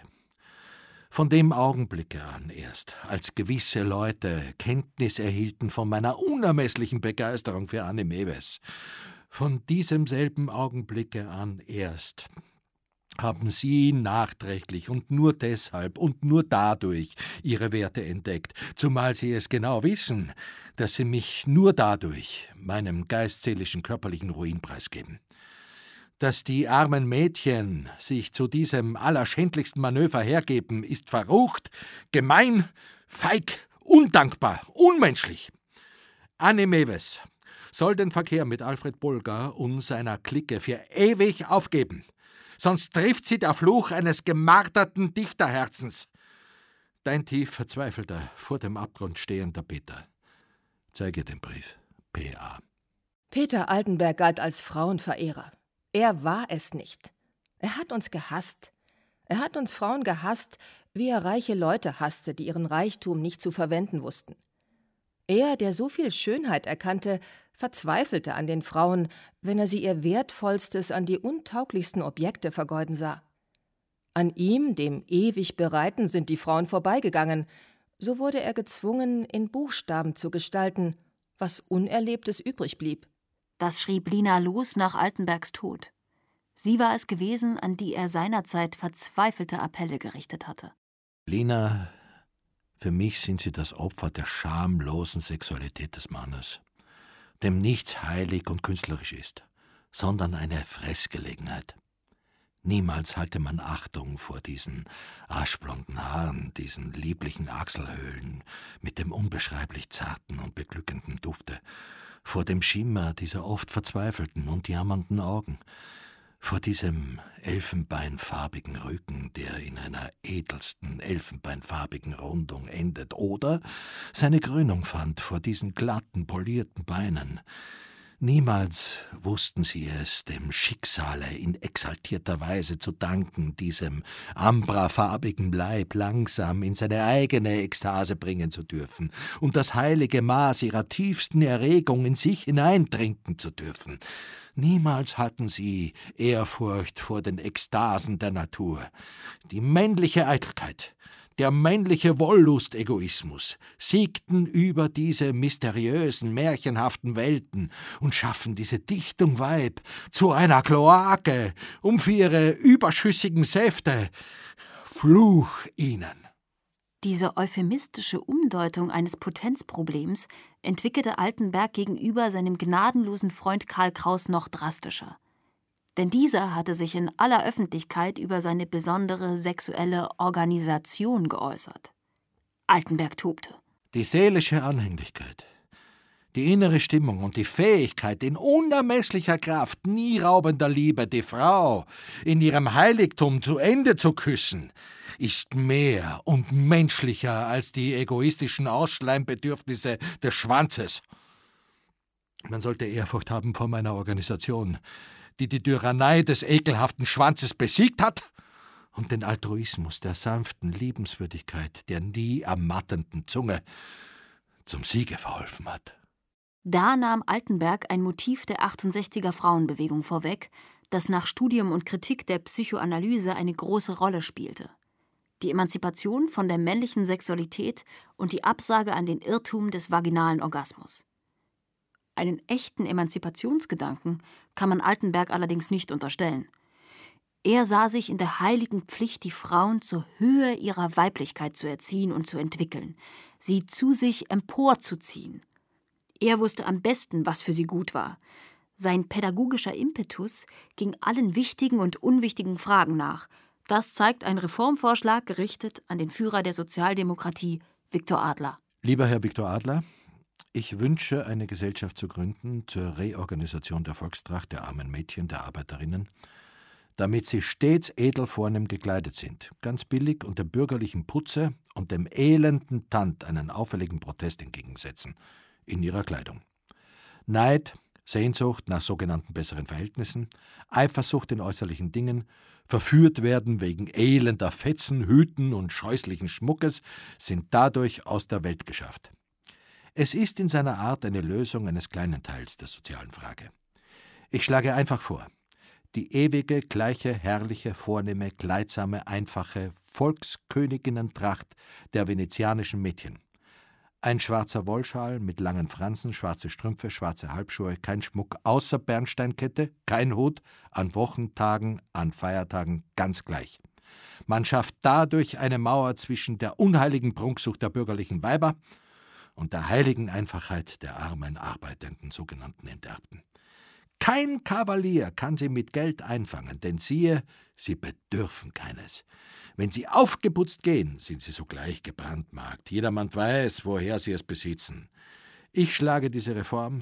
Von dem Augenblicke an erst, als gewisse Leute Kenntnis erhielten von meiner unermesslichen Begeisterung für Annie Mewes, von diesem selben Augenblicke an erst haben Sie nachträglich und nur deshalb und nur dadurch Ihre Werte entdeckt, zumal Sie es genau wissen, dass Sie mich nur dadurch meinem geistseelischen, körperlichen Ruin preisgeben. Dass die armen Mädchen sich zu diesem allerschändlichsten Manöver hergeben, ist verrucht, gemein, feig, undankbar, unmenschlich. Annie Mewes soll den Verkehr mit Alfred Bulger und seiner Clique für ewig aufgeben. Sonst trifft sie der Fluch eines gemarterten Dichterherzens. Dein tief verzweifelter, vor dem Abgrund stehender Peter. Zeige den Brief. P.A. Peter Altenberg galt als Frauenverehrer. Er war es nicht. Er hat uns gehasst. Er hat uns Frauen gehasst, wie er reiche Leute hasste, die ihren Reichtum nicht zu verwenden wussten. Er, der so viel Schönheit erkannte, verzweifelte an den Frauen, wenn er sie ihr Wertvollstes an die untauglichsten Objekte vergeuden sah. An ihm, dem ewig Bereiten, sind die Frauen vorbeigegangen. So wurde er gezwungen, in Buchstaben zu gestalten, was Unerlebtes übrig blieb. Das schrieb Lina Loos nach Altenbergs Tod. Sie war es gewesen, an die er seinerzeit verzweifelte Appelle gerichtet hatte. Lina, für mich sind Sie das Opfer der schamlosen Sexualität des Mannes, dem nichts heilig und künstlerisch ist, sondern eine Fressgelegenheit. Niemals halte man Achtung vor diesen aschblonden Haaren, diesen lieblichen Achselhöhlen mit dem unbeschreiblich zarten und beglückenden Dufte, vor dem Schimmer dieser oft verzweifelten und jammernden Augen, vor diesem elfenbeinfarbigen Rücken, der in einer edelsten elfenbeinfarbigen Rundung endet, oder seine Krönung fand vor diesen glatten, polierten Beinen. Niemals wussten sie es, dem Schicksale in exaltierter Weise zu danken, diesem ambrafarbigen Leib langsam in seine eigene Ekstase bringen zu dürfen und das heilige Maß ihrer tiefsten Erregung in sich hineintrinken zu dürfen. Niemals hatten sie Ehrfurcht vor den Ekstasen der Natur. Die männliche Eitelkeit, der männliche Wollust-Egoismus siegten über diese mysteriösen, märchenhaften Welten und schaffen diese Dichtung Weib zu einer Kloake, um für ihre überschüssigen Säfte. Fluch ihnen! Diese euphemistische Umdeutung eines Potenzproblems entwickelte Altenberg gegenüber seinem gnadenlosen Freund Karl Kraus noch drastischer. Denn dieser hatte sich in aller Öffentlichkeit über seine besondere sexuelle Organisation geäußert. Altenberg tobte. Die seelische Anhänglichkeit, die innere Stimmung und die Fähigkeit, in unermesslicher Kraft nie raubender Liebe die Frau in ihrem Heiligtum zu Ende zu küssen, ist mehr und menschlicher als die egoistischen Ausschleimbedürfnisse des Schwanzes. Man sollte Ehrfurcht haben vor meiner Organisation, die die Tyrannei des ekelhaften Schwanzes besiegt hat und den Altruismus der sanften Liebenswürdigkeit der nie ermattenden Zunge zum Siege verholfen hat. Da nahm Altenberg ein Motiv der 68er Frauenbewegung vorweg, das nach Studium und Kritik der Psychoanalyse eine große Rolle spielte. Die Emanzipation von der männlichen Sexualität und die Absage an den Irrtum des vaginalen Orgasmus. Einen echten Emanzipationsgedanken kann man Altenberg allerdings nicht unterstellen. Er sah sich in der heiligen Pflicht, die Frauen zur Höhe ihrer Weiblichkeit zu erziehen und zu entwickeln, sie zu sich emporzuziehen. Er wusste am besten, was für sie gut war. Sein pädagogischer Impetus ging allen wichtigen und unwichtigen Fragen nach. Das zeigt ein Reformvorschlag, gerichtet an den Führer der Sozialdemokratie, Viktor Adler. Lieber Herr Viktor Adler, ich wünsche, eine Gesellschaft zu gründen zur Reorganisation der Volkstracht der armen Mädchen, der Arbeiterinnen, damit sie stets edel vornehm gekleidet sind, ganz billig und der bürgerlichen Putze und dem elenden Tand einen auffälligen Protest entgegensetzen in ihrer Kleidung. Neid, Sehnsucht nach sogenannten besseren Verhältnissen, Eifersucht in äußerlichen Dingen, verführt werden wegen elender Fetzen, Hüten und scheußlichen Schmuckes, sind dadurch aus der Welt geschafft. Es ist in seiner Art eine Lösung eines kleinen Teils der sozialen Frage. Ich schlage einfach vor, die ewige, gleiche, herrliche, vornehme, kleidsame, einfache Volksköniginnentracht der venezianischen Mädchen. Ein schwarzer Wollschal mit langen Fransen, schwarze Strümpfe, schwarze Halbschuhe, kein Schmuck außer Bernsteinkette, kein Hut, an Wochentagen, an Feiertagen ganz gleich. Man schafft dadurch eine Mauer zwischen der unheiligen Prunksucht der bürgerlichen Weiber und der heiligen Einfachheit der armen, arbeitenden, sogenannten Enterbten. Kein Kavalier kann sie mit Geld einfangen, denn siehe, sie bedürfen keines. Wenn sie aufgeputzt gehen, sind sie sogleich gebrandmarkt. Jedermann weiß, woher sie es besitzen. Ich schlage diese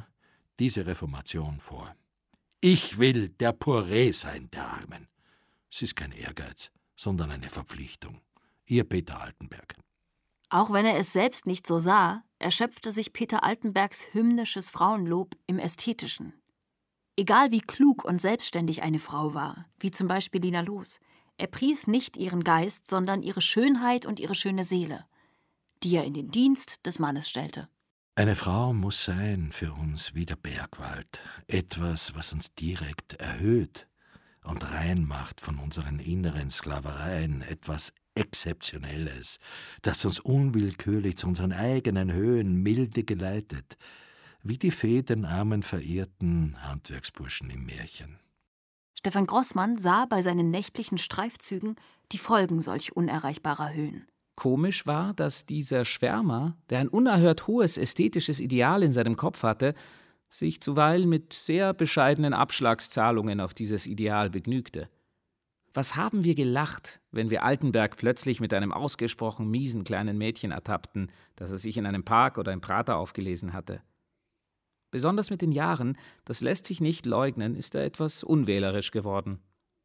Reformation vor. Ich will der Pourré sein der Armen. Es ist kein Ehrgeiz, sondern eine Verpflichtung. Ihr Peter Altenberg. Auch wenn er es selbst nicht so sah, erschöpfte sich Peter Altenbergs hymnisches Frauenlob im Ästhetischen. Egal wie klug und selbstständig eine Frau war, wie zum Beispiel Lina Loos, er pries nicht ihren Geist, sondern ihre Schönheit und ihre schöne Seele, die er in den Dienst des Mannes stellte. Eine Frau muss sein für uns wie der Bergwald, etwas, was uns direkt erhöht und rein macht von unseren inneren Sklavereien, etwas Exzeptionelles, das uns unwillkürlich zu unseren eigenen Höhen milde geleitet, wie die Fee den armen, verirrten Handwerksburschen im Märchen. Stefan Grossmann sah bei seinen nächtlichen Streifzügen die Folgen solch unerreichbarer Höhen. Komisch war, dass dieser Schwärmer, der ein unerhört hohes ästhetisches Ideal in seinem Kopf hatte, sich zuweilen mit sehr bescheidenen Abschlagszahlungen auf dieses Ideal begnügte. Was haben wir gelacht, wenn wir Altenberg plötzlich mit einem ausgesprochen miesen kleinen Mädchen ertappten, das er sich in einem Park oder im Prater aufgelesen hatte. Besonders mit den Jahren, das lässt sich nicht leugnen, ist er etwas unwählerisch geworden.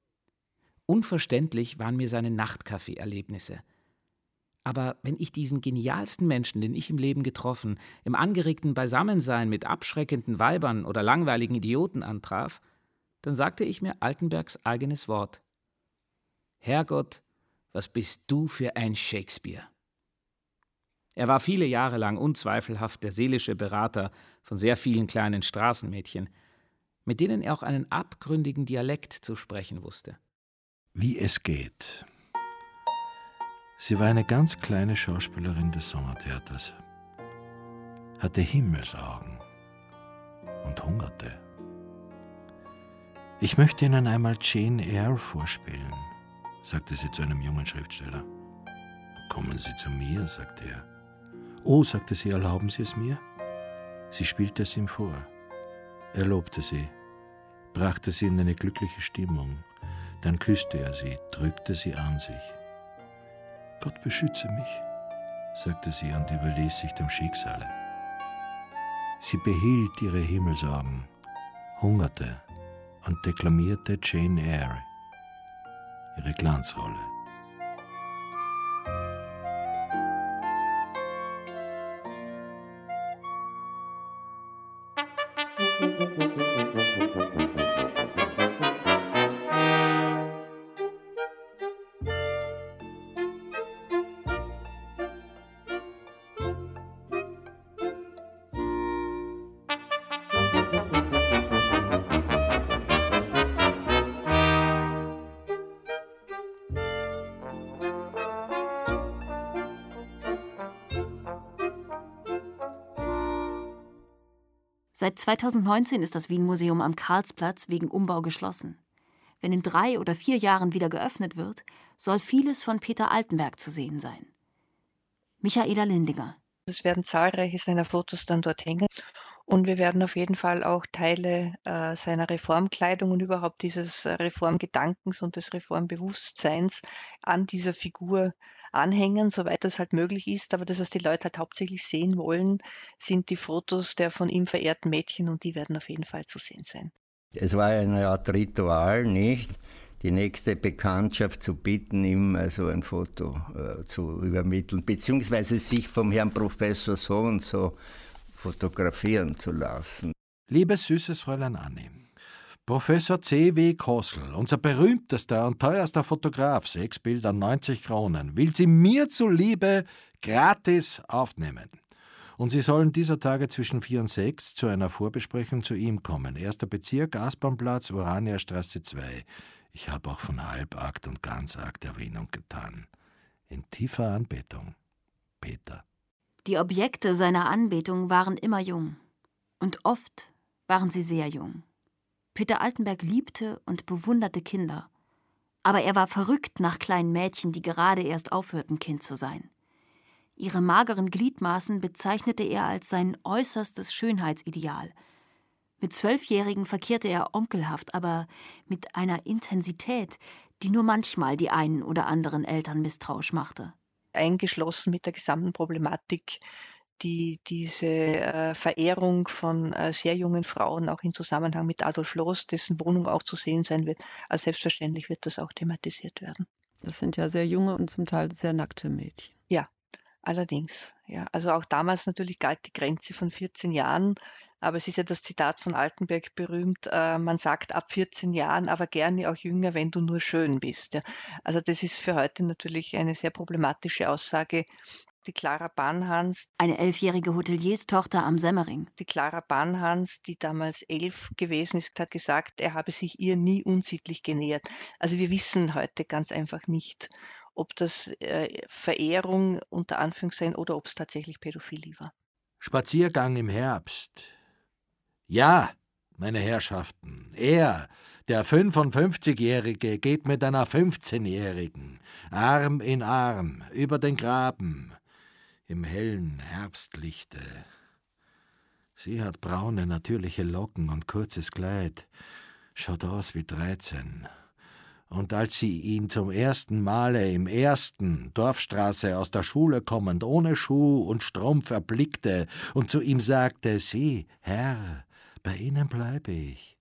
Unverständlich waren mir seine Nachtcafé-Erlebnisse. Aber wenn ich diesen genialsten Menschen, den ich im Leben getroffen, im angeregten Beisammensein mit abschreckenden Weibern oder langweiligen Idioten antraf, dann sagte ich mir Altenbergs eigenes Wort. Herrgott, was bist du für ein Shakespeare? Er war viele Jahre lang unzweifelhaft der seelische Berater von sehr vielen kleinen Straßenmädchen, mit denen er auch einen abgründigen Dialekt zu sprechen wusste. Wie es geht. Sie war eine ganz kleine Schauspielerin des Sommertheaters, hatte Himmelsaugen und hungerte. Ich möchte Ihnen einmal Jane Eyre vorspielen, sagte sie zu einem jungen Schriftsteller. Kommen Sie zu mir, sagte er. Oh, sagte sie, erlauben Sie es mir? Sie spielte es ihm vor. Er lobte sie, brachte sie in eine glückliche Stimmung. Dann küsste er sie, drückte sie an sich. Gott beschütze mich, sagte sie und überließ sich dem Schicksale. Sie behielt ihre Himmelsaugen, hungerte und deklamierte Jane Eyre, ihre Glanzrolle. Seit 2019 ist das Wien-Museum am Karlsplatz wegen Umbau geschlossen. Wenn in 3 oder 4 Jahren wieder geöffnet wird, soll vieles von Peter Altenberg zu sehen sein. Michaela Lindinger. Es werden zahlreiche seiner Fotos dann dort hängen. Und wir werden auf jeden Fall auch Teile seiner Reformkleidung und überhaupt dieses Reformgedankens und des Reformbewusstseins an dieser Figur anhängen, soweit das halt möglich ist. Aber das, was die Leute halt hauptsächlich sehen wollen, sind die Fotos der von ihm verehrten Mädchen und die werden auf jeden Fall zu sehen sein. Es war eine Art Ritual, nicht? Die nächste Bekanntschaft zu bitten, ihm also ein Foto zu übermitteln, beziehungsweise sich vom Herrn Professor so und so fotografieren zu lassen. Liebes süßes Fräulein Anni, Professor C.W. Kossel, unser berühmtester und teuerster Fotograf, 6 Bilder, 90 Kronen, will Sie mir zuliebe gratis aufnehmen. Und Sie sollen dieser Tage zwischen 4 und 6 zu einer Vorbesprechung zu ihm kommen. 1. Bezirk, Aspernplatz, Uraniastraße 2. Ich habe auch von Halbakt und Ganzakt Erwähnung getan. In tiefer Anbetung, Peter. Die Objekte seiner Anbetung waren immer jung. Und oft waren sie sehr jung. Peter Altenberg liebte und bewunderte Kinder. Aber er war verrückt nach kleinen Mädchen, die gerade erst aufhörten, Kind zu sein. Ihre mageren Gliedmaßen bezeichnete er als sein äußerstes Schönheitsideal. Mit 12-Jährigen verkehrte er onkelhaft, aber mit einer Intensität, die nur manchmal die einen oder anderen Eltern misstrauisch machte. Eingeschlossen mit der gesamten Problematik, die diese Verehrung von sehr jungen Frauen auch im Zusammenhang mit Adolf Loos, dessen Wohnung auch zu sehen sein wird. Also selbstverständlich wird das auch thematisiert werden. Das sind ja sehr junge und zum Teil sehr nackte Mädchen. Ja, allerdings. Ja. Also auch damals natürlich galt die Grenze von 14 Jahren. Aber es ist ja das Zitat von Altenberg berühmt, man sagt ab 14 Jahren, aber gerne auch jünger, wenn du nur schön bist. Ja. Also das ist für heute natürlich eine sehr problematische Aussage. Die Clara Banhans, eine 11-jährige Hotelierstochter am Semmering. Die Clara Banhans, die damals 11 gewesen ist, hat gesagt, er habe sich ihr nie unsittlich genähert. Also wir wissen heute ganz einfach nicht, ob das Verehrung unter Anführungszeichen oder ob es tatsächlich Pädophilie war. Spaziergang im Herbst. Ja, meine Herrschaften, er, der 55-Jährige, geht mit einer 15-Jährigen, Arm in Arm, über den Graben, im hellen Herbstlichte. Sie hat braune, natürliche Locken und kurzes Kleid, schaut aus wie 13. Und als sie ihn zum ersten Male im ersten Dorfstraße aus der Schule kommend ohne Schuh und Strumpf erblickte und zu ihm sagte, Sie, Herr, bei Ihnen bleibe ich,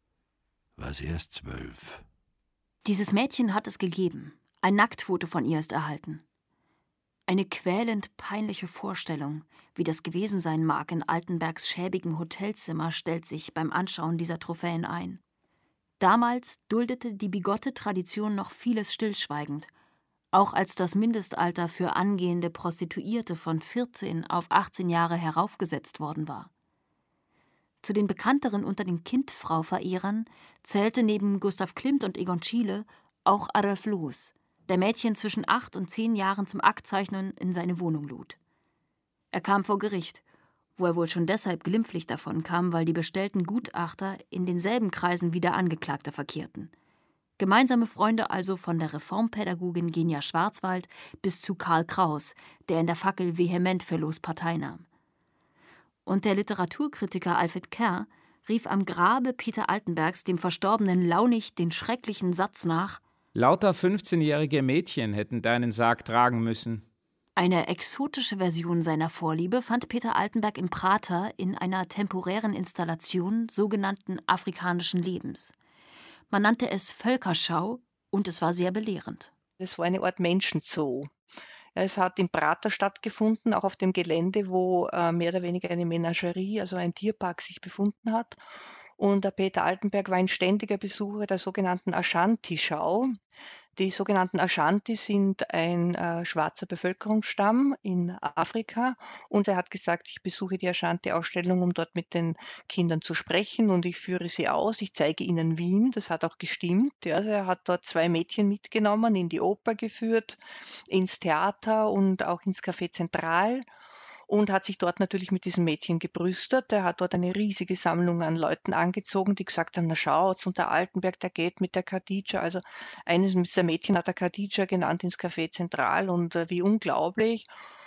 war sie erst 12. Dieses Mädchen hat es gegeben. Ein Nacktfoto von ihr ist erhalten. Eine quälend peinliche Vorstellung, wie das gewesen sein mag in Altenbergs schäbigen Hotelzimmer, stellt sich beim Anschauen dieser Trophäen ein. Damals duldete die bigotte Tradition noch vieles stillschweigend, auch als das Mindestalter für angehende Prostituierte von 14 auf 18 Jahre heraufgesetzt worden war. Zu den bekannteren unter den Kindfrau-Verehrern zählte neben Gustav Klimt und Egon Schiele auch Adolf Loos, der Mädchen zwischen 8 und 10 Jahren zum Aktzeichnen in seine Wohnung lud. Er kam vor Gericht, wo er wohl schon deshalb glimpflich davon kam, weil die bestellten Gutachter in denselben Kreisen wie der Angeklagte verkehrten. Gemeinsame Freunde also von der Reformpädagogin Genia Schwarzwald bis zu Karl Kraus, der in der Fackel vehement für Loos Partei nahm. Und der Literaturkritiker Alfred Kerr rief am Grabe Peter Altenbergs dem Verstorbenen launig den schrecklichen Satz nach: Lauter 15-jährige Mädchen hätten deinen Sarg tragen müssen. Eine exotische Version seiner Vorliebe fand Peter Altenberg im Prater in einer temporären Installation sogenannten afrikanischen Lebens. Man nannte es Völkerschau und es war sehr belehrend. Es war eine Art Menschenzoo. Es hat im Prater stattgefunden, auch auf dem Gelände, wo mehr oder weniger eine Menagerie, also ein Tierpark, sich befunden hat. Und der Peter Altenberg war ein ständiger Besucher der sogenannten Ashanti-Schau. Die sogenannten Ashanti sind ein schwarzer Bevölkerungsstamm in Afrika und er hat gesagt, ich besuche die Ashanti-Ausstellung, um dort mit den Kindern zu sprechen und ich führe sie aus, ich zeige ihnen Wien, das hat auch gestimmt. Ja, also er hat dort 2 Mädchen mitgenommen, in die Oper geführt, ins Theater und auch ins Café Zentral. Und hat sich dort natürlich mit diesem Mädchen gebrüstet. Er hat dort eine riesige Sammlung an Leuten angezogen, die gesagt haben, na schau, und der Altenberg, der geht mit der Khadija. Also eines der Mädchen hat er Khadija genannt ins Café Zentral und wie unglaublich.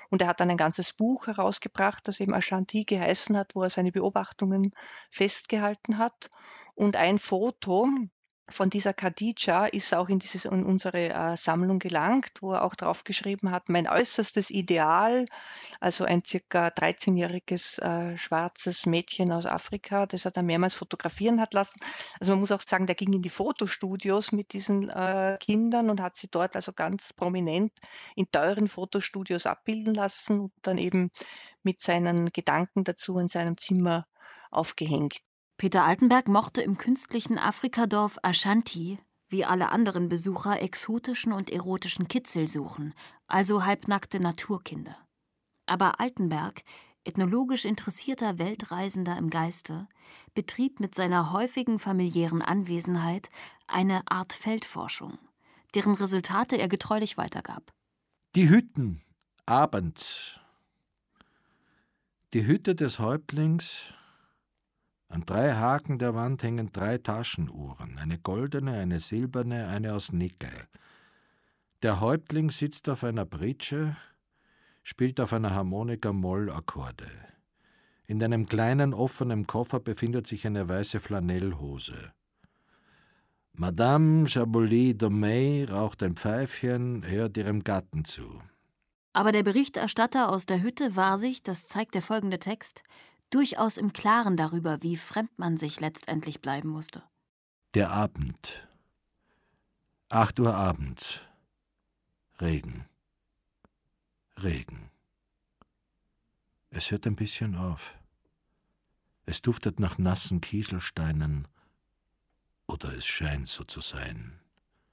Und er hat dann ein ganzes Buch herausgebracht, das eben Ashanti geheißen hat, wo er seine Beobachtungen festgehalten hat. Und ein Foto von dieser Khadija ist auch in unsere Sammlung gelangt, wo er auch drauf geschrieben hat, mein äußerstes Ideal, also ein circa 13-jähriges schwarzes Mädchen aus Afrika, das er dann mehrmals fotografieren hat lassen. Also man muss auch sagen, der ging in die Fotostudios mit diesen Kindern und hat sie dort also ganz prominent in teuren Fotostudios abbilden lassen und dann eben mit seinen Gedanken dazu in seinem Zimmer aufgehängt. Peter Altenberg mochte im künstlichen Afrikadorf Ashanti, wie alle anderen Besucher, exotischen und erotischen Kitzel suchen, also halbnackte Naturkinder. Aber Altenberg, ethnologisch interessierter Weltreisender im Geiste, betrieb mit seiner häufigen familiären Anwesenheit eine Art Feldforschung, deren Resultate er getreulich weitergab. Die Hütten, abends. Die Hütte des Häuptlings. An 3 Haken der Wand hängen 3 Taschenuhren, eine goldene, eine silberne, eine aus Nickel. Der Häuptling sitzt auf einer Pritsche, spielt auf einer Harmonika Mollakkorde. In einem kleinen offenen Koffer befindet sich eine weiße Flanellhose. Madame Chabouly-Domey raucht ein Pfeifchen, hört ihrem Gatten zu. Aber der Berichterstatter aus der Hütte war sich, das zeigt der folgende Text, durchaus im Klaren darüber, wie fremd man sich letztendlich bleiben musste. Der Abend. 8 Uhr abends. Regen. Regen. Es hört ein bisschen auf. Es duftet nach nassen Kieselsteinen. Oder es scheint so zu sein.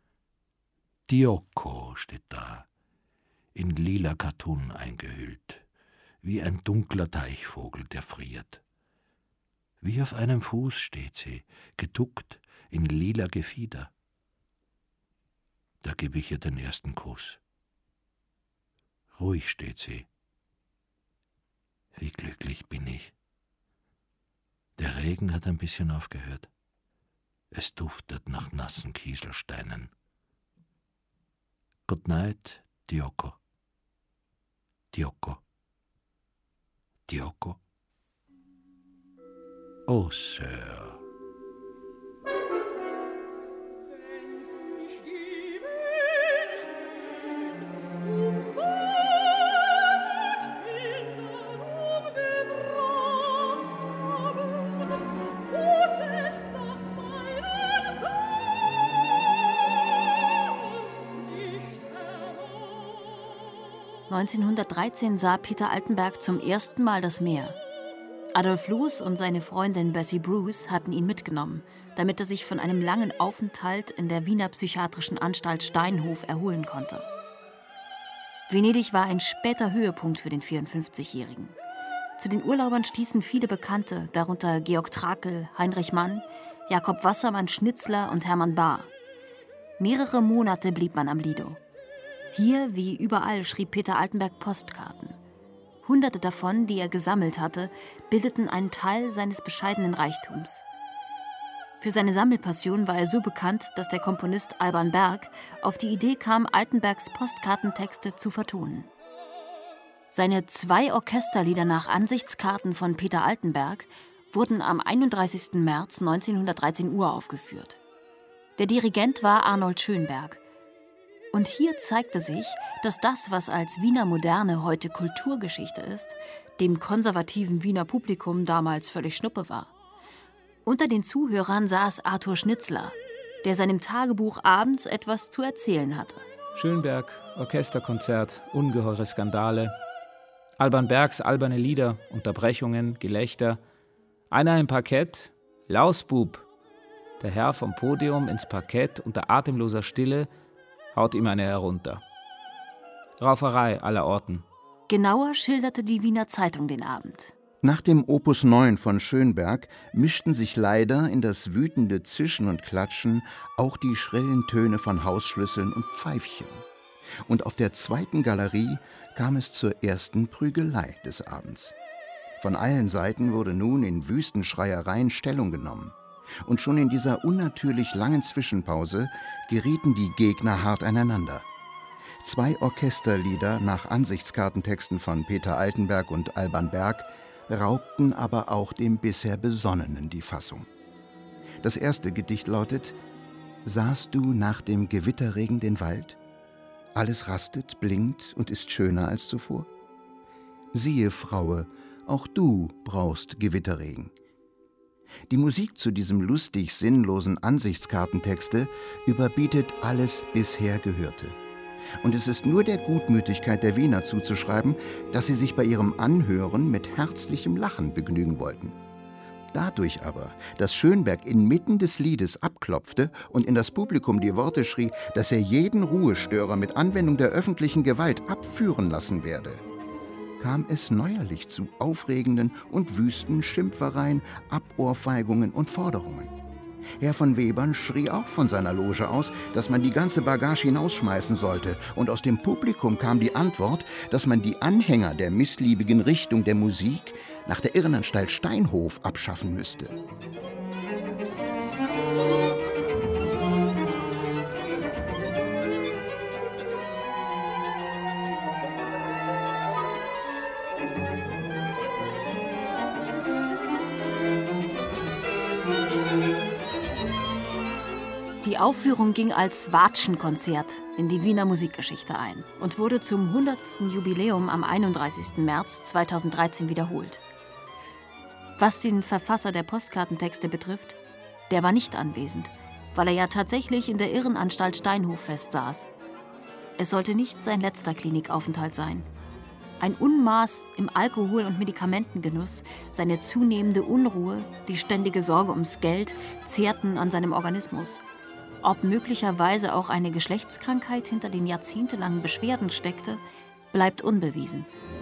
Dioko steht da, in lila Kattun eingehüllt. Wie ein dunkler Teichvogel, der friert. Wie auf einem Fuß steht sie, geduckt in lila Gefieder. Da gebe ich ihr den ersten Kuss. Ruhig steht sie. Wie glücklich bin ich. Der Regen hat ein bisschen aufgehört. Es duftet nach nassen Kieselsteinen. Good night, Dioko. Dioko. Dioko. Oh, Sir. 1913 sah Peter Altenberg zum ersten Mal das Meer. Adolf Loos und seine Freundin Bessie Bruce hatten ihn mitgenommen, damit er sich von einem langen Aufenthalt in der Wiener Psychiatrischen Anstalt Steinhof erholen konnte. Venedig war ein später Höhepunkt für den 54-Jährigen. Zu den Urlaubern stießen viele Bekannte, darunter Georg Trakl, Heinrich Mann, Jakob Wassermann Schnitzler und Hermann Bahr. Mehrere Monate blieb man am Lido. Hier, wie überall, schrieb Peter Altenberg Postkarten. Hunderte davon, die er gesammelt hatte, bildeten einen Teil seines bescheidenen Reichtums. Für seine Sammelpassion war er so bekannt, dass der Komponist Alban Berg auf die Idee kam, Altenbergs Postkartentexte zu vertonen. Seine 2 Orchesterlieder nach Ansichtskarten von Peter Altenberg wurden am 31. März 1913 uraufgeführt. Der Dirigent war Arnold Schönberg. Und hier zeigte sich, dass das, was als Wiener Moderne heute Kulturgeschichte ist, dem konservativen Wiener Publikum damals völlig Schnuppe war. Unter den Zuhörern saß Arthur Schnitzler, der seinem Tagebuch abends etwas zu erzählen hatte. Schönberg, Orchesterkonzert, ungeheure Skandale. Alban Bergs alberne Lieder, Unterbrechungen, Gelächter. Einer im Parkett, Lausbub. Der Herr vom Podium ins Parkett unter atemloser Stille haut ihm eine herunter. Rauferei aller Orten. Genauer schilderte die Wiener Zeitung den Abend. Nach dem Opus 9 von Schönberg mischten sich leider in das wütende Zischen und Klatschen auch die schrillen Töne von Hausschlüsseln und Pfeifchen. Und auf der zweiten Galerie kam es zur ersten Prügelei des Abends. Von allen Seiten wurde nun in wüsten Schreiereien Stellung genommen. Und schon in dieser unnatürlich langen Zwischenpause gerieten die Gegner hart aneinander. 2 Orchesterlieder nach Ansichtskartentexten von Peter Altenberg und Alban Berg raubten aber auch dem bisher Besonnenen die Fassung. Das erste Gedicht lautet: Sahst du nach dem Gewitterregen den Wald? Alles rastet, blinkt und ist schöner als zuvor. Siehe, Fraue, auch du brauchst Gewitterregen. Die Musik zu diesem lustig sinnlosen Ansichtskartentexte überbietet alles bisher Gehörte. Und es ist nur der Gutmütigkeit der Wiener zuzuschreiben, dass sie sich bei ihrem Anhören mit herzlichem Lachen begnügen wollten. Dadurch aber, dass Schönberg inmitten des Liedes abklopfte und in das Publikum die Worte schrie, dass er jeden Ruhestörer mit Anwendung der öffentlichen Gewalt abführen lassen werde, kam es neuerlich zu aufregenden und wüsten Schimpfereien, Abohrfeigungen und Forderungen. Herr von Webern schrie auch von seiner Loge aus, dass man die ganze Bagage hinausschmeißen sollte, und aus dem Publikum kam die Antwort, dass man die Anhänger der missliebigen Richtung der Musik nach der Irrenanstalt Steinhof abschaffen müsste. Die Aufführung ging als Watschenkonzert in die Wiener Musikgeschichte ein und wurde zum 100. Jubiläum am 31. März 2013 wiederholt. Was den Verfasser der Postkartentexte betrifft, der war nicht anwesend, weil er ja tatsächlich in der Irrenanstalt Steinhof festsaß. Es sollte nicht sein letzter Klinikaufenthalt sein. Ein Unmaß im Alkohol- und Medikamentengenuss, seine zunehmende Unruhe, die ständige Sorge ums Geld zehrten an seinem Organismus. Ob möglicherweise auch eine Geschlechtskrankheit hinter den jahrzehntelangen Beschwerden steckte, bleibt unbewiesen.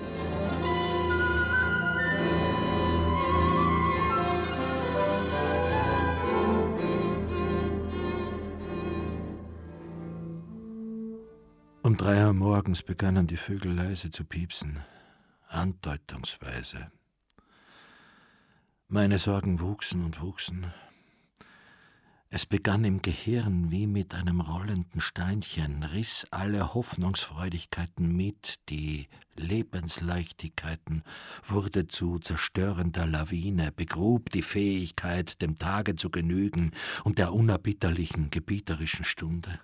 Um 3 Uhr morgens begannen die Vögel leise zu piepsen, andeutungsweise. Meine Sorgen wuchsen und wuchsen. Es begann im Gehirn wie mit einem rollenden Steinchen, riss alle Hoffnungsfreudigkeiten mit, die Lebensleichtigkeiten, wurde zu zerstörender Lawine, begrub die Fähigkeit, dem Tage zu genügen und der unerbitterlichen, gebieterischen Stunde.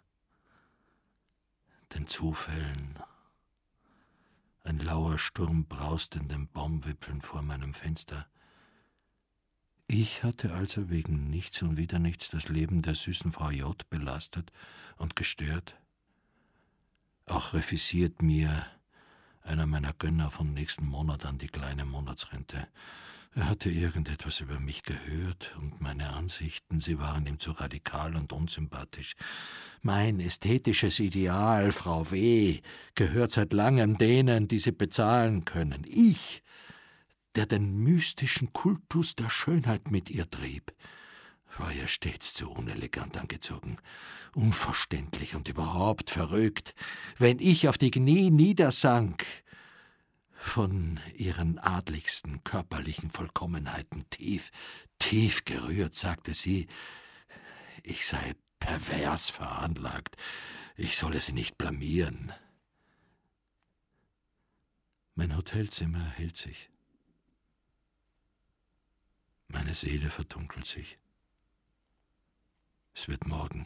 Den Zufällen. Ein lauer Sturm brauste in den Baumwipfeln vor meinem Fenster. Ich hatte also wegen nichts und wieder nichts das Leben der süßen Frau J. belastet und gestört. Auch refüsiert mir einer meiner Gönner vom nächsten Monat an die kleine Monatsrente. Er hatte irgendetwas über mich gehört und meine Ansichten, sie waren ihm zu radikal und unsympathisch. Mein ästhetisches Ideal, Frau W., gehört seit langem denen, die sie bezahlen können. Ich, der den mystischen Kultus der Schönheit mit ihr trieb, war ihr stets zu unelegant angezogen, unverständlich und überhaupt verrückt, wenn ich auf die Knie niedersank. Von ihren adligsten körperlichen Vollkommenheiten tief gerührt, sagte sie, ich sei pervers veranlagt, ich solle sie nicht blamieren. Mein Hotelzimmer erhellt sich. Meine Seele verdunkelt sich. Es wird Morgen.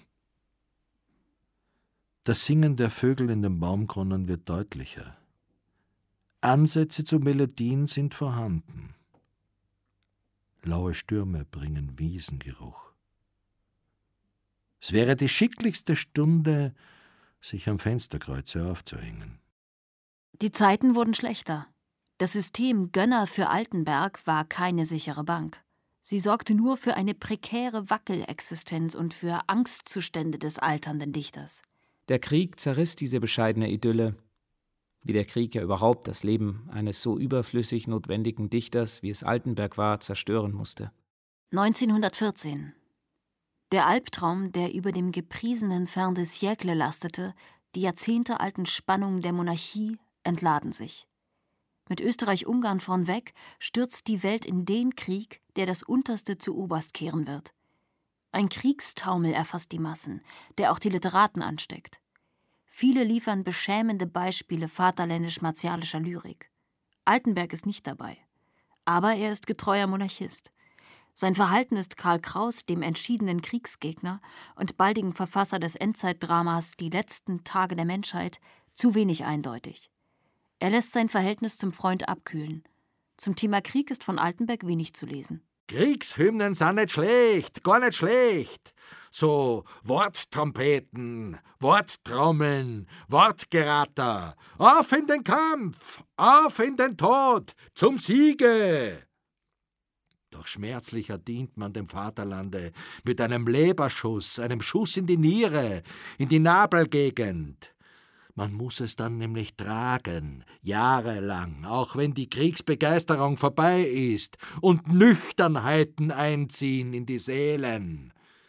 Das Singen der Vögel in den Baumkronen wird deutlicher. Ansätze zu Melodien sind vorhanden. Laue Stürme bringen Wiesengeruch. Es wäre die schicklichste Stunde, sich am Fensterkreuze aufzuhängen. Die Zeiten wurden schlechter. Das System Gönner für Altenberg war keine sichere Bank. Sie sorgte nur für eine prekäre Wackelexistenz und für Angstzustände des alternden Dichters. Der Krieg zerriss diese bescheidene Idylle, wie der Krieg ja überhaupt das Leben eines so überflüssig notwendigen Dichters, wie es Altenberg war, zerstören musste. 1914. Der Albtraum, der über dem gepriesenen Fin de siècle lastete, die jahrzehntealten Spannungen der Monarchie, entladen sich. Mit Österreich-Ungarn vornweg stürzt die Welt in den Krieg, der das Unterste zu Oberst kehren wird. Ein Kriegstaumel erfasst die Massen, der auch die Literaten ansteckt. Viele liefern beschämende Beispiele vaterländisch-martialischer Lyrik. Altenberg ist nicht dabei. Aber er ist getreuer Monarchist. Sein Verhalten ist Karl Kraus, dem entschiedenen Kriegsgegner und baldigen Verfasser des Endzeitdramas Die letzten Tage der Menschheit, zu wenig eindeutig. Er lässt sein Verhältnis zum Freund abkühlen. Zum Thema Krieg ist von Altenberg wenig zu lesen. Kriegshymnen sind nicht schlecht, gar nicht schlecht. So Worttrompeten, Worttrommeln, Wortgeratter. Auf in den Kampf, auf in den Tod, zum Siege. Doch schmerzlicher dient man dem Vaterlande mit einem Leberschuss, einem Schuss in die Niere, in die Nabelgegend. Man muss es dann nämlich tragen, jahrelang, auch wenn die Kriegsbegeisterung vorbei ist und Nüchternheiten einziehen in die Seelen.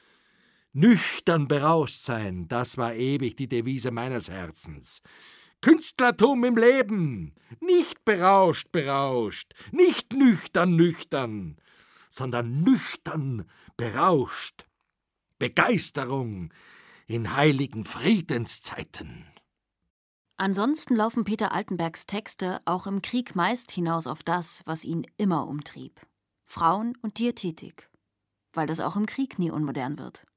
Nüchtern berauscht sein, das war ewig die Devise meines Herzens. Künstlertum im Leben, nicht berauscht, nicht nüchtern, sondern nüchtern berauscht. Begeisterung in heiligen Friedenszeiten. Ansonsten laufen Peter Altenbergs Texte auch im Krieg meist hinaus auf das, was ihn immer umtrieb: Frauen und Diätetik, weil das auch im Krieg nie unmodern wird.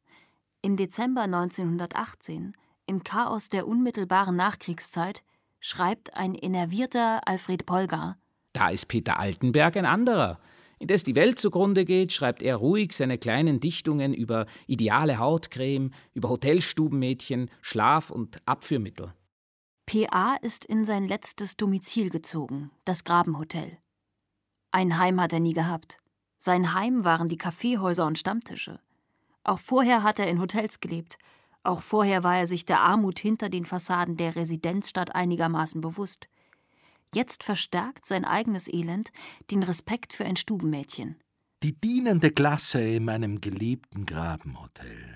Im Dezember 1918, im Chaos der unmittelbaren Nachkriegszeit, schreibt ein enervierter Alfred Polgar: Da ist Peter Altenberg ein anderer. Indes die Welt zugrunde geht, schreibt er ruhig seine kleinen Dichtungen über ideale Hautcreme, über Hotelstubenmädchen, Schlaf- und Abführmittel. P.A. ist in sein letztes Domizil gezogen, das Grabenhotel. Ein Heim hat er nie gehabt. Sein Heim waren die Kaffeehäuser und Stammtische. Auch vorher hat er in Hotels gelebt. Auch vorher war er sich der Armut hinter den Fassaden der Residenzstadt einigermaßen bewusst. Jetzt verstärkt sein eigenes Elend den Respekt für ein Stubenmädchen. Die dienende Klasse in meinem geliebten Grabenhotel.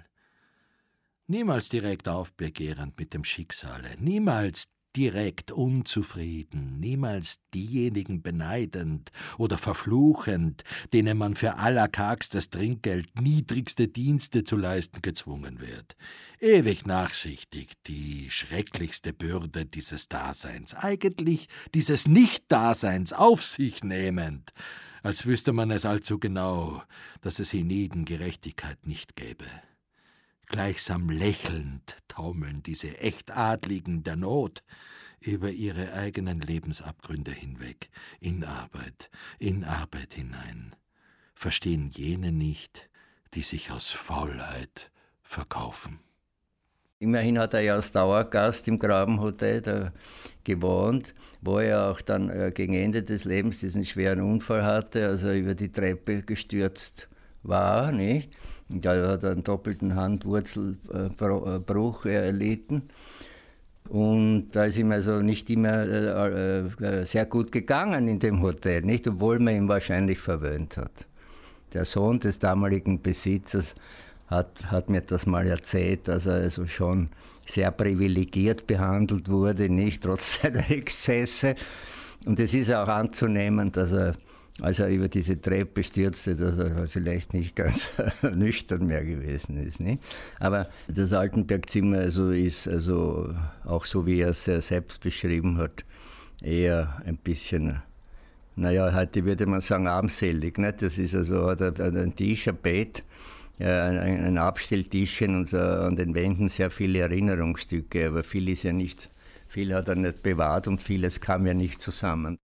Niemals direkt aufbegehrend mit dem Schicksale, niemals direkt unzufrieden, niemals diejenigen beneidend oder verfluchend, denen man für allerkargstes Trinkgeld niedrigste Dienste zu leisten gezwungen wird. Ewig nachsichtig, die schrecklichste Bürde dieses Daseins, eigentlich dieses Nicht-Daseins auf sich nehmend, als wüsste man es allzu genau, dass es hienieden Gerechtigkeit nicht gäbe. Gleichsam lächelnd taumeln diese Echtadligen der Not über ihre eigenen Lebensabgründe hinweg, in Arbeit hinein, verstehen jene nicht, die sich aus Faulheit verkaufen. Immerhin hat er ja als Dauergast im Grabenhotel da gewohnt, wo er auch dann gegen Ende des Lebens diesen schweren Unfall hatte, also über die Treppe gestürzt war, nicht? Da hat er einen doppelten Handwurzelbruch erlitten. Und da ist ihm also nicht immer sehr gut gegangen in dem Hotel, nicht? Obwohl man ihn wahrscheinlich verwöhnt hat. Der Sohn des damaligen Besitzers hat mir das mal erzählt, dass er also schon sehr privilegiert behandelt wurde, nicht trotz seiner Exzesse. Und es ist auch anzunehmen, dass er, als er über diese Treppe stürzte, dass er vielleicht nicht ganz nüchtern mehr gewesen ist. Nicht? Aber das Altenberg-Zimmer ist also auch so, wie er es selbst beschrieben hat, eher ein bisschen, naja, heute würde man sagen, armselig. Nicht? Das ist also ein Tisch, ein Bett, ein Abstelltischchen und an den Wänden sehr viele Erinnerungsstücke, aber viel ist ja nicht, viel hat er nicht bewahrt und vieles kam ja nicht zusammen.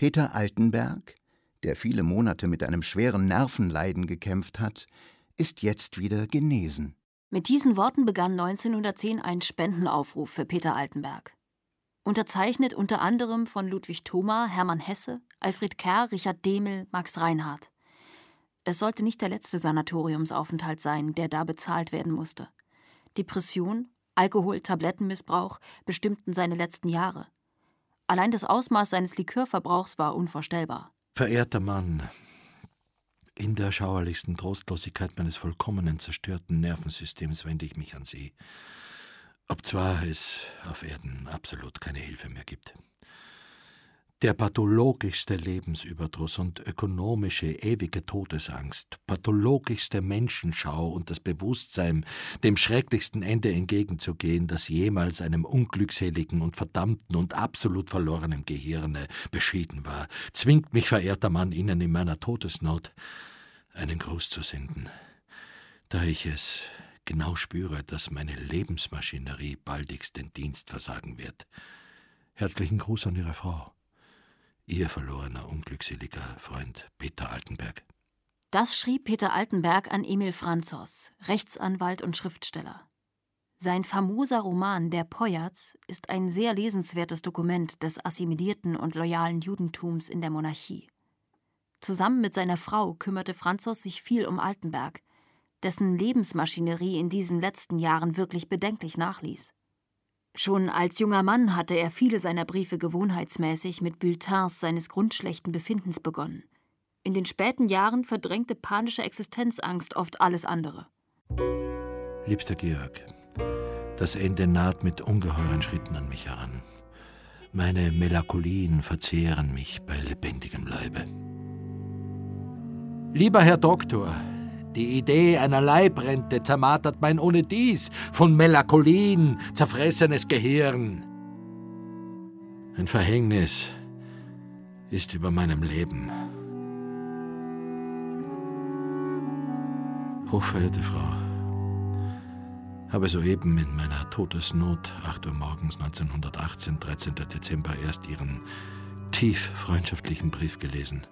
Peter Altenberg, der viele Monate mit einem schweren Nervenleiden gekämpft hat, ist jetzt wieder genesen. Mit diesen Worten begann 1910 ein Spendenaufruf für Peter Altenberg. Unterzeichnet unter anderem von Ludwig Thoma, Hermann Hesse, Alfred Kerr, Richard Dehmel, Max Reinhardt. Es sollte nicht der letzte Sanatoriumsaufenthalt sein, der da bezahlt werden musste. Depression, Alkohol, Tablettenmissbrauch bestimmten seine letzten Jahre. Allein das Ausmaß seines Likörverbrauchs war unvorstellbar. Verehrter Mann, in der schauerlichsten Trostlosigkeit meines vollkommenen zerstörten Nervensystems wende ich mich an Sie. Obzwar es auf Erden absolut keine Hilfe mehr gibt. Der pathologischste Lebensüberdruss und ökonomische ewige Todesangst, pathologischste Menschenschau und das Bewusstsein, dem schrecklichsten Ende entgegenzugehen, das jemals einem unglückseligen und verdammten und absolut verlorenen Gehirne beschieden war, zwingt mich, verehrter Mann, Ihnen in meiner Todesnot einen Gruß zu senden, da ich es genau spüre, dass meine Lebensmaschinerie baldigst den Dienst versagen wird. Herzlichen Gruß an Ihre Frau. Ihr verlorener, unglückseliger Freund Peter Altenberg. Das schrieb Peter Altenberg an Emil Franzos, Rechtsanwalt und Schriftsteller. Sein famoser Roman »Der Poyatz« ist ein sehr lesenswertes Dokument des assimilierten und loyalen Judentums in der Monarchie. Zusammen mit seiner Frau kümmerte Franzos sich viel um Altenberg, dessen Lebensmaschinerie in diesen letzten Jahren wirklich bedenklich nachließ. Schon als junger Mann hatte er viele seiner Briefe gewohnheitsmäßig mit Bulletins seines grundschlechten Befindens begonnen. In den späten Jahren verdrängte panische Existenzangst oft alles andere. Liebster Georg, das Ende naht mit ungeheuren Schritten an mich heran. Meine Melancholien verzehren mich bei lebendigem Leibe. Lieber Herr Doktor, die Idee einer Leibrente zermartert mein ohnedies von Melancholien zerfressenes Gehirn. Ein Verhängnis ist über meinem Leben. Hochverehrte Frau, habe soeben in meiner Todesnot, 8 Uhr morgens 1918, 13. Dezember, erst Ihren tief freundschaftlichen Brief gelesen.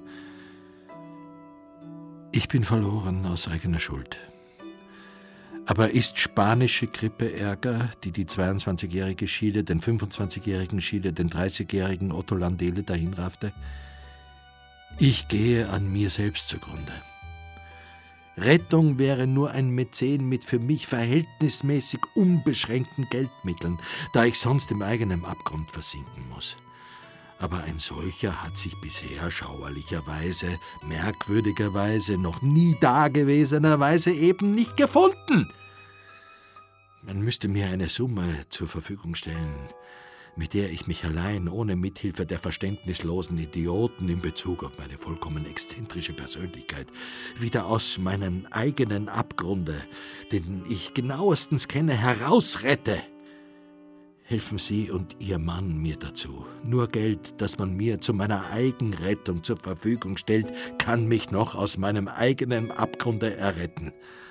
Ich bin verloren aus eigener Schuld. Aber ist spanische Grippe Ärger, die 22-jährige Schiele, den 25-jährigen Schiele, den 30-jährigen Otto Landele dahinraffte? Ich gehe an mir selbst zugrunde. Rettung wäre nur ein Mäzen mit für mich verhältnismäßig unbeschränkten Geldmitteln, da ich sonst im eigenen Abgrund versinken muss. Aber ein solcher hat sich bisher schauerlicherweise, merkwürdigerweise, noch nie dagewesenerweise eben nicht gefunden. Man müsste mir eine Summe zur Verfügung stellen, mit der ich mich allein ohne Mithilfe der verständnislosen Idioten in Bezug auf meine vollkommen exzentrische Persönlichkeit wieder aus meinem eigenen Abgrunde, den ich genauestens kenne, herausrette. Helfen Sie und Ihr Mann mir dazu. Nur Geld, das man mir zu meiner Eigenrettung zur Verfügung stellt, kann mich noch aus meinem eigenen Abgrunde erretten.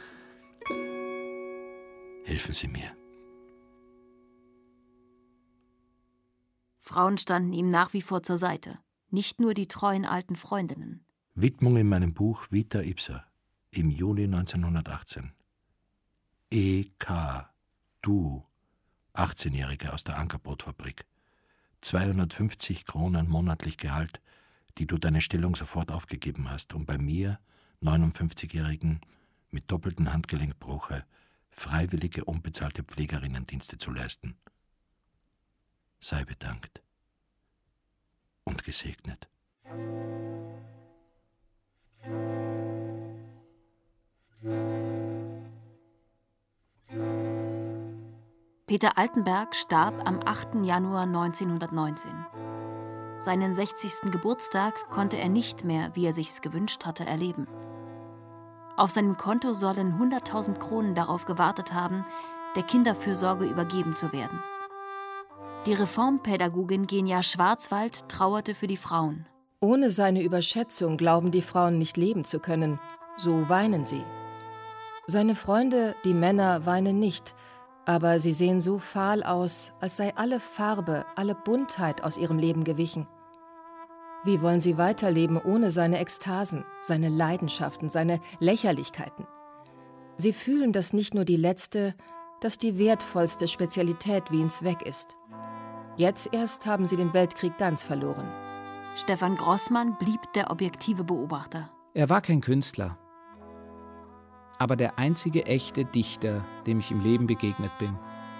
Helfen Sie mir. Frauen standen ihm nach wie vor zur Seite, nicht nur die treuen alten Freundinnen. Widmung in meinem Buch Vita Ipsa im Juni 1918. E.K. Du, 18-Jährige aus der Ankerbrotfabrik. 250 Kronen monatlich Gehalt, die du deine Stellung sofort aufgegeben hast, um bei mir, 59-Jährigen, mit doppeltem Handgelenkbruche, freiwillige unbezahlte Pflegerinnendienste zu leisten. Sei bedankt und gesegnet. Peter Altenberg starb am 8. Januar 1919. Seinen 60. Geburtstag konnte er nicht mehr, wie er sich's gewünscht hatte, erleben. Auf seinem Konto sollen 100.000 Kronen darauf gewartet haben, der Kinderfürsorge übergeben zu werden. Die Reformpädagogin Genia Schwarzwald trauerte für die Frauen. Ohne seine Überschätzung glauben die Frauen nicht leben zu können, so weinen sie. Seine Freunde, die Männer, weinen nicht, aber sie sehen so fahl aus, als sei alle Farbe, alle Buntheit aus ihrem Leben gewichen. Wie wollen sie weiterleben ohne seine Ekstasen, seine Leidenschaften, seine Lächerlichkeiten? Sie fühlen, dass nicht nur die letzte, dass die wertvollste Spezialität Wiens weg ist. Jetzt erst haben sie den Weltkrieg ganz verloren. Stefan Grossmann blieb der objektive Beobachter. Er war kein Künstler, aber der einzige echte Dichter, dem ich im Leben begegnet bin.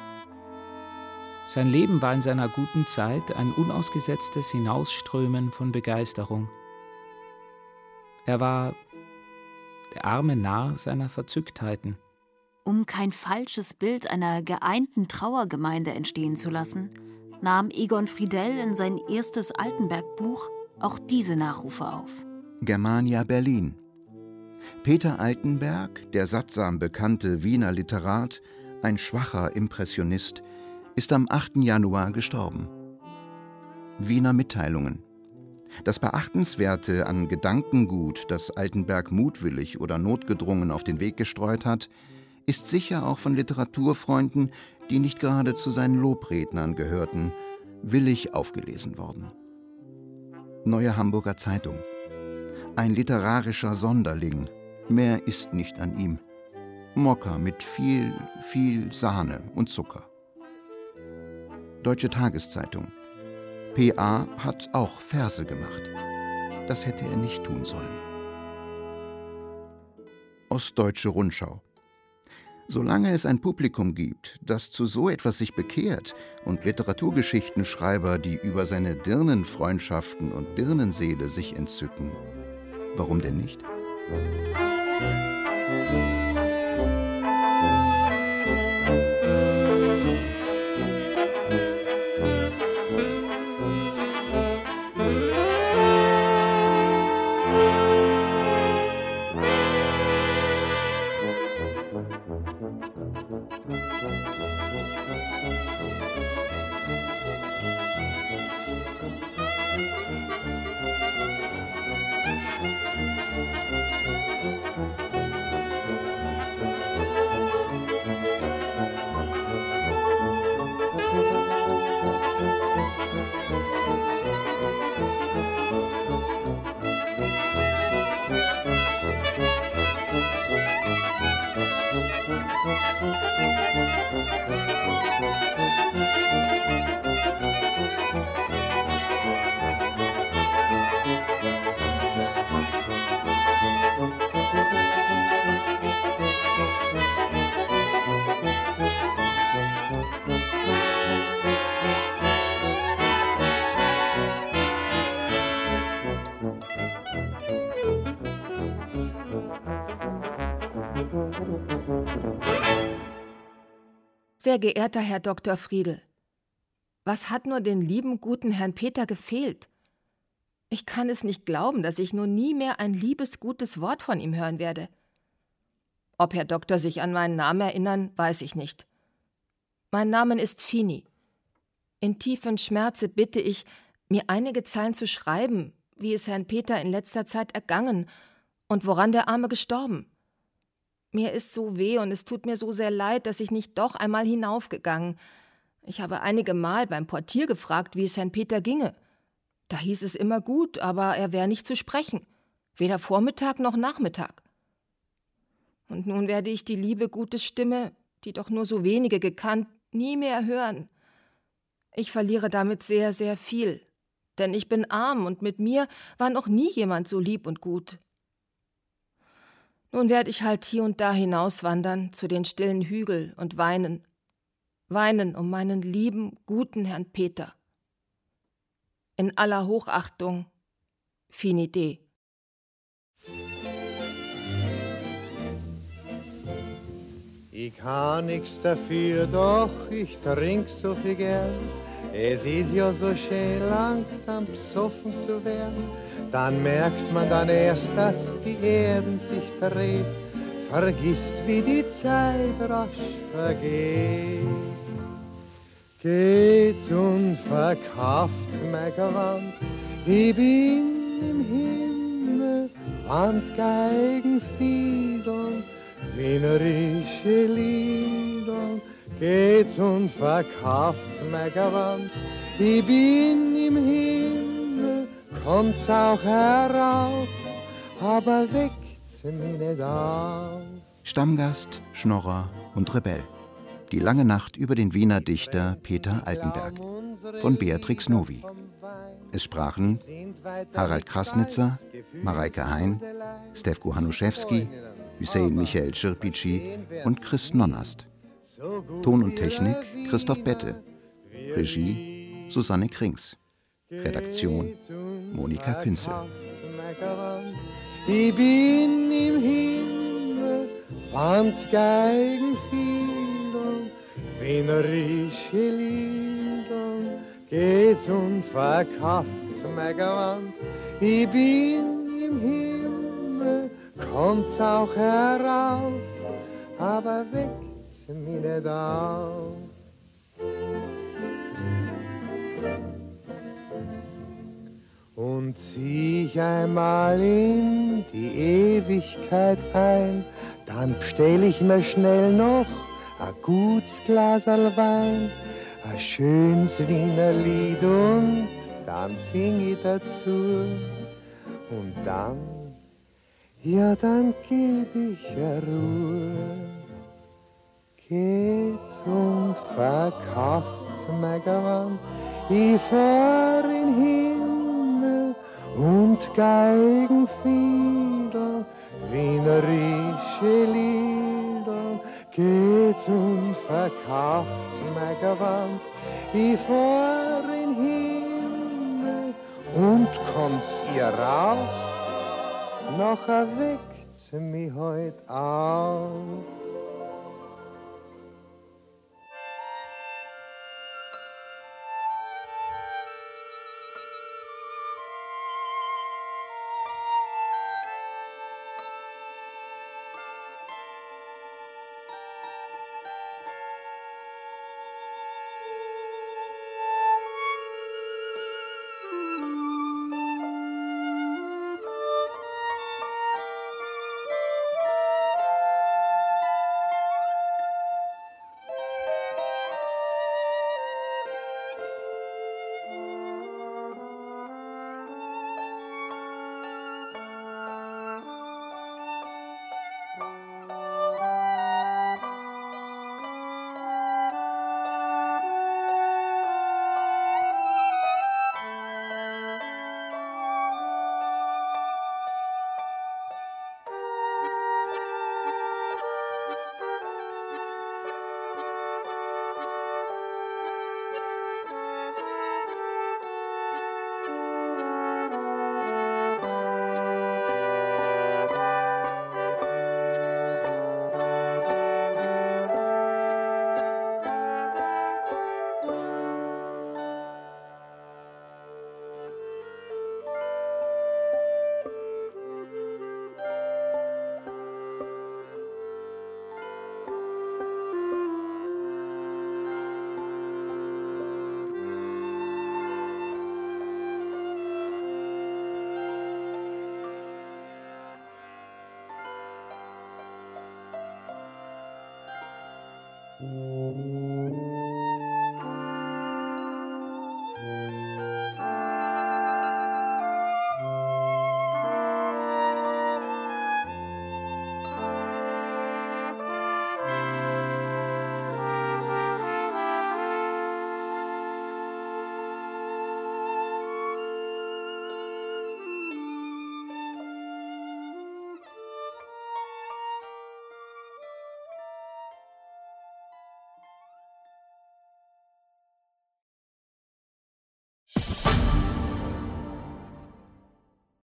Sein Leben war in seiner guten Zeit ein unausgesetztes Hinausströmen von Begeisterung. Er war der arme Narr seiner Verzücktheiten. Um kein falsches Bild einer geeinten Trauergemeinde entstehen zu lassen, nahm Egon Friedell in sein erstes Altenberg-Buch auch diese Nachrufe auf. Germania Berlin. Peter Altenberg, der sattsam bekannte Wiener Literat, ein schwacher Impressionist, ist am 8. Januar gestorben. Wiener Mitteilungen. Das Beachtenswerte an Gedankengut, das Altenberg mutwillig oder notgedrungen auf den Weg gestreut hat, ist sicher auch von Literaturfreunden, die nicht gerade zu seinen Lobrednern gehörten, willig aufgelesen worden. Neue Hamburger Zeitung. Ein literarischer Sonderling, mehr ist nicht an ihm. Mokka mit viel Sahne und Zucker. Deutsche Tageszeitung. P.A. hat auch Verse gemacht. Das hätte er nicht tun sollen. Ostdeutsche Rundschau. Solange es ein Publikum gibt, das zu so etwas sich bekehrt und Literaturgeschichtenschreiber, die über seine Dirnenfreundschaften und Dirnenseele sich entzücken, warum denn nicht? Sehr geehrter Herr Dr. Friedel, was hat nur den lieben, guten Herrn Peter gefehlt? Ich kann es nicht glauben, dass ich nun nie mehr ein liebes, gutes Wort von ihm hören werde. Ob Herr Doktor sich an meinen Namen erinnern, weiß ich nicht. Mein Name ist Fini. In tiefem Schmerze bitte ich, mir einige Zeilen zu schreiben, wie es Herrn Peter in letzter Zeit ergangen und woran der Arme gestorben. Mir ist so weh und es tut mir so sehr leid, dass ich nicht doch einmal hinaufgegangen. Ich habe einige Mal beim Portier gefragt, wie es Herrn Peter ginge. Da hieß es immer gut, aber er wäre nicht zu sprechen, weder Vormittag noch Nachmittag. Und nun werde ich die liebe, gute Stimme, die doch nur so wenige gekannt, nie mehr hören. Ich verliere damit sehr, sehr viel, denn ich bin arm und mit mir war noch nie jemand so lieb und gut. Nun werde ich halt hier und da hinauswandern zu den stillen Hügeln und weinen um meinen lieben, guten Herrn Peter. In aller Hochachtung, Fini D. Ich kann nix dafür, doch ich trink so viel gern. Es ist ja so schön, langsam besoffen zu werden. Dann merkt man dann erst, dass die Erden sich dreht, vergisst, wie die Zeit rasch vergeht. Geht's und verkauft mein Gewand, ich bin im Himmel, Wandgeigen, Fiedeln, wienerische Lieder. Geht's und verkauft mein Gewand, ich bin im Himmel, kommt's auch herauf, aber weckt sie mich nicht auf. Stammgast, Schnorrer und Rebell. Die lange Nacht über den Wiener Dichter Peter Altenberg von Beatrix Novi. Es sprachen Harald Krasnitzer, Mareike Hein, Stefko Hanuszewski, Hüseyin Michael Schirpici und Chris Nonnast. Ton und Technik Christoph Bette. Regie Susanne Krings. Redaktion Monika Künzel. Ich bin im Himmel, fand Geigenfiedern, wienerische Lieder, geht und verkauft's mir gewandt. Ich bin im Himmel, kommt's auch herauf, aber weckt's mich nicht auf. Und zieh ich einmal in die Ewigkeit ein, dann bestell ich mir schnell noch ein gutes Glaserl Wein, ein schönes Wiener Lied und dann sing ich dazu. Und dann, ja dann geb ich Ruhe. Geht's und verkauft's mir gewandt, ich fahr in Himmel und Geigenfieder, wienerische Lieder, geht's und verkauft's mir gewandt, ich fahr in Himmel und kommt's ihr rauf, noch erweckt's mich heut auf.